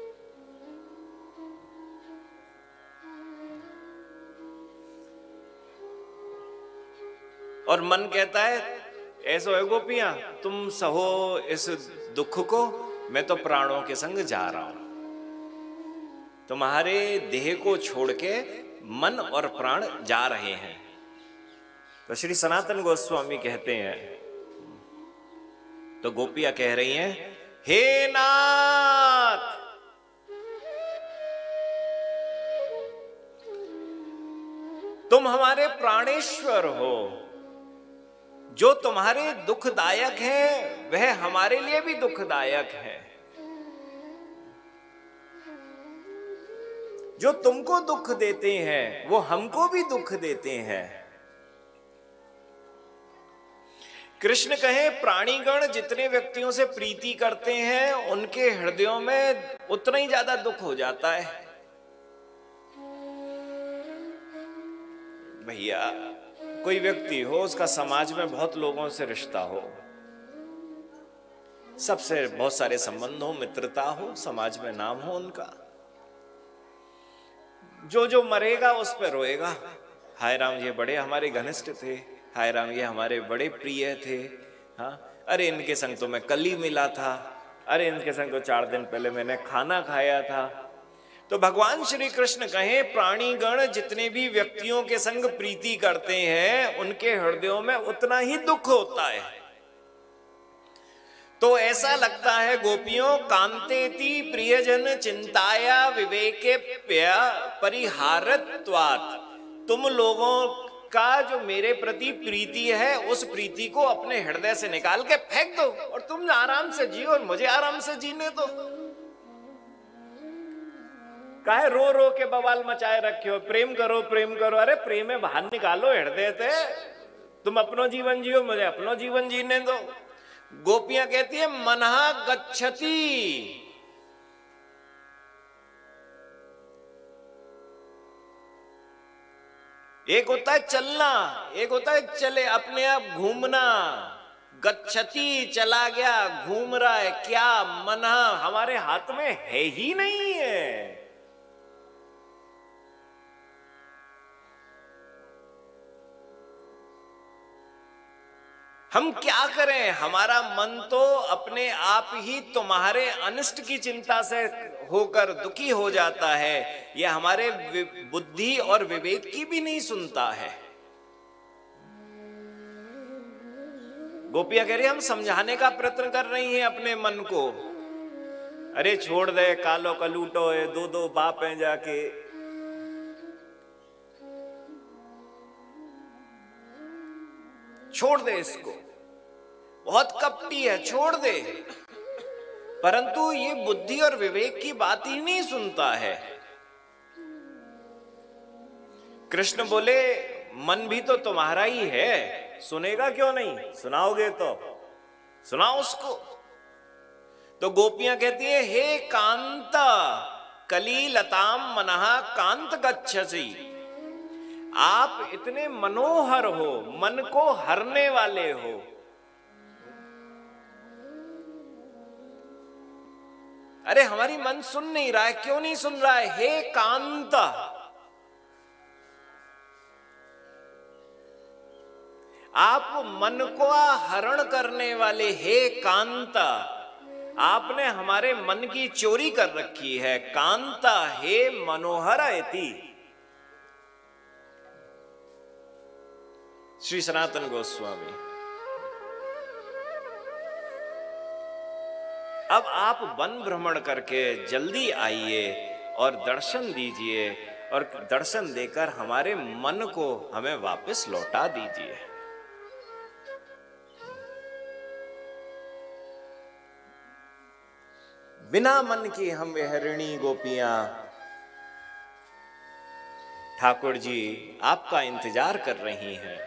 और मन कहता है ऐसा है गोपियां, तुम सहो इस दुख को, मैं तो प्राणों के संग जा रहा हूं। तुम्हारे देह को छोड़ के मन और प्राण जा रहे हैं। तो श्री सनातन गोस्वामी कहते हैं, तो गोपियां कह रही हैं हे नाथ, तुम हमारे प्राणेश्वर हो। जो तुम्हारे दुखदायक है वह हमारे लिए भी दुखदायक है। जो तुमको दुख देते हैं वो हमको भी दुख देते हैं। कृष्ण कहे प्राणीगण जितने व्यक्तियों से प्रीति करते हैं उनके हृदयों में उतना ही ज्यादा दुख हो जाता है। भैया कोई व्यक्ति हो, उसका समाज में बहुत लोगों से रिश्ता हो, सबसे बहुत सारे संबंध हो, मित्रता हो, समाज में नाम हो उनका, जो जो मरेगा उस पर रोएगा, हाय राम ये बड़े हमारे घनिष्ठ थे, हाय राम ये हमारे बड़े प्रिय थे। हाँ, अरे इनके संग तो मैं कल ही मिला था, अरे इनके संग तो चार दिन पहले मैंने खाना खाया था। तो भगवान श्री कृष्ण कहे प्राणीगण जितने भी व्यक्तियों के संग प्रीति करते हैं उनके हृदयों में उतना ही दुख होता है। तो ऐसा लगता है गोपियों, कांतेति प्रियजन चिंताया विवेके परिहारत्वात्, तुम लोगों का जो मेरे प्रति प्रीति है उस प्रीति को अपने हृदय से निकाल के फेंक दो और तुम आराम से जियो और मुझे आराम से जीने दो। काहे रो रो के बवाल मचाए रखे हो, प्रेम करो प्रेम करो। अरे प्रेम में बाहर निकालो हृदय से, तुम अपनो जीवन जियो मुझे अपनो जीवन जीने दो। गोपियां कहती है मनहा गच्छति, एक होता है चलना, एक होता है चले अपने आप घूमना। गच्छति चला गया, घूम रहा है, क्या मना हमारे हाथ में है ही नहीं है। हम क्या करें, हमारा मन तो अपने आप ही तुम्हारे अनिष्ट की चिंता से होकर दुखी हो जाता है, यह हमारे बुद्धि और विवेक की भी नहीं सुनता है। गोपियां कह रही हम समझाने का प्रयत्न कर रही हैं अपने मन को, अरे छोड़ दे, कालो कलूटो है, दो दो बाप हैं जाके, छोड़ दे इसको, बहुत कपटी है, छोड़ दे। परंतु ये बुद्धि और विवेक की बात ही नहीं सुनता है। कृष्ण बोले मन भी तो तुम्हारा ही है, सुनेगा क्यों नहीं, सुनाओगे तो सुनाओ उसको। तो गोपियां कहती है हे कांता कलीलताम मनः कांत गच्छसि, आप इतने मनोहर हो, मन को हरने वाले हो। अरे हमारी मन सुन नहीं रहा है, क्यों नहीं सुन रहा है? हे कांता, आप मन को हरण करने वाले, हे कांता, आपने हमारे मन की चोरी कर रखी है। कांता हे मनोहर इति। श्री सनातन गोस्वामी, अब आप वन भ्रमण करके जल्दी आइए और दर्शन दीजिए, और दर्शन देकर हमारे मन को हमें वापस लौटा दीजिए। बिना मन की हम विहरिणी गोपियां ठाकुर जी आपका इंतजार कर रही हैं,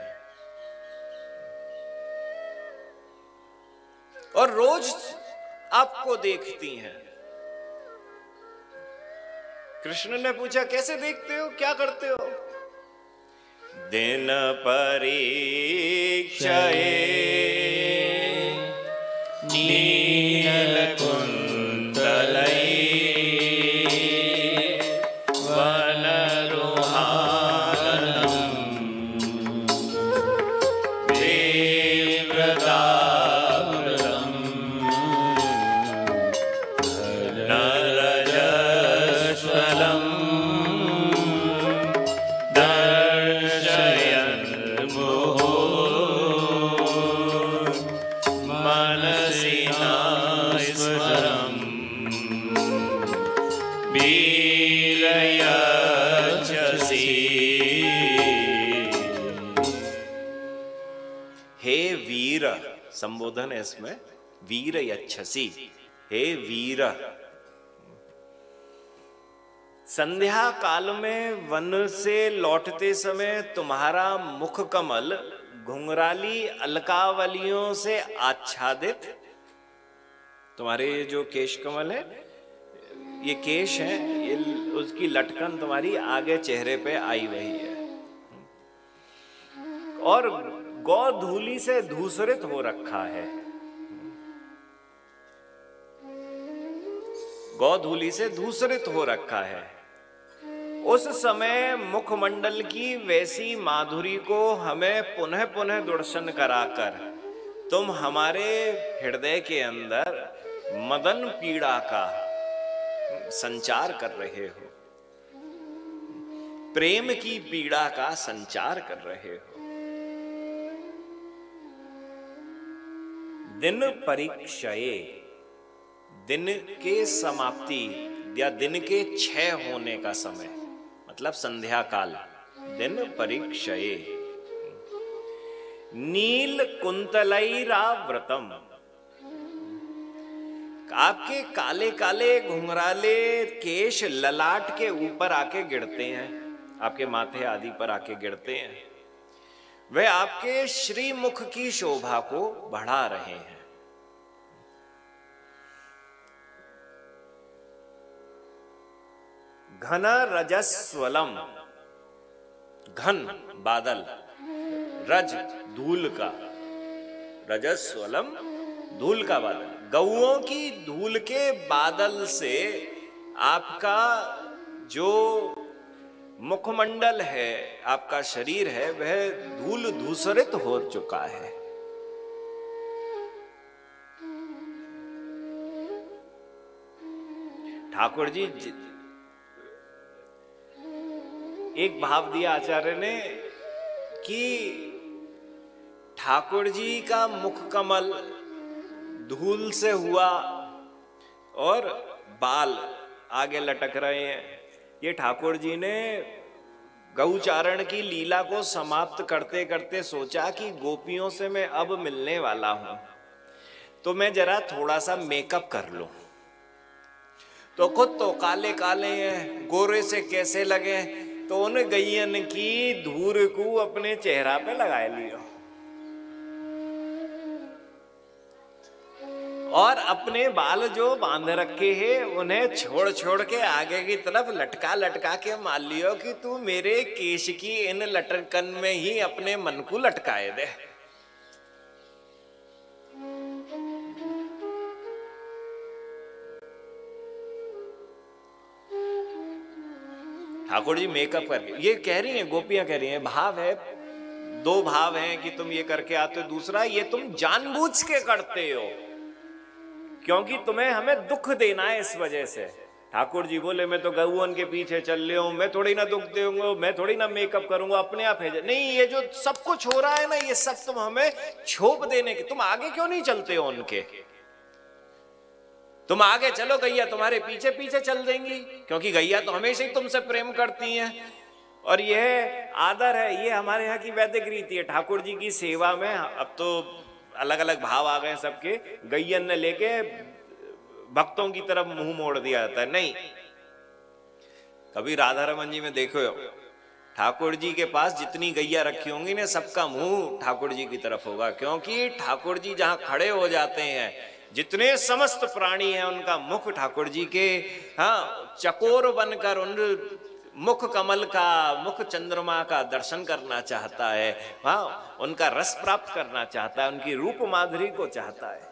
और रोज आपको देखती हैं। कृष्ण ने पूछा कैसे देखते हो, क्या करते हो? दिन परीक्षये नीलकुंतलै संबोधन है इसमें, वीर यच्छसि, हे वीर। संध्या काल में वन से लौटते समय तुम्हारा मुख कमल घुंघराली अलकावलियों से आच्छादित, तुम्हारे जो केश कमल है, ये केश है, ये उसकी लटकन तुम्हारी आगे चेहरे पे आई हुई है, और गौधूली से धूसरित हो रखा है। गौधूली से धूसरित हो रखा है। उस समय मुखमंडल की वैसी माधुरी को हमें पुनः पुनः दर्शन कराकर तुम हमारे हृदय के अंदर मदन पीड़ा का संचार कर रहे हो, प्रेम की पीड़ा का संचार कर रहे हो। दिन परीक्षये, दिन के समाप्ति या दिन के क्षय होने का समय, मतलब संध्या काल। दिन परीक्षये नील कुंतलैराव्रतम, आपके काले काले घुंघराले केश ललाट के ऊपर आके गिरते हैं, आपके माथे आदि पर आके गिरते हैं, वे आपके श्रीमुख की शोभा को बढ़ा रहे हैं। घन रजस्वलम, घन बादल, रज धूल का, रजस्वलम धूल का बादल, गौओं की धूल के बादल से आपका जो मुखमंडल है, आपका शरीर है, वह धूल धूसरित हो चुका है। ठाकुर जी एक भाव दिया आचार्य ने कि ठाकुर जी का मुख कमल धूल से हुआ और बाल आगे लटक रहे हैं। ये ठाकुर जी ने गौचारण की लीला को समाप्त करते करते सोचा कि गोपियों से मैं अब मिलने वाला हूं, तो मैं जरा थोड़ा सा मेकअप कर लूं। तो खुद तो काले काले हैं, गोरे से कैसे लगे, तो उन गैयन की धूर को अपने चेहरा पे लगा लिया और अपने बाल जो बांध रखे हैं उन्हें छोड़ छोड़ के आगे की तरफ लटका लटका के मान लियो कि तू मेरे केश की इन लटकन में ही अपने मन को लटकाए दे। ठाकुर जी मेकअप करके ये कह रही हैं, गोपियां कह रही हैं, भाव है, दो भाव हैं कि तुम ये करके आते हो, दूसरा ये तुम जानबूझ के करते हो क्योंकि तुम्हें हमें दुख देना है इस वजह से। ठाकुर जी बोले मैं तो गौवन के पीछे चल रहे हूं, मैं थोड़ी ना दुख दूंगा, मैं थोड़ी ना मेकअप करूंगा, अपने आप है। नहीं, ये जो सब कुछ हो रहा है ना, ये सब तुम हमें छोप देने के, तुम आगे क्यों नहीं चलते हो उनके? तुम आगे चलो, गैया तुम्हारे पीछे पीछे चल देंगी, क्योंकि गैया तो हमेशा ही तुमसे प्रेम करती हैं। और यह आदर है, ये हमारे यहाँ की वैदिक रीति है। ठाकुर जी की सेवा में अब तो अलग अलग भाव आ गए सबके, गैयन ने लेके भक्तों की तरफ मुंह मोड़ दिया जाता है। नहीं, कभी राधा रमन जी में देखो, ठाकुर जी के पास जितनी गैया रखी होंगी ना, सबका मुंह ठाकुर जी की तरफ होगा, क्योंकि ठाकुर जी जहां खड़े हो जाते हैं, जितने समस्त प्राणी हैं उनका मुख ठाकुर जी के हाँ चकोर बनकर उन मुख कमल का, मुख चंद्रमा का दर्शन करना चाहता है, हाँ उनका रस प्राप्त करना चाहता है, उनकी रूप माधुरी को चाहता है।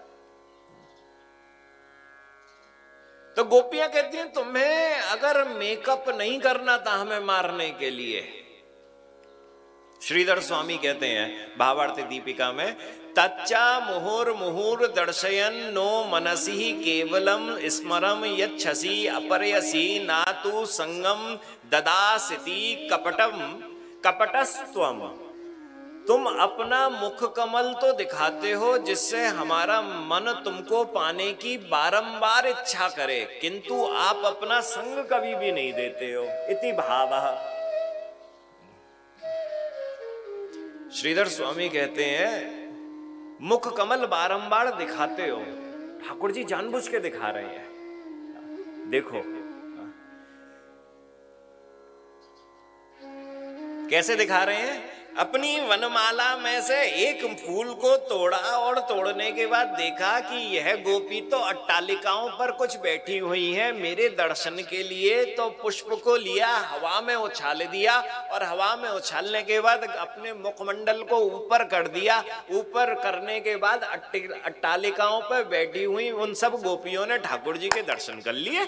तो गोपियां कहती हैं तुम्हें अगर मेकअप नहीं करना था हमें मारने के लिए। श्रीधर स्वामी कहते हैं भावार्थ दीपिका में, तच्चा मुहुर मुहुर दर्शयन नो मनसी केवलम स्मरम यच्छसी अपरयसी नातु संगम ददासिति कपटम कपटस्त्वम। तुम अपना मुख कमल तो दिखाते हो जिससे हमारा मन तुमको पाने की बारंबार इच्छा करे, किंतु आप अपना संग कभी भी नहीं देते हो। इति भावः। श्रीधर स्वामी कहते हैं मुख कमल बारंबार दिखाते हो, ठाकुर जी जानबूझ के दिखा रहे हैं। देखो कैसे दिखा रहे हैं, अपनी वनमाला में से एक फूल को तोड़ा और तोड़ने के बाद देखा कि यह गोपी तो अट्टालिकाओं पर कुछ बैठी हुई है मेरे दर्शन के लिए, तो पुष्प को लिया, हवा में उछाल दिया और हवा में उछालने के बाद अपने मुखमंडल को ऊपर कर दिया। ऊपर करने के बाद अट्टालिकाओं पर बैठी हुई उन सब गोपियों ने ठाकुर जी के दर्शन कर लिए।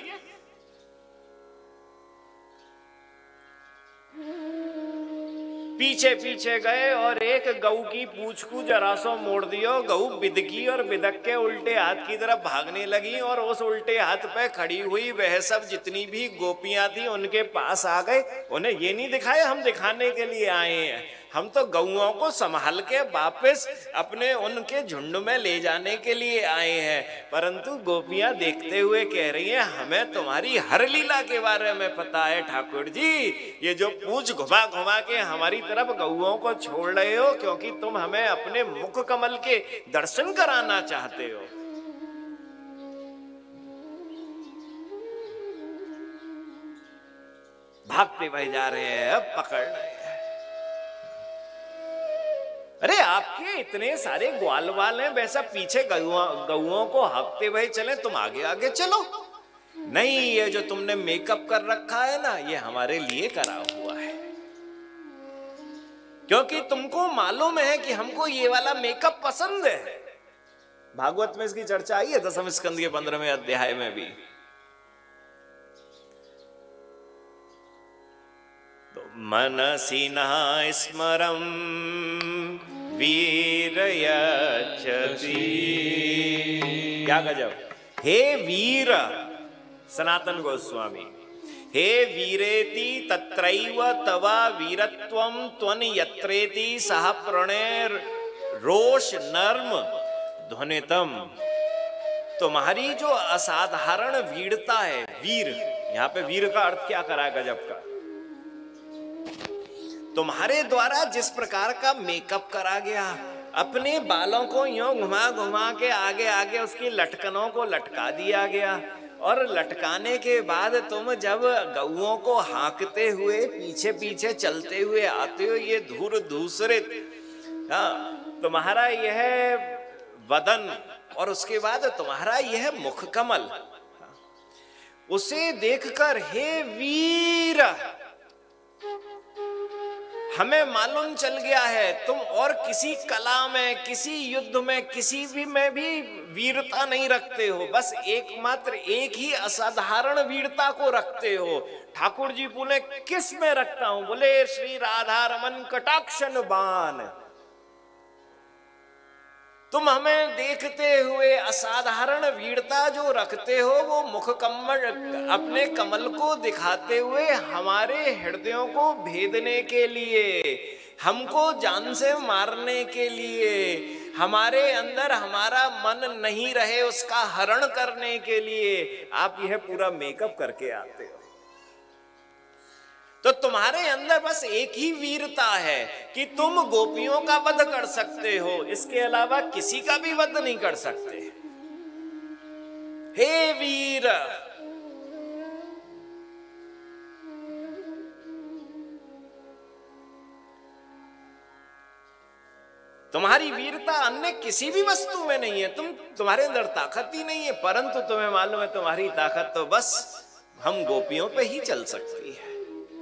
पीछे पीछे गए और एक गऊ की पूंछ को जरा सो मोड़ दियो, गऊ बिदकी और बिदक के उल्टे हाथ की तरफ भागने लगी और उस उल्टे हाथ पे खड़ी हुई वह सब जितनी भी गोपियां थी उनके पास आ गए। उन्हें ये नहीं दिखाया हम दिखाने के लिए आए हैं, हम तो गऊओं को संभाल के वापस अपने उनके झुंड में ले जाने के लिए आए हैं। परंतु गोपियां देखते हुए कह रही हैं हमें तुम्हारी हर लीला के बारे में पता है ठाकुर जी, ये जो पूंछ घुमा घुमा के हमारी तरफ गऊओं को छोड़ रहे हो क्योंकि तुम हमें अपने मुख कमल के दर्शन कराना चाहते हो। भागते भाई जा रहे हैं, अब पकड़ रहे हैं। अरे आपके इतने सारे ग्वाल वाल हैं, वैसा पीछे गऊओं को हाँकते हुए चले, तुम आगे आगे चलो। नहीं, ये जो तुमने मेकअप कर रखा है ना, ये हमारे लिए करा हुआ है, क्योंकि तुमको मालूम है कि हमको ये वाला मेकअप पसंद है। भागवत में इसकी चर्चा आई है दसम स्कंद के पंद्रहवें अध्याय में भी। तो मनसि न स्मरं वीर यच्छति। क्या गजब, हे वीर, सनातन गोस्वामी, हे वीरेति तत्रैव तवा वीरत्वं त्वन यत्रेति सह प्रणय रोष नर्म ध्वनितम। तुम्हारी जो असाधारण वीरता है, वीर यहां पे वीर का अर्थ क्या करा है गजब का, तुम्हारे द्वारा जिस प्रकार का मेकअप करा गया, अपने बालों को यूं घुमा घुमा के आगे आगे उसकी लटकनों को लटका दिया गया, और लटकाने के बाद तुम जब गऊओं को हाँकते हुए पीछे पीछे चलते हुए आते हो, ये धूर धूसरित, हाँ, तुम्हारा यह वदन और उसके बाद तुम्हारा यह मुख कमल, उसे देखकर हे वीर, हमें मालूम चल गया है तुम और किसी कला में, किसी युद्ध में, किसी भी में भी वीरता नहीं रखते हो, बस एकमात्र एक ही असाधारण वीरता को रखते हो। ठाकुर जी बोले किस में रखता हूं? बोले श्री राधा रमन कटाक्षन बाण। तुम हमें देखते हुए असाधारण वीरता जो रखते हो, वो मुख कमल, अपने कमल को दिखाते हुए हमारे हृदयों को भेदने के लिए, हमको जान से मारने के लिए, हमारे अंदर हमारा मन नहीं रहे उसका हरण करने के लिए आप यह पूरा मेकअप करके आते हो। तो तुम्हारे अंदर बस एक ही वीरता है कि तुम गोपियों का वध कर सकते हो, इसके अलावा किसी का भी वध नहीं कर सकते। हे वीर, तुम्हारी वीरता अन्य किसी भी वस्तु में नहीं है, तुम तुम्हारे अंदर ताकत ही नहीं है, परंतु तुम्हें मालूम है तुम्हारी ताकत तो बस हम गोपियों पे ही चल सकती है।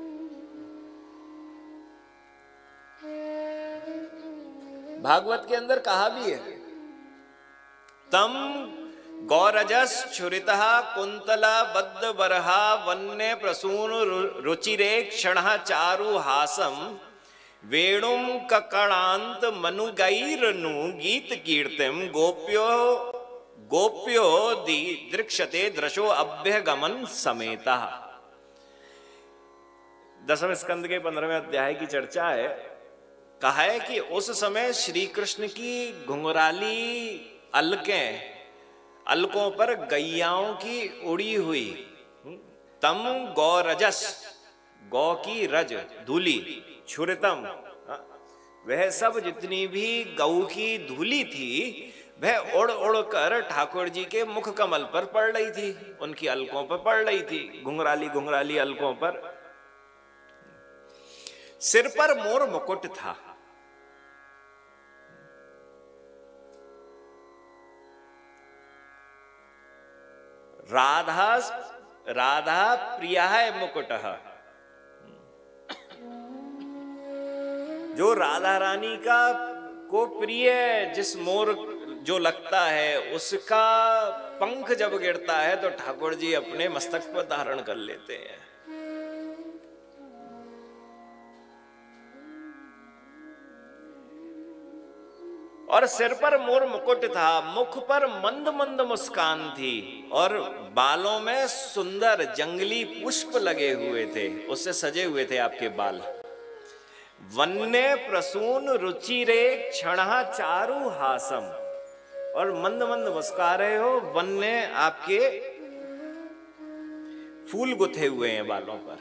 भागवत के अंदर कहा भी है, तम गौरजस छुरितः कुंतला बद्ध बरहा वन्य प्रसून रुचिरे क्षण चारु हासम वेणुम ककणांत मनुगैरनु गीत कीर्तिम गोप्यो गोप्यो दी दृक्षते दृशो अभ्यगमन समेता। दसवें स्कंद के पंद्रहवें अध्याय की चर्चा है। कहा है कि उस समय श्री कृष्ण की घुंघराली अलकें, अलकों पर गैयाओं की उड़ी हुई, तम गौरजस, गौ की रज धूली, छुरितम, वह सब जितनी भी गौ की धूली थी वह उड़ उड़ कर ठाकुर जी के मुख कमल पर पड़ रही थी, उनकी अलकों पर पड़ रही थी, घुंघराली घुंघराली अलकों पर। सिर पर मोर मुकुट था, राधा राधा प्रिया है मुकुटः, जो राधा रानी का को प्रिय जिस मोर जो लगता है, उसका पंख जब गिरता है तो ठाकुर जी अपने मस्तक पर धारण कर लेते हैं। और सिर पर मोर मुकुट था, मुख पर मंद मंद मुस्कान थी, और बालों में सुंदर जंगली पुष्प लगे हुए थे, उससे सजे हुए थे आपके बाल। वन्य प्रसून रुचिरे क्षण चारु हासम, और मंद मंद मुस्का रहे हो, वन्य आपके फूल गुथे हुए हैं बालों पर,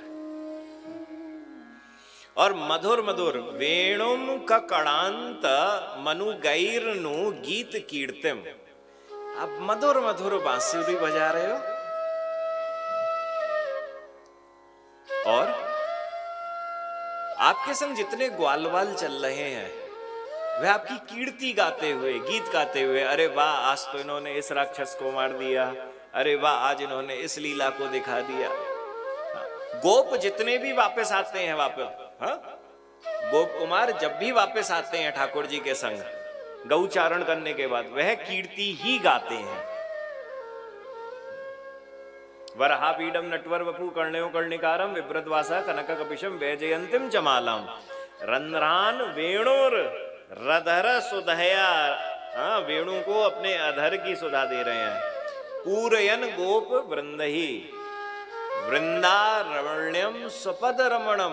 और मधुर मधुर वेणुम ककणांत मनुगैरनु गीत कीर्तिम, आप मधुर मधुर बांसुरी बजा रहे हो, और आपके संग जितने ग्वालवाल चल रहे हैं वह आपकी कीर्ति गाते हुए, गीत गाते हुए, अरे वाह आज तो इन्होंने इस राक्षस को मार दिया, अरे वाह आज इन्होंने इस लीला को दिखा दिया। गोप जितने भी वापस आते हैं वापस, हाँ? गोप कुमार जब भी वापस आते हैं ठाकुर जी के संग गौचारण करने के बाद, वह कीर्ति ही गाते हैं। वरहा पीडम नटवर वपु कर्णयो कर्णिकारम विभ्रद्वासा कनक कपिशम वैजयंतिम चमालम रंध्रान वेणुर रधर सुधया, हाँ वेणु को अपने अधर की सुधा दे रहे हैं। पूरयन गोप वृंदही, वृंदारण्यम स्वपद रमणम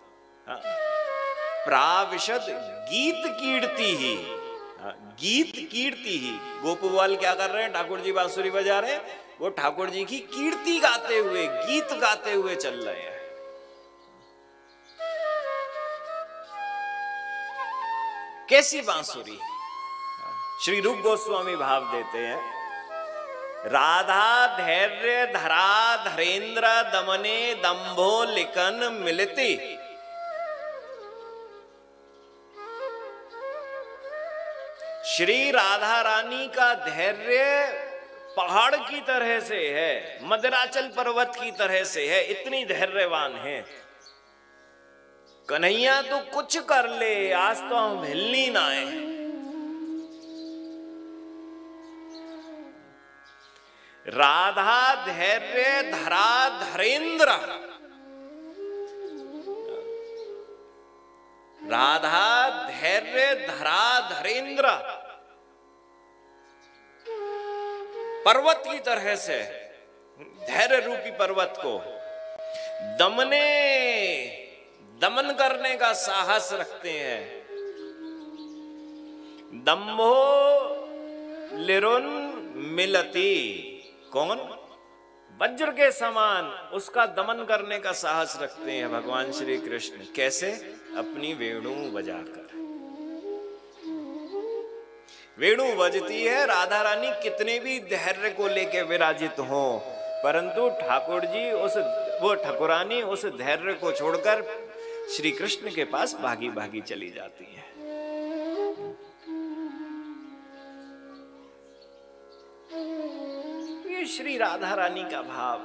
प्राविशद गीत कीर्ति ही, गीत कीर्ति ही। गोपवाल क्या कर रहे हैं? ठाकुर जी बांसुरी बजा रहे हैं, वो ठाकुर जी की कीर्ति गाते हुए, गीत गाते हुए चल रहे हैं। कैसी बांसुरी! श्री रूप गोस्वामी भाव देते हैं, राधा धैर्य धरा धरेंद्र दमने दंभो लिकन मिलती। श्री राधा रानी का धैर्य पहाड़ की तरह से है, मदराचल पर्वत की तरह से है, इतनी धैर्यवान है। कन्हैया तो कुछ कर ले, आज तो हम हिलनी ना है। राधा धैर्य धरा धरेंद्र, राधा धैर्य धरा धरेंद्र, पर्वत की तरह से धैर्य रूपी पर्वत को दमने दमन करने का साहस रखते हैं। दम्भो लिरुन मिलती, कौन? वज्र के समान उसका दमन करने का साहस रखते हैं भगवान श्री कृष्ण। कैसे? अपनी वेणु बजाकर। वेणु बजती है, राधा रानी कितने भी धैर्य को लेके विराजित हो, परंतु ठाकुर जी उस वो ठाकुरानी उस धैर्य को छोड़कर श्री कृष्ण के पास भागी भागी चली जाती है। ये श्री राधा रानी का भाव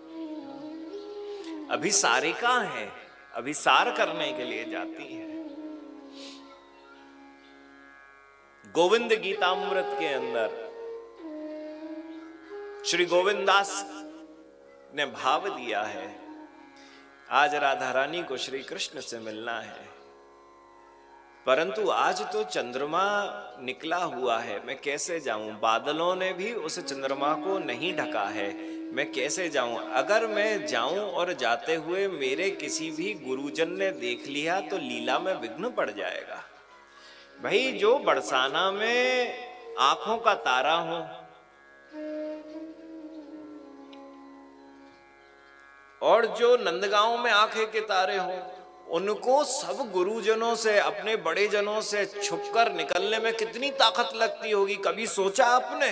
अभिसारिका है, अभिसार करने के लिए जाती है। गोविंद गीतामृत के अंदर श्री गोविंदास ने भाव दिया है, आज राधा रानी को श्री कृष्ण से मिलना है, परंतु आज तो चंद्रमा निकला हुआ है, मैं कैसे जाऊं? बादलों ने भी उस चंद्रमा को नहीं ढका है, मैं कैसे जाऊं? अगर मैं जाऊं और जाते हुए मेरे किसी भी गुरुजन ने देख लिया तो लीला में विघ्न पड़ जाएगा। भाई, जो बरसाना में आंखों का तारा हो और जो नंदगांव में आंखें के तारे हों, उनको सब गुरुजनों से, अपने बड़े जनों से छुपकर निकलने में कितनी ताकत लगती होगी, कभी सोचा आपने?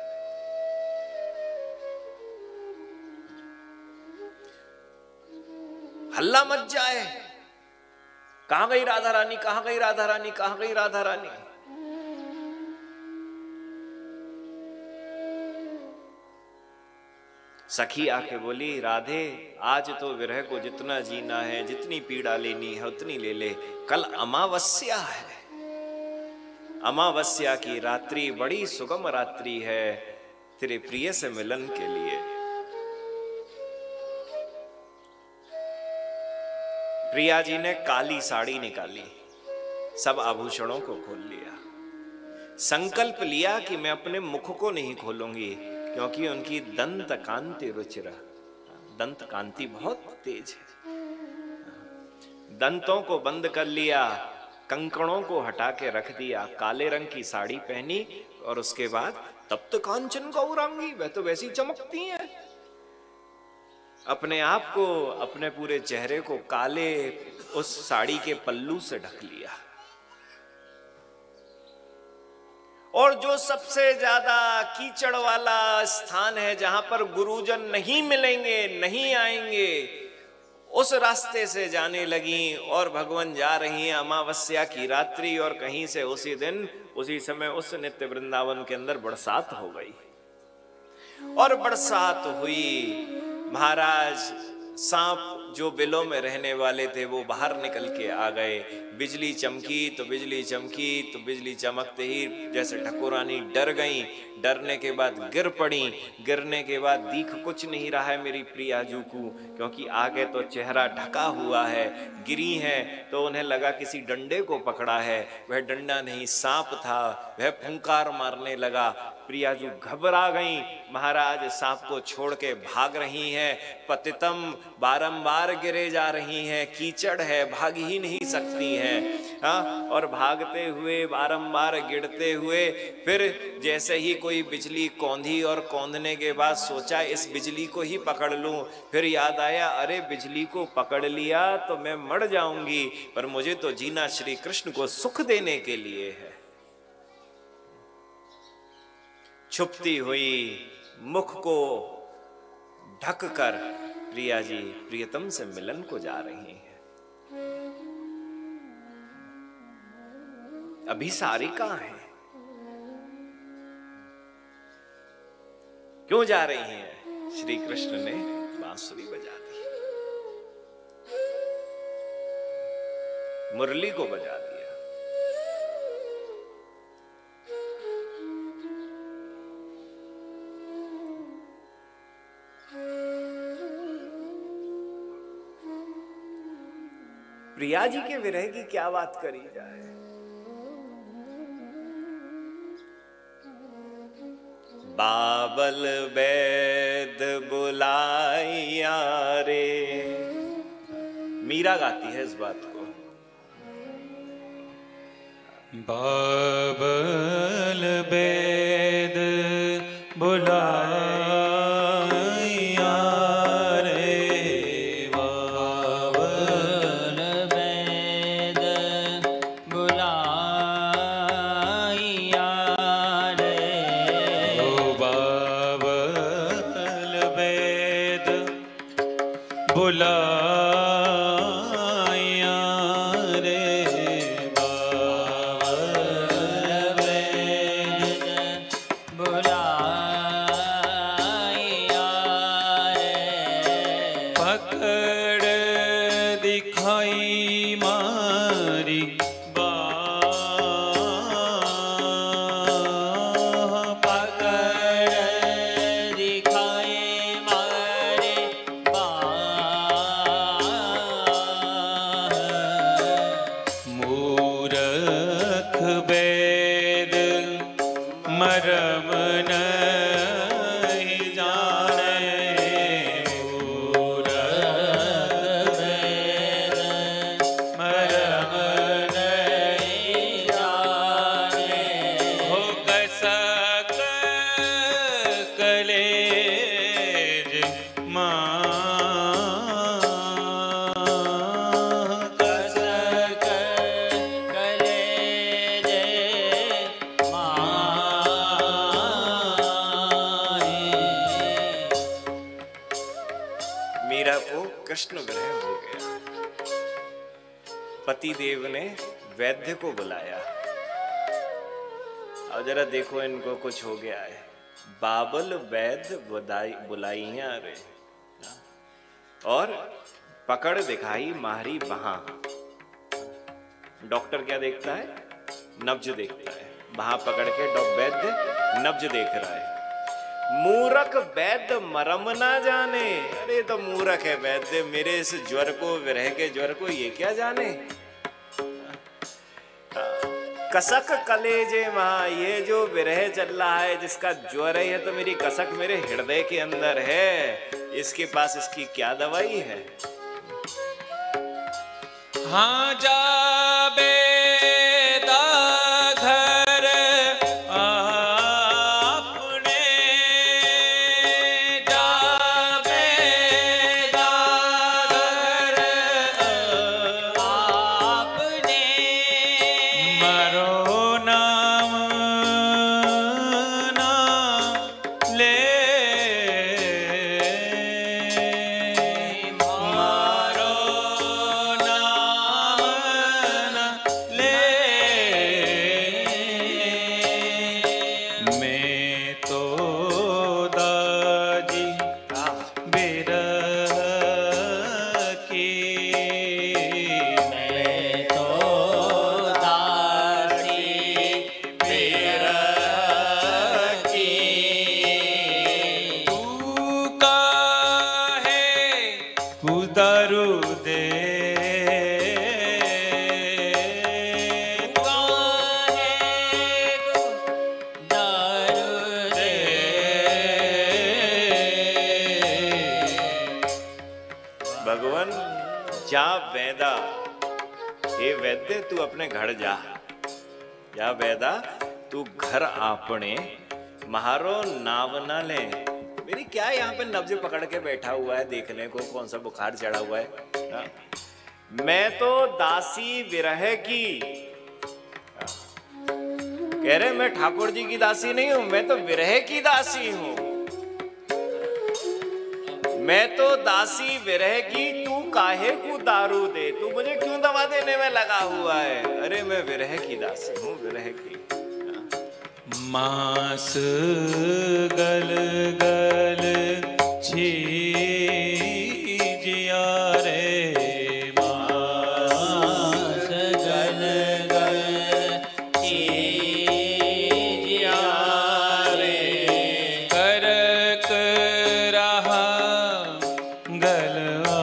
हल्ला मच जाए, कहां गई राधा रानी, कहां गई राधा रानी, कहां गई राधा रानी। सखी आके बोली, राधे आज तो विरह को जितना जीना है, जितनी पीड़ा लेनी है उतनी ले ले, कल अमावस्या है। अमावस्या की रात्रि बड़ी सुगम रात्रि है तेरे प्रिय से मिलन के लिए। प्रिया जी ने काली साड़ी निकाली, सब आभूषणों को खोल लिया, संकल्प लिया कि मैं अपने मुख को नहीं खोलूंगी, क्योंकि उनकी दंत कांति रुचिर, दंत कांति बहुत तेज है। दंतों को बंद कर लिया, कंकणों को हटा के रख दिया, काले रंग की साड़ी पहनी और उसके बाद तप्त कांचन गौरांगी, वह तो वैसी चमकती हैं। अपने आप को, अपने पूरे चेहरे को काले उस साड़ी के पल्लू से ढक लिया। और जो सबसे ज्यादा कीचड़ वाला स्थान है, जहां पर गुरुजन नहीं मिलेंगे, नहीं आएंगे, उस रास्ते से जाने लगी और भगवान जा रही हैं अमावस्या की रात्रि। और कहीं से उसी दिन, उसी समय उस नित्य वृंदावन के अंदर बरसात हो गई। और बरसात हुई, महाराज सांप जो बिलों में रहने वाले थे वो बाहर निकल के आ गए। बिजली चमकी तो बिजली चमकी तो बिजली चमकते ही जैसे ठाकुरानी डर गई, डरने के बाद गिर पड़ी। गिरने के बाद दिख कुछ नहीं रहा है मेरी प्रियाजू को, क्योंकि आगे तो चेहरा ढका हुआ है। गिरी हैं तो उन्हें लगा किसी डंडे को पकड़ा है, वह डंडा नहीं सांप था। वह फुंकार मारने लगा। प्रियाजू घबरा गई, महाराज सांप को छोड़ के भाग रही हैं। पतितम बारंबार गिरे जा रही हैं, कीचड़ है, भाग ही नहीं सकती हैं। हाँ, और भागते हुए बारंबार गिरते हुए फिर जैसे ही कोई बिजली कौंधी और कौंधने के बाद सोचा इस बिजली को ही पकड़ लूं, फिर याद आया अरे बिजली को पकड़ लिया तो मैं मर जाऊंगी, पर मुझे तो जीना श्री कृष्ण को सुख देने के लिए है। छुपती हुई मुख को ढककर प्रिया जी प्रियतम से मिलन को जा रही हैं। अभी सारी कहां है, क्यों जा रही हैं? श्री कृष्ण ने बांसुरी बजा दी, मुरली को बजा दिया। प्रिया जी के विरह की क्या बात करी जाए। बाबल वैद बुलाइया रे, मीरा गाती है इस बात को। बाबल वैद बुलाइया कृष्ण विरह हो गया। पतिदेव ने वैद्य को बुलाया। अब जरा देखो इनको कुछ हो गया है। बाबल वैद्य बुलाइया रे, और पकड़ दिखाई मारी वहां। डॉक्टर क्या देखता है? नब्ज देखता है। वहां पकड़ के डॉक्टर वैद्य नब्ज देख रहा है। मूरख वैद्य मरम ना जाने। अरे तो मूरख है वैद्य, मेरे इस ज्वर को, विरह के ज्वर को ये क्या जाने। कसक कलेजे महा, ये जो विरह चल रहा है, जिसका ज्वर है, ये तो मेरी कसक मेरे हृदय के अंदर है। इसके पास इसकी क्या दवाई है? हाँ जाबे जा वैदा, हे वैद्य तू अपने घर जा। या वैदा तू घर आपने महारो नाव न ले। मेरी क्या यहाँ पे नब्ज पकड़ के बैठा हुआ है देखने को कौन सा बुखार चढ़ा हुआ है हा? मैं तो दासी विरह की, कह रहे मैं ठाकुर जी की दासी नहीं हूं, मैं तो विरह की दासी हूं। मैं तो दासी विरह की, तू काहे को दारू दे, तू मुझे क्यों दवा देने में लगा हुआ है। अरे मैं विरह की दासी हूं, विरह की। मास गल गल छीजिया रे, मास गल गल छीजिया रे, करक रहा गल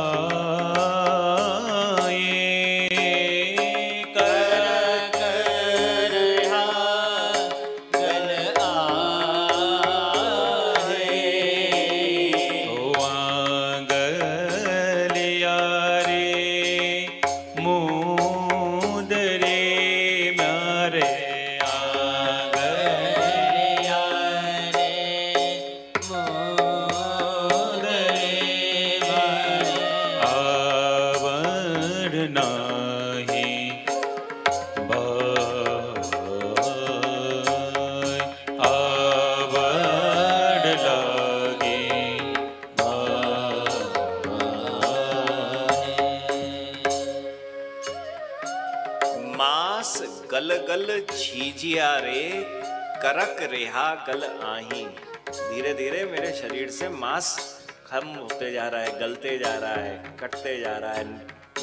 गल गल छीजिया रे, करक रेहा गल आही। धीरे धीरे मेरे शरीर से मांस खत्म होते जा रहा है, गलते जा रहा है, कटते जा रहा है।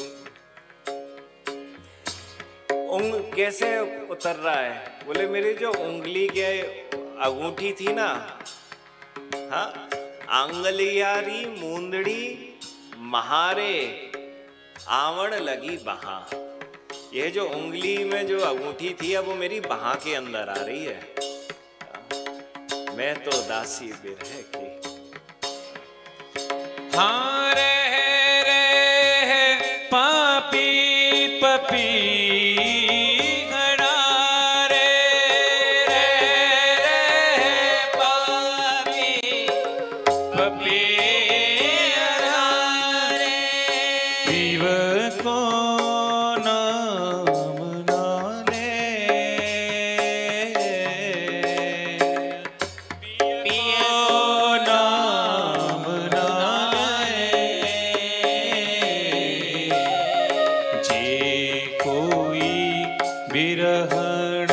उंग कैसे उतर रहा है? बोले मेरी जो उंगली के अंगूठी थी ना, हाँ, आंगलियारी मूंदड़ी महारे आवण लगी बहा। ये जो उंगली में जो अंगूठी थी अब वो मेरी बहा के अंदर आ रही है। मैं तो दासी विरह की। हाँ रे रे पापी पपी घड़ा रे, रे रे पापी पपी घड़ा रे, पीव को बिरहण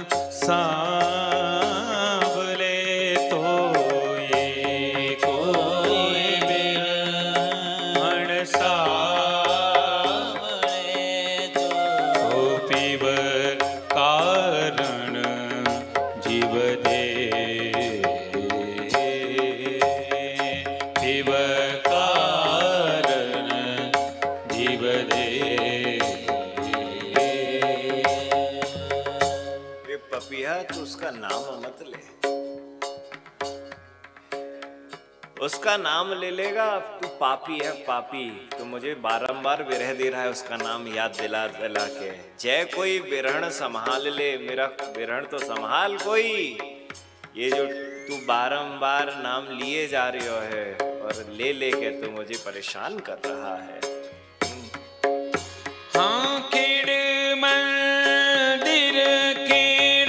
सांवले तो ये कोई बिरहण सांवले तो पीव कारण जीव दे, पीव कारण जीव दे। पपिया तो उसका नाम मत ले, उसका नाम ले लेगा तू पापी है पापी। तो मुझे बारंबार विरह दे रहा है उसका नाम याद दिला दिला के। जय कोई विरहण संभाल ले, मेरा विरहण तो संभाल कोई। ये जो तू बारंबार नाम लिए जा रही हो है और ले लेके तू मुझे परेशान कर रहा है। हाँ किड़ मंदिर किड़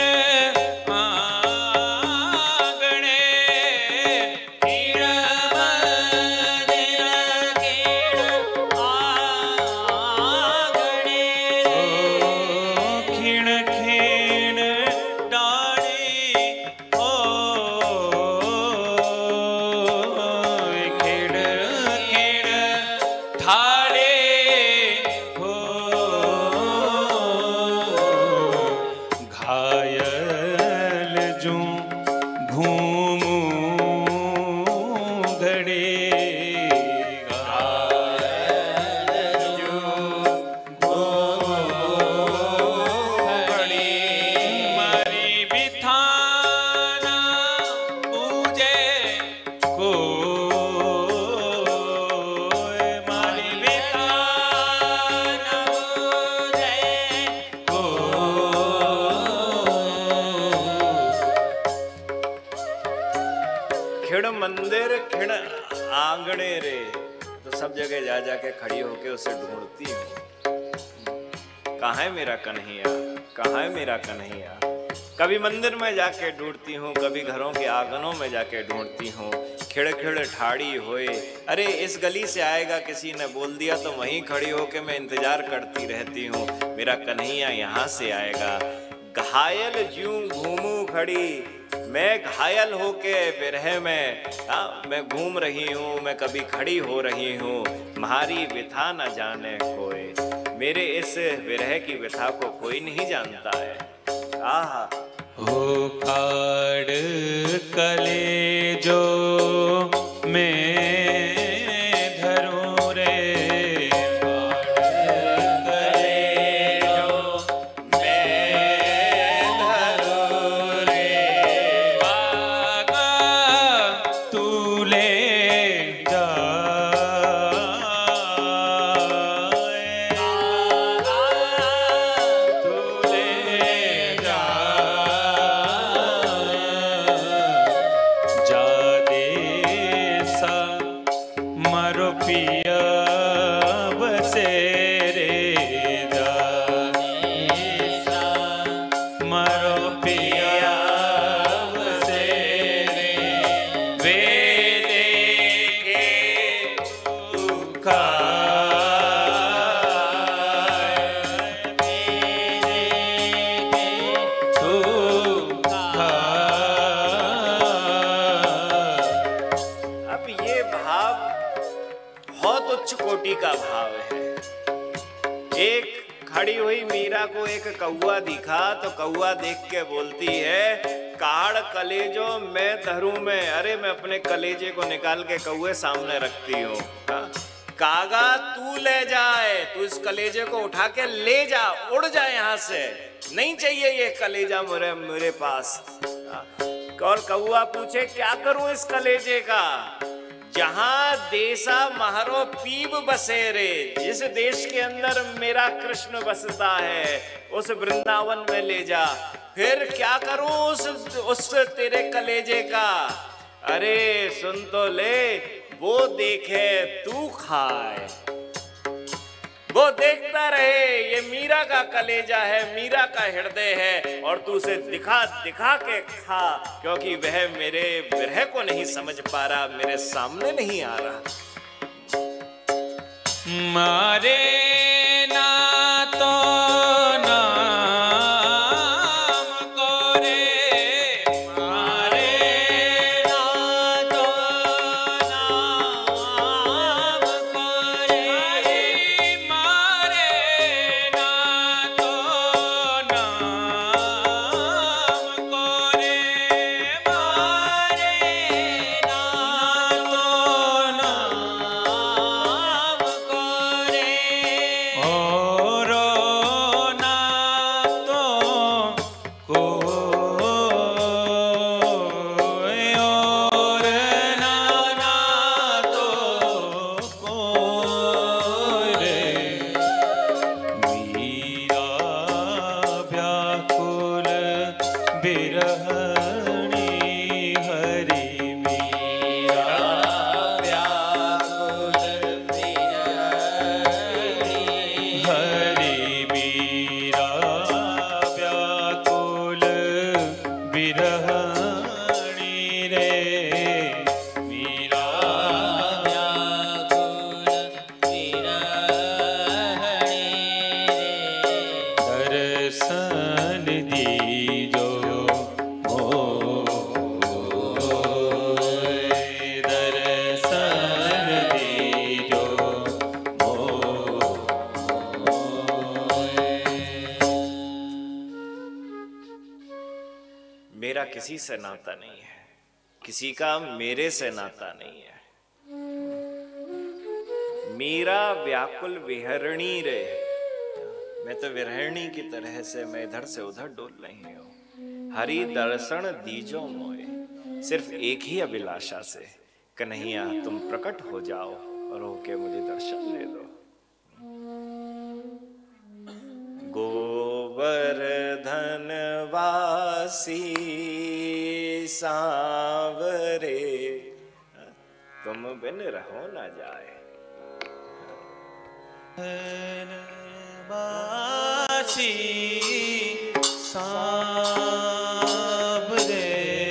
आंगणे, किड़ मंदिर किड़ आंगणे, खिण खिण डाली ओ खिड़ खिड़ थाले हो। मंदिर खिण आंगणे रे, तो सब जगह जा जाके खड़ी होके उसे ढूंढती हूँ, कहाँ है मेरा कन्हैया, कहाँ है मेरा कन्हैया। कभी मंदिर में जाके ढूंढती हूँ, कभी घरों के आंगनों में जाके ढूंढती हूँ, खिड़ खिड़ ठाड़ी होए, अरे इस गली से आएगा किसी ने बोल दिया तो वहीं खड़ी होके मैं इंतजार करती रहती हूँ, मेरा कन्हैया यहाँ से आएगा। घायल ज्यूं घूमू खड़ी, मैं घायल होके विरह में आ, मैं घूम रही हूँ, मैं कभी खड़ी हो रही हूँ, म्हारी व्यथा न जाने कोई, मेरे इस विरह की व्यथा को कोई नहीं जानता है। आहा हो काड़ कलेजो में धरूं रे, का भाव है। एक खड़ी हुई मीरा को एक कौआ दिखा तो कौआ देख के बोलती है, काड़ कलेजो मैं धरूं में, अरे मैं अपने कलेजे को निकाल के कौए सामने रखती हूँ। कागा तू ले जाए, तू इस कलेजे को उठा के ले जा, उड़ जा यहाँ से, नहीं चाहिए ये कलेजा मेरे मेरे पास। और कौआ पूछे क्या करूं इस कलेजे का, जहां देसा महरो पीब बसे रे, जिस देश के अंदर मेरा कृष्ण बसता है उस वृंदावन में ले जा। फिर क्या करूं उस उस तेरे कलेजे का, अरे सुन तो ले, वो देखे तू खाए, वो देखता रहे ये मीरा का कलेजा है, मीरा का हृदय है, और तू उसे दिखा दिखा के खा, क्योंकि वह मेरे विरह को नहीं समझ पा रहा, मेरे सामने नहीं आ रहा। मारे ना तो किसी से नाता नहीं है, किसी का मेरे से नाता नहीं है। मीरा व्याकुल विहरणी रे, मैं तो विरहणी की तरह से मैं इधर से उधर डोल रही हूँ। हरि दर्शन दीजो मोए, सिर्फ एक ही अभिलाषा से, कन्हैया तुम प्रकट हो जाओ और होके मुझे दर्शन दे दो। गोवर्धन वासी सांवरे तुम बिन रहो न जाए। बासी सांवरे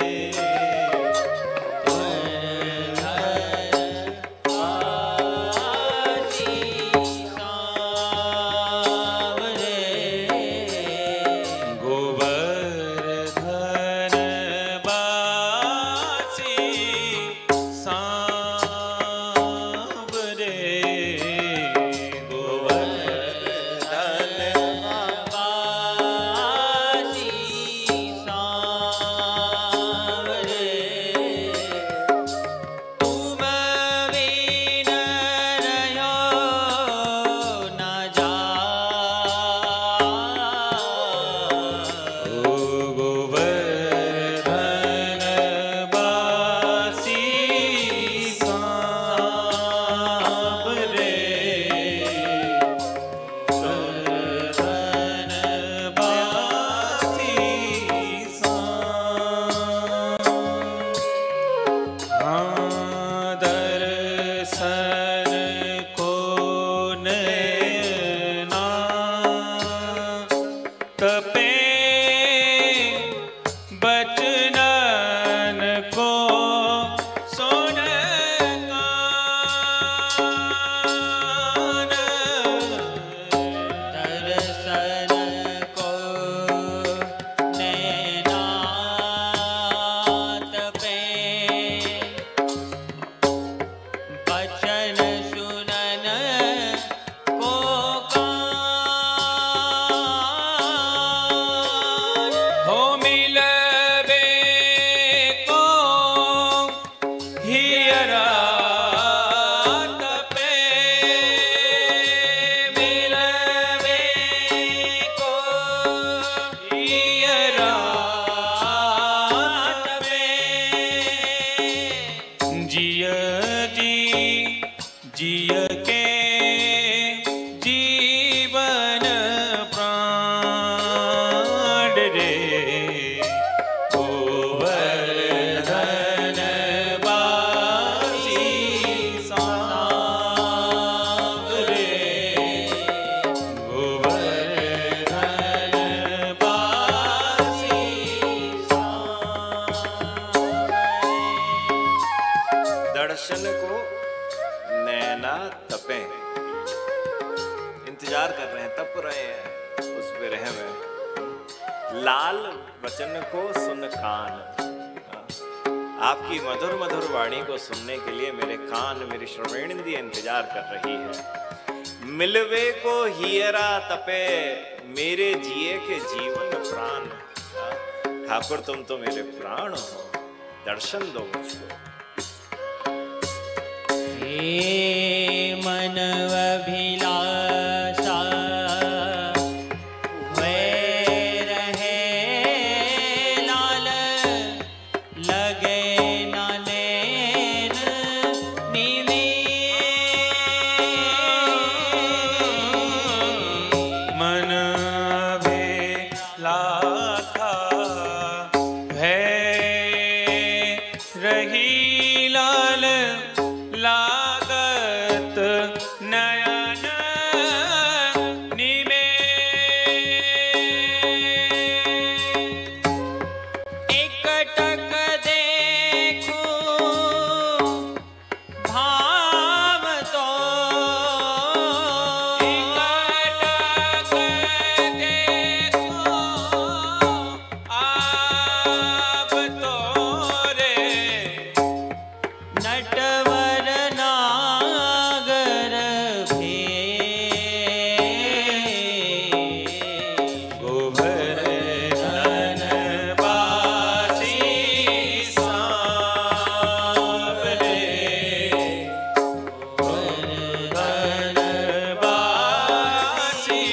दर्शन को नैना तपे, इंतजार कर रहे हैं, तप रहे हैं, उस पे रहम है। लाल वचन को सुन कान, आपकी मधुर मधुर वाणी को सुनने के लिए मेरे कान, मेरी श्रवणेंद्रिय इंतजार कर रही है। मिलवे को हियरा तपे, मेरे जिए के जीवन प्राण। ठाकुर तुम तो मेरे प्राण हो, दर्शन दो मुझको। मनव अभिलाषा वे रहे लाल, लगे न लेन निवेश। मन अभिलाषा वे रही लाल, लागत नयन निमेष। एकटक देखूं भाव तो, एकटक देखूं आप तोरे, नटवर नागर भेष। गोवर्धन बासी सांवरे, गोवर्धन बासी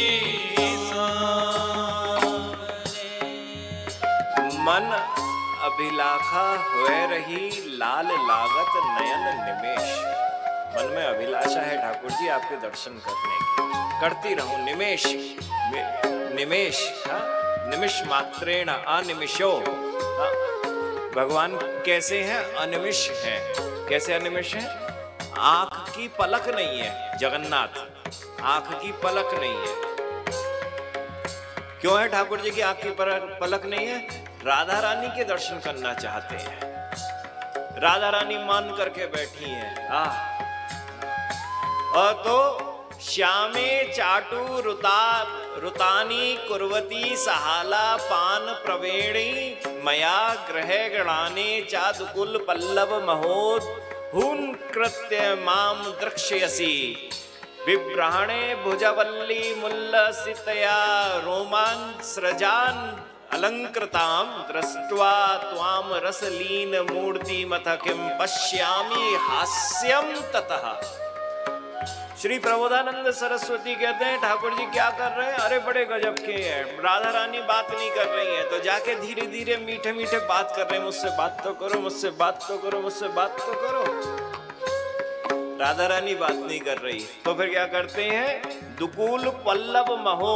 सांवरे। मन अभिलाखा हुए रही लाल, लागत नयन निमेष। मन में अभिलाषा है ठाकुर जी आपके दर्शन करने की, करती रहूं निमेष निमेष। हाँ? निमिष मात्रेण अनिमिषो। हाँ? भगवान कैसे हैं? अनिमिष हैं। कैसे अनिमिष है? आंख की पलक नहीं है जगन्नाथ, आंख की पलक नहीं है। क्यों है ठाकुर जी की आंख की पलक नहीं है? राधा रानी के दर्शन करना चाहते हैं, राधा रानी मान करके बैठी हैं। आह, और तो श्यामे चाटू रुता रुतानी कुर्वती सहाला पान प्रवेणी मया ग्रह गणाने चादुकुल पल्लव महोद हुन कृत्य माम द्रक्ष्यसि विभ्राणे भुजवल्ली मुल्लसितया रोमान सृजान अलंकृताम दृष्ट्वा त्वाम रसलीन मूर्ति मथ किम पश्यामि हास्यम ततः। श्री प्रबोधानंद सरस्वती कहते हैं ठाकुर जी क्या कर रहे हैं? अरे बड़े गजब के हैं, राधा रानी बात नहीं कर रही हैं तो जाके धीरे धीरे मीठे मीठे बात कर रहे हैं, मुझसे बात तो करो, मुझसे बात तो करो, मुझसे बात तो करो। राधा रानी बात नहीं कर रही तो फिर क्या करते हैं? दुकुल पल्लव महो,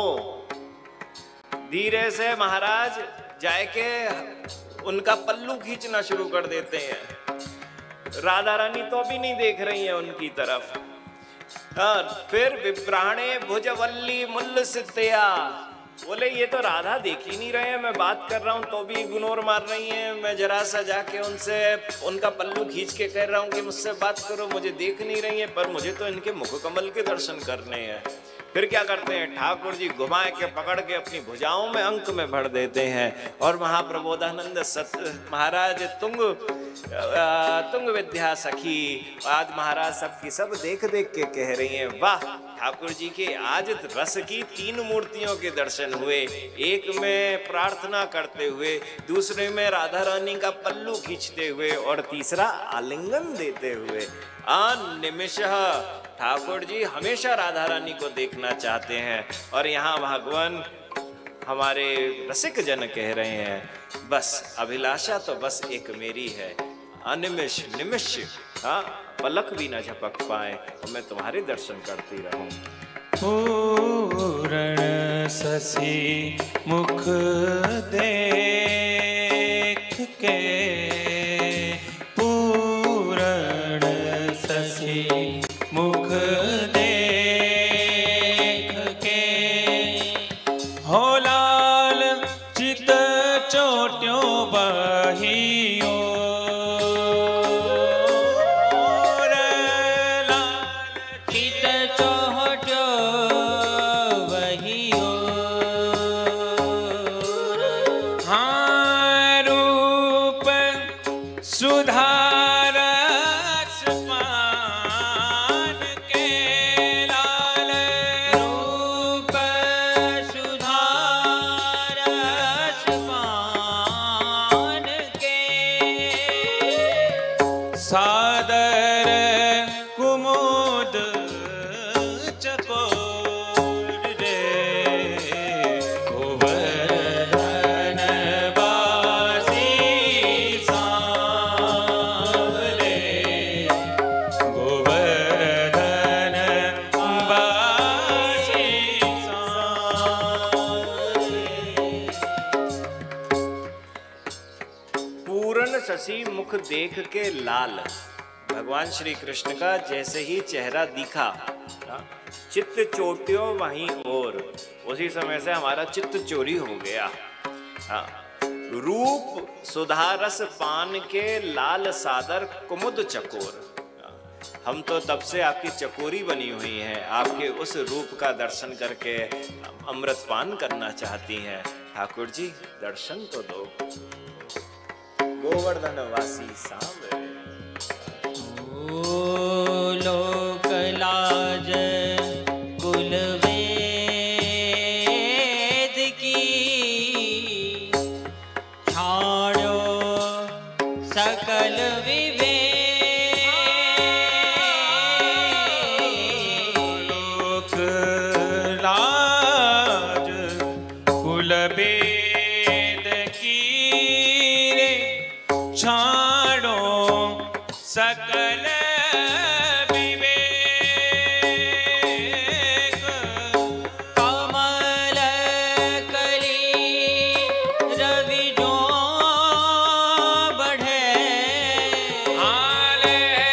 धीरे से महाराज जाके उनका पल्लू खींचना शुरू कर देते हैं। राधा रानी तो अभी नहीं देख रही है उनकी तरफ। और फिर विप्राणे भुजवल्ली मुल्ल सिद्धया, बोले ये तो राधा देख ही नहीं रहे हैं, मैं बात कर रहा हूं तो भी इग्नोर मार रही हैं। मैं जरा सा जाके उनसे उनका पल्लू खींच के कह रहा हूं कि मुझसे बात करो, मुझे देख नहीं रही हैं, पर मुझे तो इनके मुख कमल के दर्शन करने हैं। फिर क्या करते हैं? ठाकुर जी घुमा के पकड़ के अपनी भुजाओं में अंक में भर देते हैं और महाप्रबोधानंद सत महाराज तुंग तुंग विद्या सखी आज महाराज सबकी सब देख देख के कह रही हैं, वाह ठाकुर जी के आज रस की तीन मूर्तियों के दर्शन हुए, एक में प्रार्थना करते हुए, दूसरे में राधा रानी का पल्लू खींचते हुए और तीसरा आलिंगन देते हुए। अनिमिषः ठाकुर जी हमेशा राधा रानी को देखना चाहते हैं और यहाँ भगवान हमारे रसिक जन कह रहे हैं बस अभिलाषा तो बस एक मेरी है, अनिमिष निमिष, हाँ पलक भी न झपक पाए और मैं तुम्हारे दर्शन करती रहूं। पूर्ण शशि मुख देख के, पूर्ण शशि मुख देख के, हो लाल चित चोट्यों बहियो, सादर कुमुद चकोर रे, गोवर्धन वासी सांवरे, गोवर्धन वासी सांवरे। पूर्ण शशि मुख देख के लाल, भगवान श्री कृष्ण का जैसे ही चेहरा दिखा चित्त चोट्यो वहीं और, उसी समय से हमारा चित्त चोरी हो गया। हाँ, रूप सुधारस पान के लाल सादर कुमुद चकोर, हम तो तब से आपकी चकोरी बनी हुई हैं, आपके उस रूप का दर्शन करके अमृत पान करना चाहती हैं। ठाकुर जी दर्शन तो दो, गोवर्धन वासी सांवरे। ओ लोक लाज कुल वेद की, छाड़ो सकल विवेक, लोक लाज कुल वेद की रे, छाड़ो सकल विवेक, कमल कली रवि जो बढ़े, हाले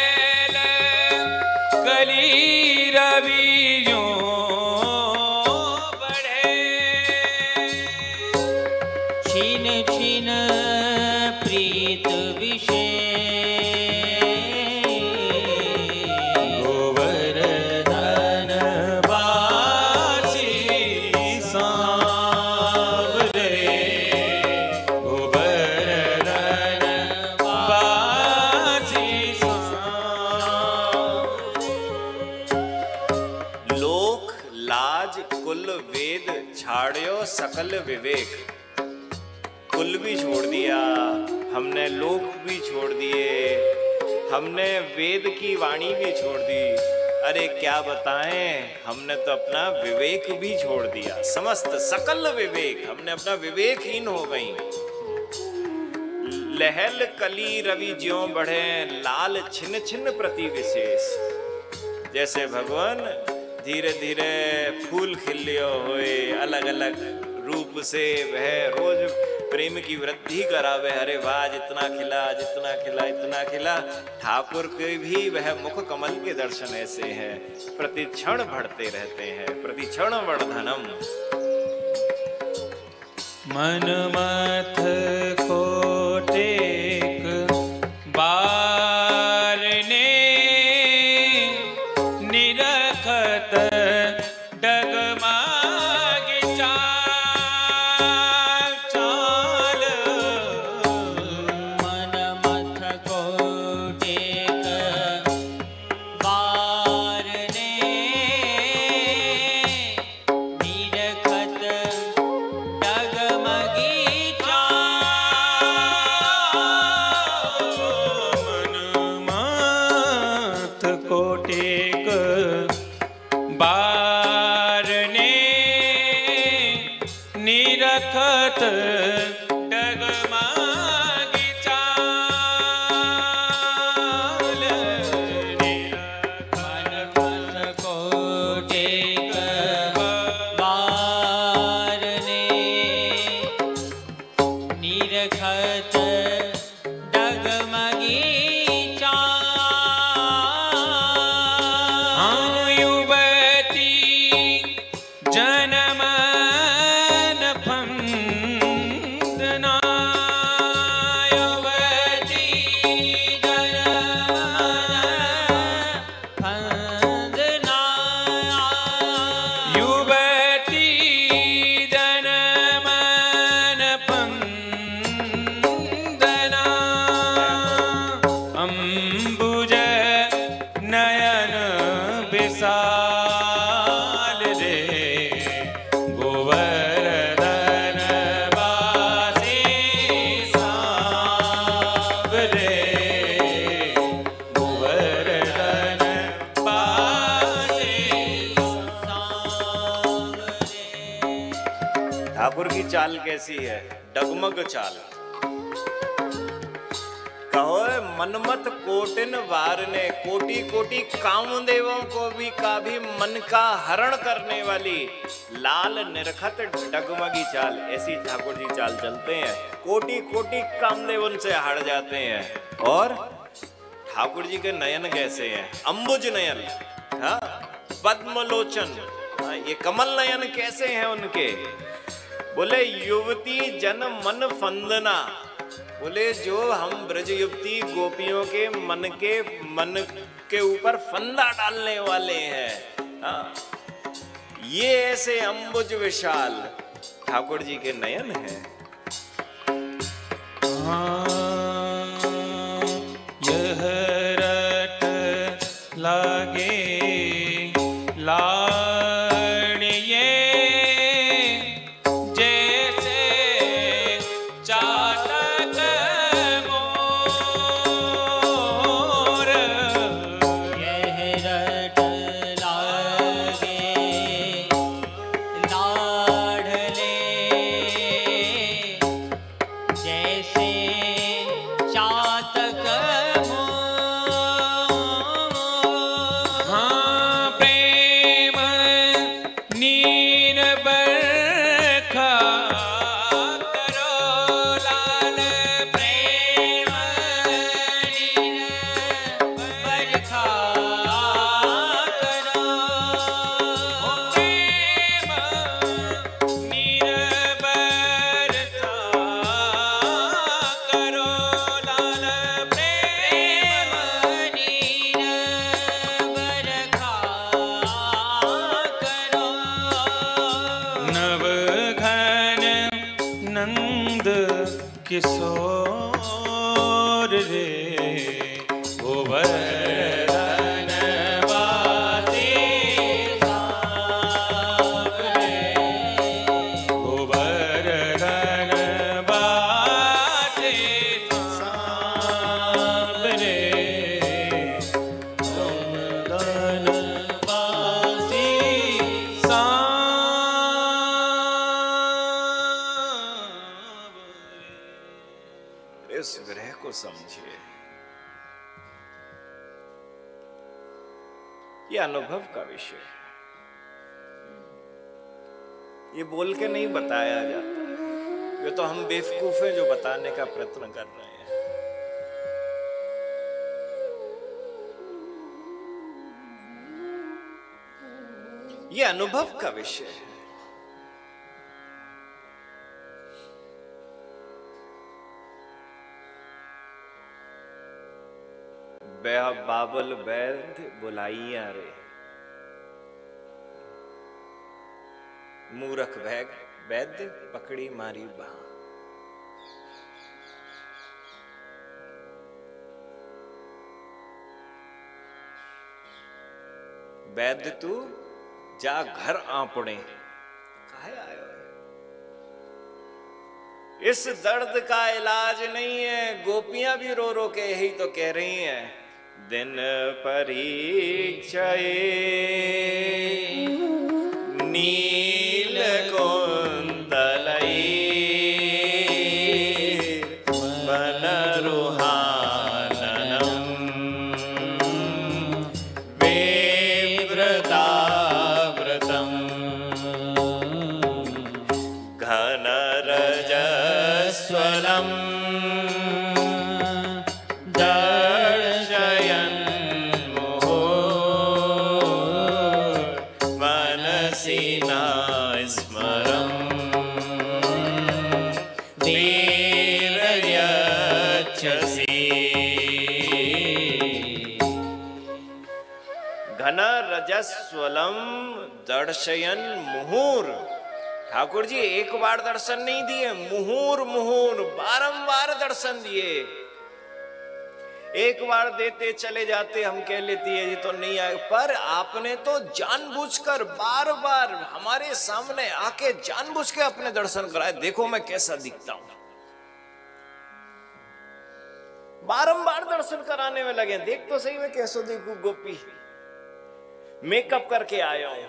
करो सकल विवेक। कुल भी छोड़ दिया हमने, लोक भी छोड़ दिए हमने, वेद की वाणी भी छोड़ दी। अरे क्या बताएं, हमने तो अपना विवेक भी छोड़ दिया। समस्त सकल विवेक, हमने अपना विवेकहीन हो गई। लहल कली रवि ज्यों बढ़े, लाल छिन छिन प्रति विशेष। जैसे भगवान धीरे धीरे फूल खिलियो होए, अलग अलग रूप से वह रोज प्रेम की वृद्धि करावे। अरे वाह, जितना खिला जितना खिला इतना खिला। ठाकुर के भी वह मुख कमल के दर्शन ऐसे हैं, प्रतिक्षण बढ़ते रहते हैं, प्रतिक्षण वर्धनम। मन मथ को टेक बारने, निरखत डगमग चाल चाल। मन मथ को टेक बारने, निरखत डगमगी मन माथ को टेक बारने, निरखत डगमगी चाल। मन मथ को टेक बारने, निरखत डगमगी चाल। युवती जनमन फंदना, युवती जनमन फंदना, युवती जनमन फंदना। अम्बुज नयन विशाल रे, गोवर्धन वासी सांवरे, गोवर्धन वासी सांवरे। ठाकुर की चाल कैसी है? डगमग चाल। कहो मनमत कोटिन वारने, कोटि कोटि कामदेवों को भी का भी मन का हरण करने वाली लाल निरखत डगमगी चाल। ऐसी ठाकुर जी चाल चलते हैं, कोटि कोटि कामदेव उनसे हट जाते हैं। और ठाकुर जी के नयन कैसे हैं? अंबुज नयन, हाँ, पद्मलोचन, हाँ, ये कमल नयन कैसे हैं उनके? बोले युवती जन मन फंदना, बोले जो हम ब्रज युवती गोपियों के मन के मन के ऊपर फंदा डालने वाले हैं, हाँ, ये ऐसे अंबुज विशाल ठाकुर जी के नयन हैं। यह रट लागे लाड़िए, जैसे चातक मोर। यह रट लागे लाडले, जैसे चातक मोर। हाँ, प्रेम नीर बरखा करो लाल, प्रेम नीर बरखा करो। प्रेम नीर बरखा करो लाल, प्रेम प्रेम नीर बरखा करो। नव घन नंद किशोर रे, गोवर्धन वासी सांवरे, ये अनुभव का विषय है, ये बोल के नहीं बताया जाता। ये तो हम बेवकूफ हैं जो बताने का प्रयत्न कर रहे हैं। ये अनुभव का विषय है। बाबल बैद बुलाइया रे, मूरख बैग वैद्य पकड़ी मारी बाह। वैद्य तू जा घर आपने, काहे आयो है? इस दर्द का इलाज नहीं है। गोपियां भी रो रो के यही तो कह रही हैं, दिन परीक्षये नील कुंतलई वनरुहाननम वेव्रताव्रतम घनरजस्वलम रजस्वलम दर्शयन मुहुर। ठाकुर जी एक बार दर्शन नहीं दिए, मुहुर मुहुर बारंबार दर्शन दिए। एक बार देते चले जाते, हम कह लेती है जी तो नहीं आए, पर आपने तो जानबूझकर बार बार हमारे सामने आके जानबूझ के अपने दर्शन कराए। देखो मैं कैसा दिखता हूं, बारंबार दर्शन कराने में लगे। देख तो सही मैं कैसा देखूं, गोपी मेकअप करके आया हूं,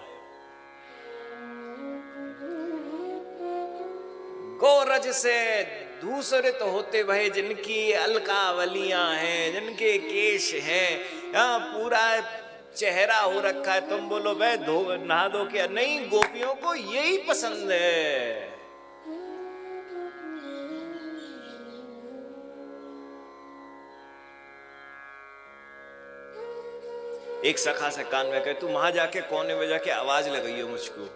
गोरज से दूसरे तो होते भाई जिनकी अलकावलियां हैं, जिनके केश हैं, यहाँ पूरा चेहरा हो रखा है, तुम बोलो भाई धो नहा धो के नहीं। गोपियों को यही पसंद है। एक सखा से कान में कहे, तू वहां जाके कोने में जाके आवाज लगाइयो मुझको।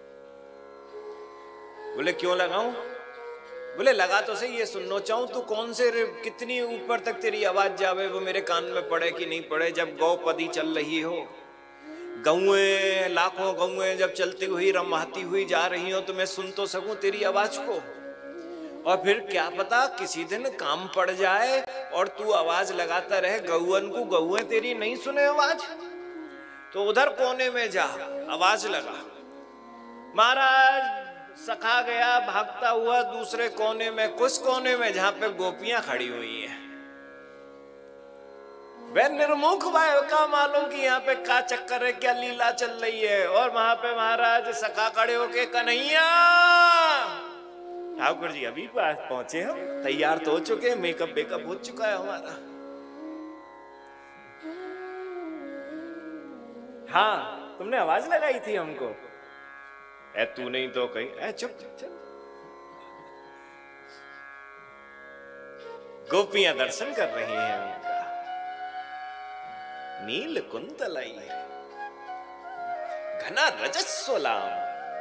बोले क्यों लगाऊं? बोले लगा तो सही, ये सुनना चाहूं तू कौन से कितनी ऊपर तक तेरी आवाज जावे, वो मेरे कान में पड़े कि नहीं पड़े। जब गौपदी चल रही हो, गौएं लाखों गौएं जब चलती हुई रमाती हुई जा रही हो, तो मैं सुन तो सकूं तेरी आवाज को। और फिर क्या पता किसी दिन काम पड़ जाए और तू आवाज लगाता रहे, गौवन को गौएं तेरी नहीं सुने आवाज, तो उधर कोने में जा आवाज लगा। महाराज सखा गया भागता हुआ दूसरे कोने में, कुछ कोने में जहां पे गोपियां खड़ी हुई हैं। वह निर्मुख भाई का मालूम कि यहाँ पे क्या चक्कर है, क्या लीला चल रही है। और वहां पे महाराज सखा खड़े होके, कन्हैया। ठाकुर जी अभी पास पहुंचे, हम तैयार तो हो चुके, मेकअप बेकअप हो चुका है हमारा। हाँ तुमने आवाज लगाई थी हमको। ए तू नहीं तो कहीं, ए चुप चुप। गोपियां दर्शन कर रही हैं उनका। नील कुंतलाई घना रजस्वलाम।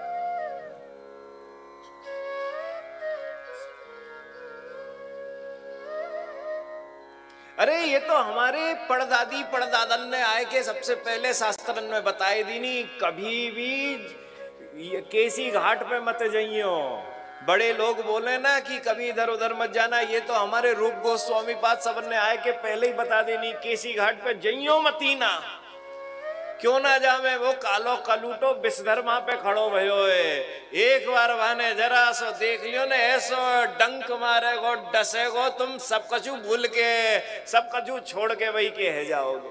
अरे ये तो हमारे पड़दादी पड़दादन ने आए के सबसे पहले शास्त्रन में बताए दी नहीं, कभी भी ये केसी घाट पे मत जाइयो। बड़े लोग बोले ना कि कभी इधर उधर मत जाना, ये तो हमारे रूप गोस्वामी पाद सबन ने आए के पहले ही बता देनी, केसी घाट पे जइयो मतीना। क्यों ना जावे, वो कालो कलूटो बिस्धर वहां पे खड़ो भयो है। एक बार वाने जरा सो देख लियो ने, ऐसो डंक मारेगो डसेगो, तुम सब कछु भूल के सब कछु छोड़ के वही के है जाओगे।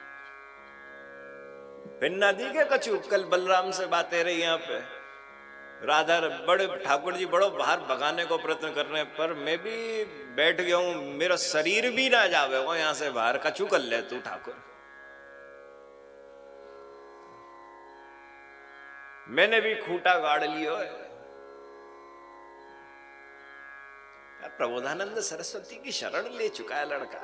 फिर नदी के कछु, कल बलराम से बातें रही यहाँ पे, राधा बड़े ठाकुर जी बड़ो बाहर भगाने को प्रयत्न करने पर मैं भी बैठ गया हूं, मेरा शरीर भी ना जावे वो यहां से बाहर, कछु कर ले तू ठाकुर। मैंने भी खूंटा गाड़ लियो है। प्रबोधानंद सरस्वती की शरण ले चुका है लड़का।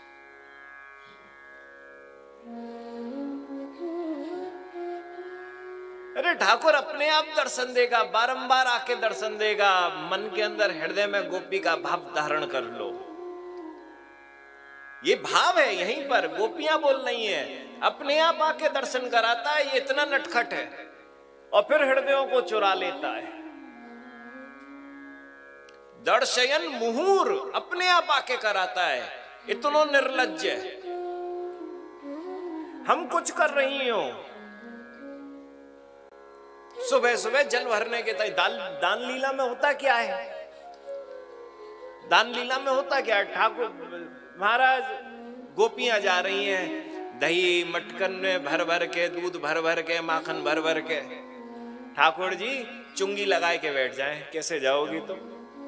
अरे ठाकुर अपने आप दर्शन देगा, बारंबार आके दर्शन देगा। मन के अंदर हृदय में गोपी का भाव धारण कर लो। ये भाव है यहीं पर, गोपियां बोल रही है, अपने आप आके दर्शन कराता है। ये इतना नटखट है और फिर हृदयों को चुरा लेता है। दर्शयन मुहूर अपने आप आके कराता है, इतना निर्लज्ज है। हम कुछ कर रही हो, सुबह सुबह जल भरने के तय दान, दान लीला में होता क्या है? दान लीला में होता क्या है? ठाकुर महाराज गोपियां जा रही हैं, दही मटकन में भर भर के, दूध भर भर के, माखन भर भर के। ठाकुर जी चुंगी लगाए के बैठ जाएं, कैसे जाओगी तुम?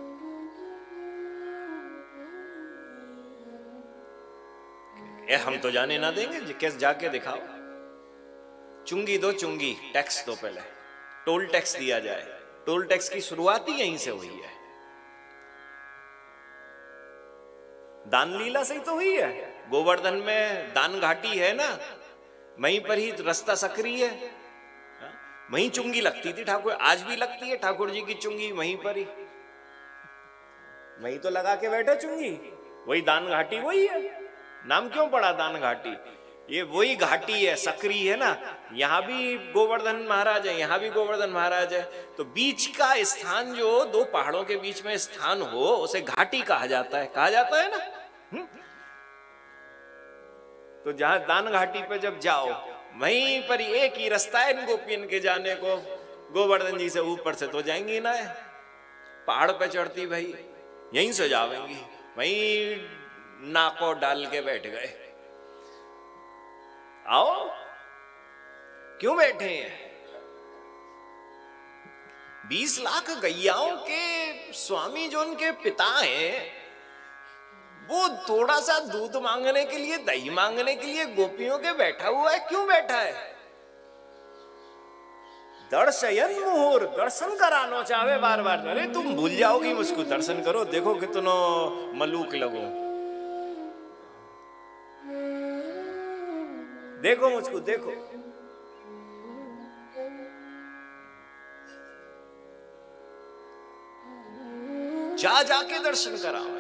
ये हम तो जाने ना देंगे, कैसे जाके दिखाओ। चुंगी दो, चुंगी टैक्स दो, पहले टोल टैक्स दिया जाए। टोल टैक्स की शुरुआत ही यहीं से हुई है, दान लीला से ही तो हुई है। गोवर्धन में दान घाटी है ना, वहीं पर ही रास्ता सक्रिय है, वहीं चुंगी लगती थी ठाकुर, आज भी लगती है ठाकुर जी की चुंगी वहीं पर ही, वहीं तो लगा के बैठे चुंगी। वही दान घाटी वही है, नाम क्यों पड़ा दान घाटी? ये वही घाटी है, सक्रिय है ना। यहां भी गोवर्धन महाराज है, यहां भी गोवर्धन महाराज है। तो बीच का स्थान जो दो पहाड़ों के बीच में स्थान हो, उसे घाटी कहा जाता है, कहा जाता है ना। हुँ? तो जहां दान घाटी पे जब जाओ, वहीं पर एक ही रास्ता है इन गोपियन के जाने को। गोवर्धन जी से ऊपर से तो जाएंगी ना, पहाड़ पे चढ़ती भाई, यहीं से जावेंगी। वहीं नाको डाल के बैठ गए। आओ, क्यों बैठे हैं? बीस लाख गैयाओं के स्वामी जो उनके पिता हैं, वो थोड़ा सा दूध मांगने के लिए, दही मांगने के लिए गोपियों के बैठा हुआ है। क्यों बैठा है? दर्शयन मुहूर, दर्शन कराना चाहे बार बार। अरे तुम भूल जाओगी मुझको, दर्शन करो, देखो कितना मलूक लगो, देखो मुझको, देखो। जा जाके दर्शन कराओ।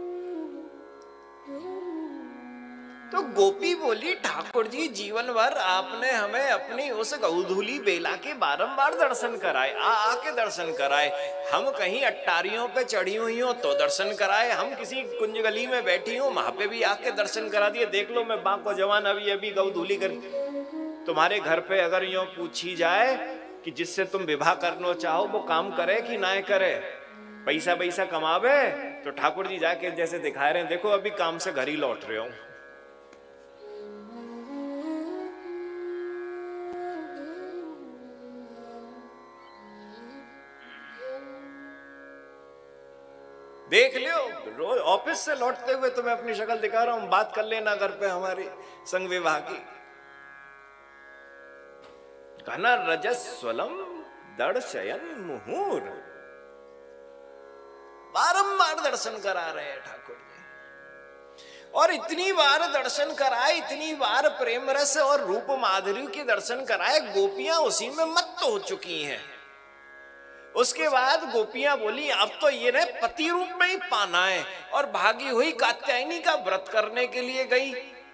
तो गोपी बोली, ठाकुर जी जीवन भर आपने हमें अपनी उस गौधूली बेला के बारंबार दर्शन कराए, आ आके दर्शन कराए। हम कहीं अट्टारियों पे चढ़ी हुई हो तो दर्शन कराए, हम किसी कुंज गली में बैठी हूं वहां पे भी आके दर्शन करा दिए। देख लो मैं बाको जवान अभी अभी गौधूली कर। तुम्हारे घर पे अगर यूं पूछी जाए कि जिससे तुम विवाह करना चाहो वो काम करे कि ना करे, पैसा पैसा कमावे, तो ठाकुर जी जाके जैसे दिखा रहे हैं, देखो अभी काम से घर ही लौट रहे हो। देख लियो, रोज ऑफिस से लौटते हुए तो मैं अपनी शक्ल दिखा रहा हूं, बात कर लेना घर पे हमारी संग विवाह की। कहना रजस्वलम दर्शयन मुहूर, बारंबार दर्शन करा रहे हैं ठाकुर जी। और इतनी बार दर्शन कराए, इतनी बार प्रेम रस और रूप माधुर्य के दर्शन कराए, गोपियां उसी में मत्त हो चुकी हैं। उसके बाद गोपियां बोली, अब तो ये ने पति रूप में ही पाना है, और भागी हुई कात्यायनी का व्रत करने के लिए गई।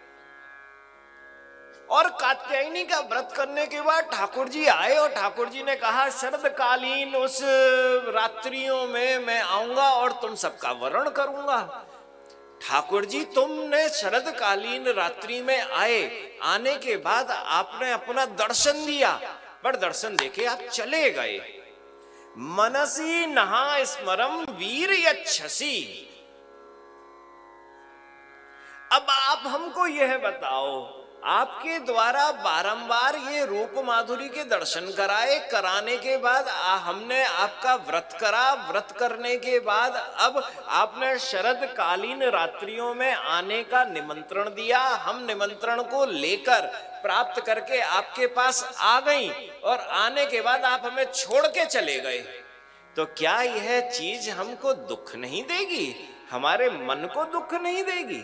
और कात्यायनी का व्रत करने के बाद ठाकुर जी आए और ठाकुर जी ने कहा, शरदकालीन उस रात्रियों में मैं आऊंगा और तुम सबका वरण करूंगा। ठाकुर जी तुमने शरदकालीन रात्रि में आए, आने के बाद आपने अपना दर्शन दिया, पर दर्शन देके आप चले गए। मनसी नहा स्मरम वीर यच्छसी। अब आप हमको यह बताओ आपके द्वारा बारंबार ये रूप माधुरी के दर्शन कराए, कराने के बाद आ, हमने आपका व्रत करा, व्रत करने के बाद अब आपने शरद कालीन रात्रियों में आने का निमंत्रण दिया। हम निमंत्रण को लेकर प्राप्त करके आपके पास आ गई और आने के बाद आप हमें छोड़ के चले गए, तो क्या यह चीज हमको दुख नहीं देगी, हमारे मन को दुख नहीं देगी?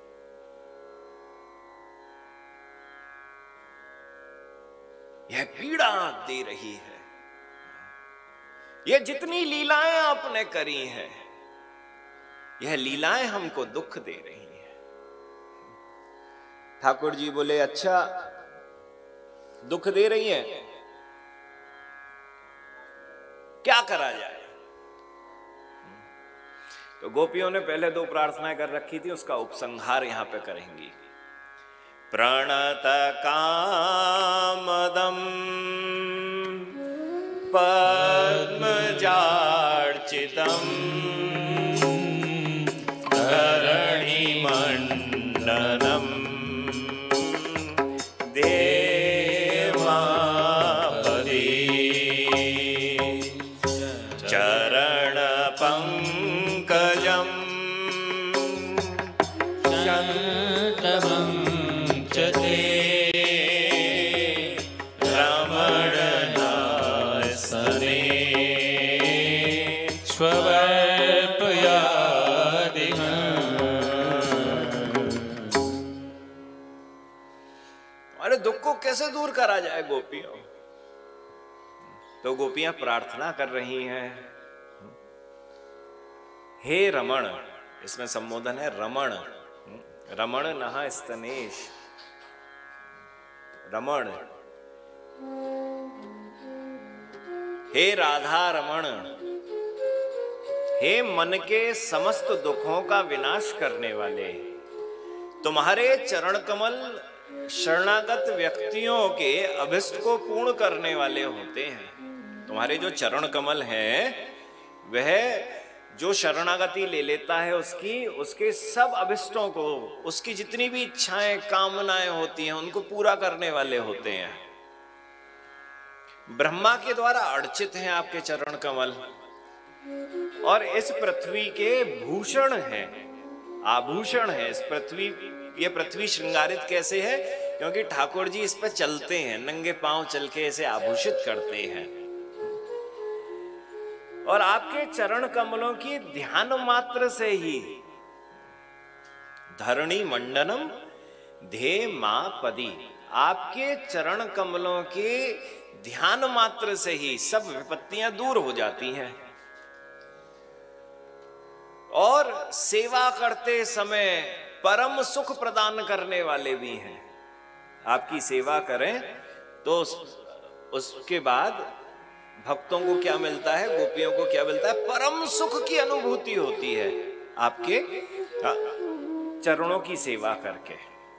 यह पीड़ा दे रही है। यह जितनी लीलाएं आपने करी हैं, यह लीलाएं हमको दुख दे रही हैं। ठाकुर जी बोले, अच्छा दुख दे रही हैं, क्या करा जाए? तो गोपियों ने पहले दो प्रार्थनाएं कर रखी थी, उसका उपसंहार यहां पे करेंगी। प्रणत कामदम पद्मजार्चितम धरणिमण्डलम देवापदे चरणपङ्कजम् शन्तवं च ते रमणनासने अरे दुख को कैसे दूर करा जाए गोपियों? तो गोपियां प्रार्थना कर रही हैं, हे रमण, इसमें संबोधन है रमण, रमण नः स्तनेश, रमण, हे राधा रमण, हे मन के समस्त दुखों का विनाश करने वाले, तुम्हारे चरण कमल शरणागत व्यक्तियों के अभिष्ट को पूर्ण करने वाले होते हैं। तुम्हारे जो चरण कमल हैं, वह जो शरणागति ले लेता है उसकी, उसके सब अभिष्टों को, उसकी जितनी भी इच्छाएं कामनाएं होती हैं, उनको पूरा करने वाले होते हैं। ब्रह्मा के द्वारा अर्चित हैं आपके चरण कमल, और इस पृथ्वी के भूषण हैं, आभूषण है। इस पृथ्वी, ये पृथ्वी श्रृंगारित कैसे है? क्योंकि ठाकुर जी इस पर चलते हैं, नंगे पांव चल के इसे आभूषित करते हैं। और आपके चरण कमलों की ध्यान मात्र से ही धरणी मंडनम धे मां पदी, आपके चरण कमलों के ध्यान मात्र से ही सब विपत्तियां दूर हो जाती हैं। और सेवा करते समय परम सुख प्रदान करने वाले भी हैं। आपकी सेवा करें तो उस, उसके बाद भक्तों को क्या मिलता है, गोपियों को क्या मिलता है? परम सुख की अनुभूति होती है आपके चरणों की सेवा करके।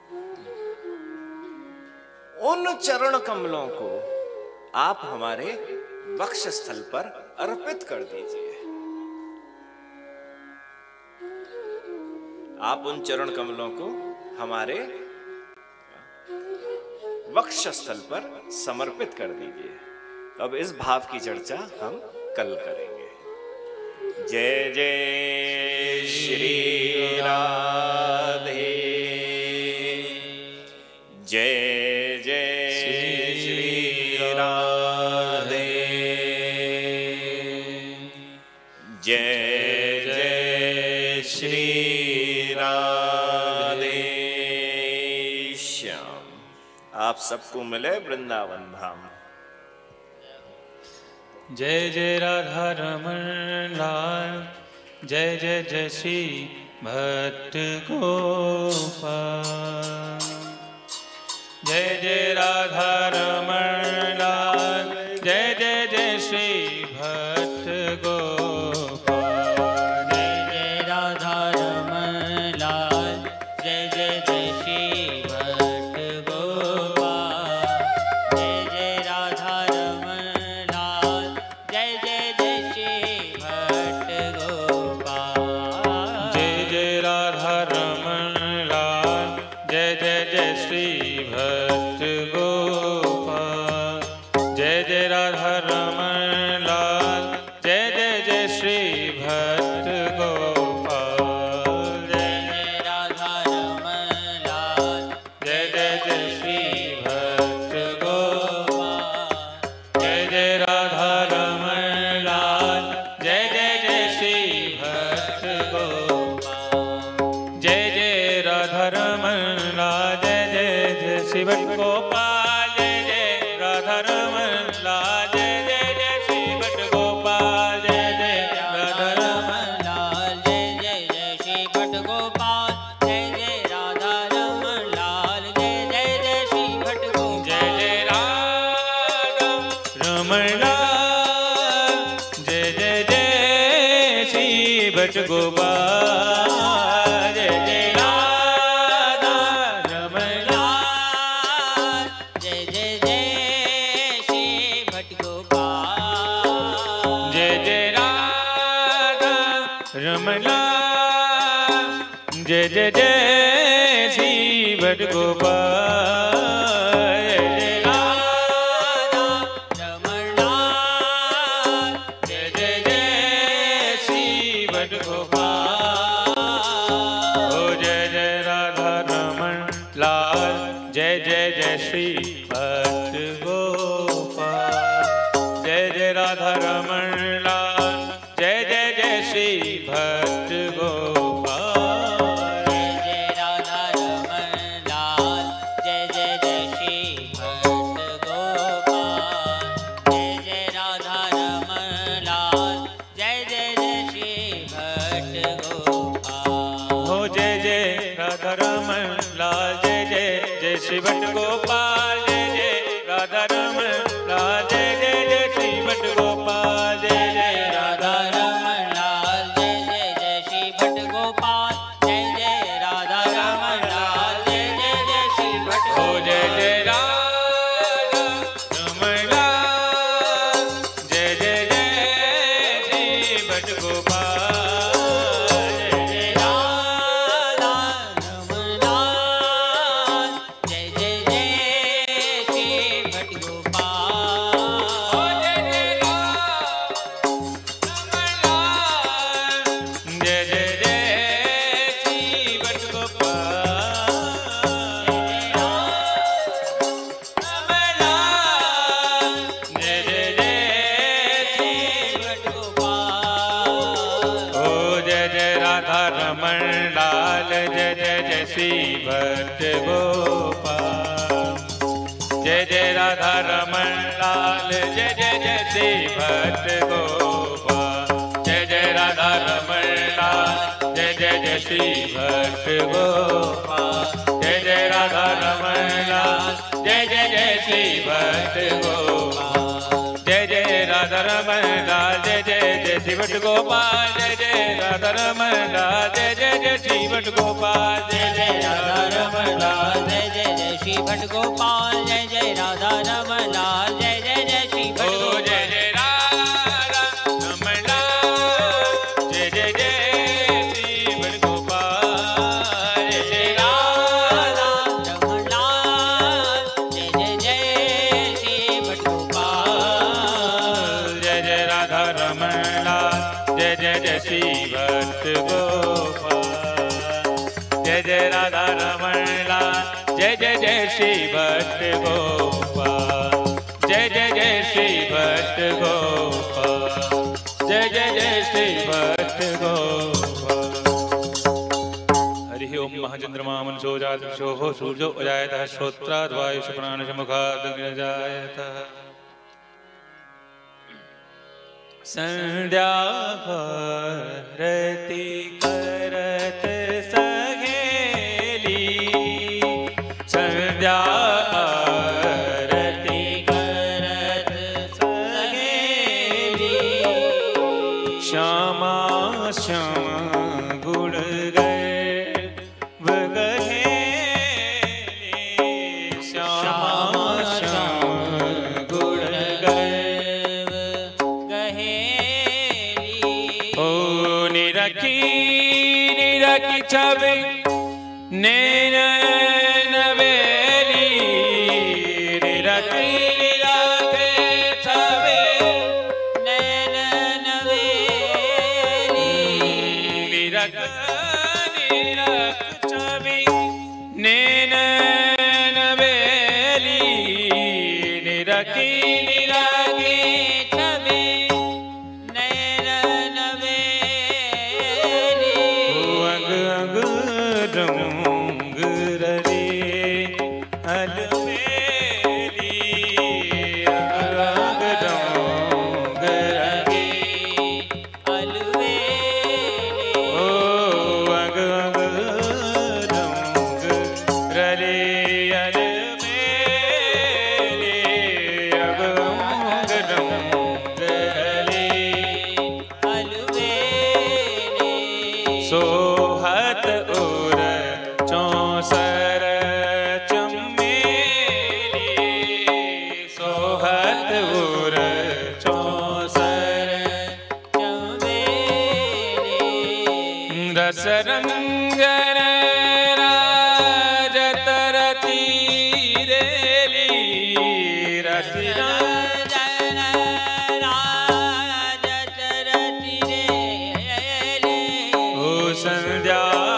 उन चरण कमलों को आप हमारे वक्षस्थल पर अर्पित कर दीजिए। आप उन चरण कमलों को हमारे वक्षस्थल पर समर्पित कर दीजिए। अब इस भाव की चर्चा हम कल करेंगे। जय जय श्री राधे, जय जय श्री राधे, जय जय श्री राधे श्याम। आप सबको मिले वृंदावन धाम। जय जय राधा रमण लाल, जय जय जय श्री भक्त गोपाल। जय जय राधा रमण लाल, जय जय जय श्री भक्त गोपाल। जय जय राधा रमण लाल, जय जय जय श्री भक्त गोपाल। जय जय राधा रमण लाल, जय जय जय श्री भक्त गोपाल। जय जय राधा रमण लाल, जय जय जय श्री गोपाल जय जय राधा रमण लाल जय जय जय श्री भट्ट गोपाल जय जय राधा रमण लाल जय जय जय श्री भट्ट गोपाल जय जय राधा रमण लाल जय जय जय श्री भट्ट गोपाल ओ जय जय राधा रमण लाल जय जय जय श्री भट्ट गोपाल जय जय राधा रमण लाल जय जय जय श्री भट्ट गोपाल जय जय राधा रमण लाल जय जय जय श्री भट्ट गोपाल जय जय राधा रमण लाल जय जय जय श्री भट्ट गोपाल हो जय जय राधा रमण लाल जय जय जय श्री भट्ट गोपाल जय जय राधा रमण लाल जय जय जय श्री भट्ट गोपाल जय जय राधा रमण लाल जय जय जय श्री भट्ट गोपाल जय जय राधा रमण लाल जय जय जय श्री भट्ट हो जय जय राधा रमण लाल जय जय जय श्री भट्ट गोपाल जय जय राधा रमण लाल जय जय जय श्री भट्ट गोपाल जय जय जय जय जय श्री भट्ट गोपाल जय जय जय श्री भट्ट गोपाल ओ जय जय राधा रमण लाल जय जय जय श्री भट्ट गोपाल जय जय राधा रमण लाल जय जय जय श्री भट्ट गोपाल जय जय राधा रमण लाल जय जय जय श्री भट्ट गोपाल जय जय राधा रमण लाल जय जय जय श्री भट्ट गोपाल जय जय राधा रमण लाल जय जय जय श्री भट्ट गोपाल जय जय राधा रमण लाल जय जय जय श्री भट्ट गोपाल जय जय राधा रमण लाल जय जय जय श्री भट्ट गोपाल जय जय राधा रमण लाल जय जय जय श्री भट्ट ओ जय जय राधा रमण लाल जय जय जय श्री भट्ट गोपाल जय जय राधा रमण लाल जय जय जय श्री भट्ट गोपाल जय जय राधा रमण लाल जय जय जय श्री भट्ट गोपाल जय जय राधा रमण लाल जय जय जय श्री भट्ट गोपाल जय जय जय श्री भट्ट गोपाल जय जय जय श्री भट्ट गोपाल हरि ओम महाचंद्रमा मनसो जातशो सूर्यो अजायतः श्रोत्राद्वायुष प्राणशमुखादग्रजायतः संध्या भारती करत सहेली संध्या आरती करत सहेली श्यामा श्यामा गुण गर्भ गहेली श्यामा श्यामा गुण गर्भ ओ निरखी निरखी छवि नैन नवेली निरखी निरखे छवि नैन नवेली निरख निरख छवि नैन नवेली निरखी निरखी छवि नैन नवेली अंग अंग रंग रले अलमेली अंग अंग रंग रले अलवेली ओ अंग अंग रंग रले अलमेली अंग अंग रंग रले अलवेली सोहत उर चौसर चमेली, सोहत उर चौसर चमेली। रस रंगन राजत रति रेली, रस रंगन राजत रति रेली। ओ संध्या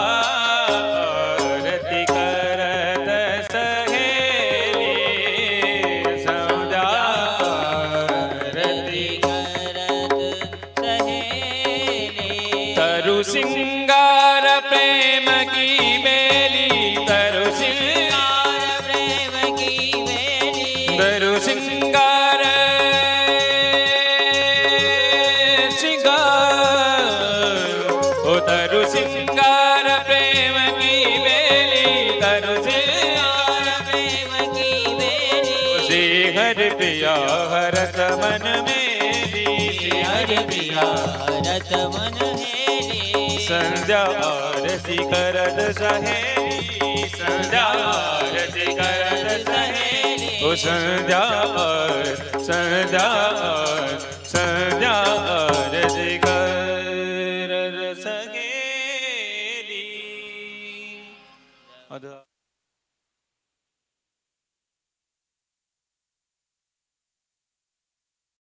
आरती करत सहेली, संध्या आरती करत सहेली। तरु सिंगार प्रेम की बेली, तरु सिंगार प्रेम की बेली। तरु सिंगार सिंगार, ओ तरु सिंगार प्रेम की बेली, तरु सिंगार प्रेम की बेली। श्री हरि प्रिया हरत मन मेरी, श्री हरि प्रिया हरत मन हेली। संध्या आरती करत सहेली, संध्या आरती करत सहेली। ओ संध्या आरती, संध्या आरती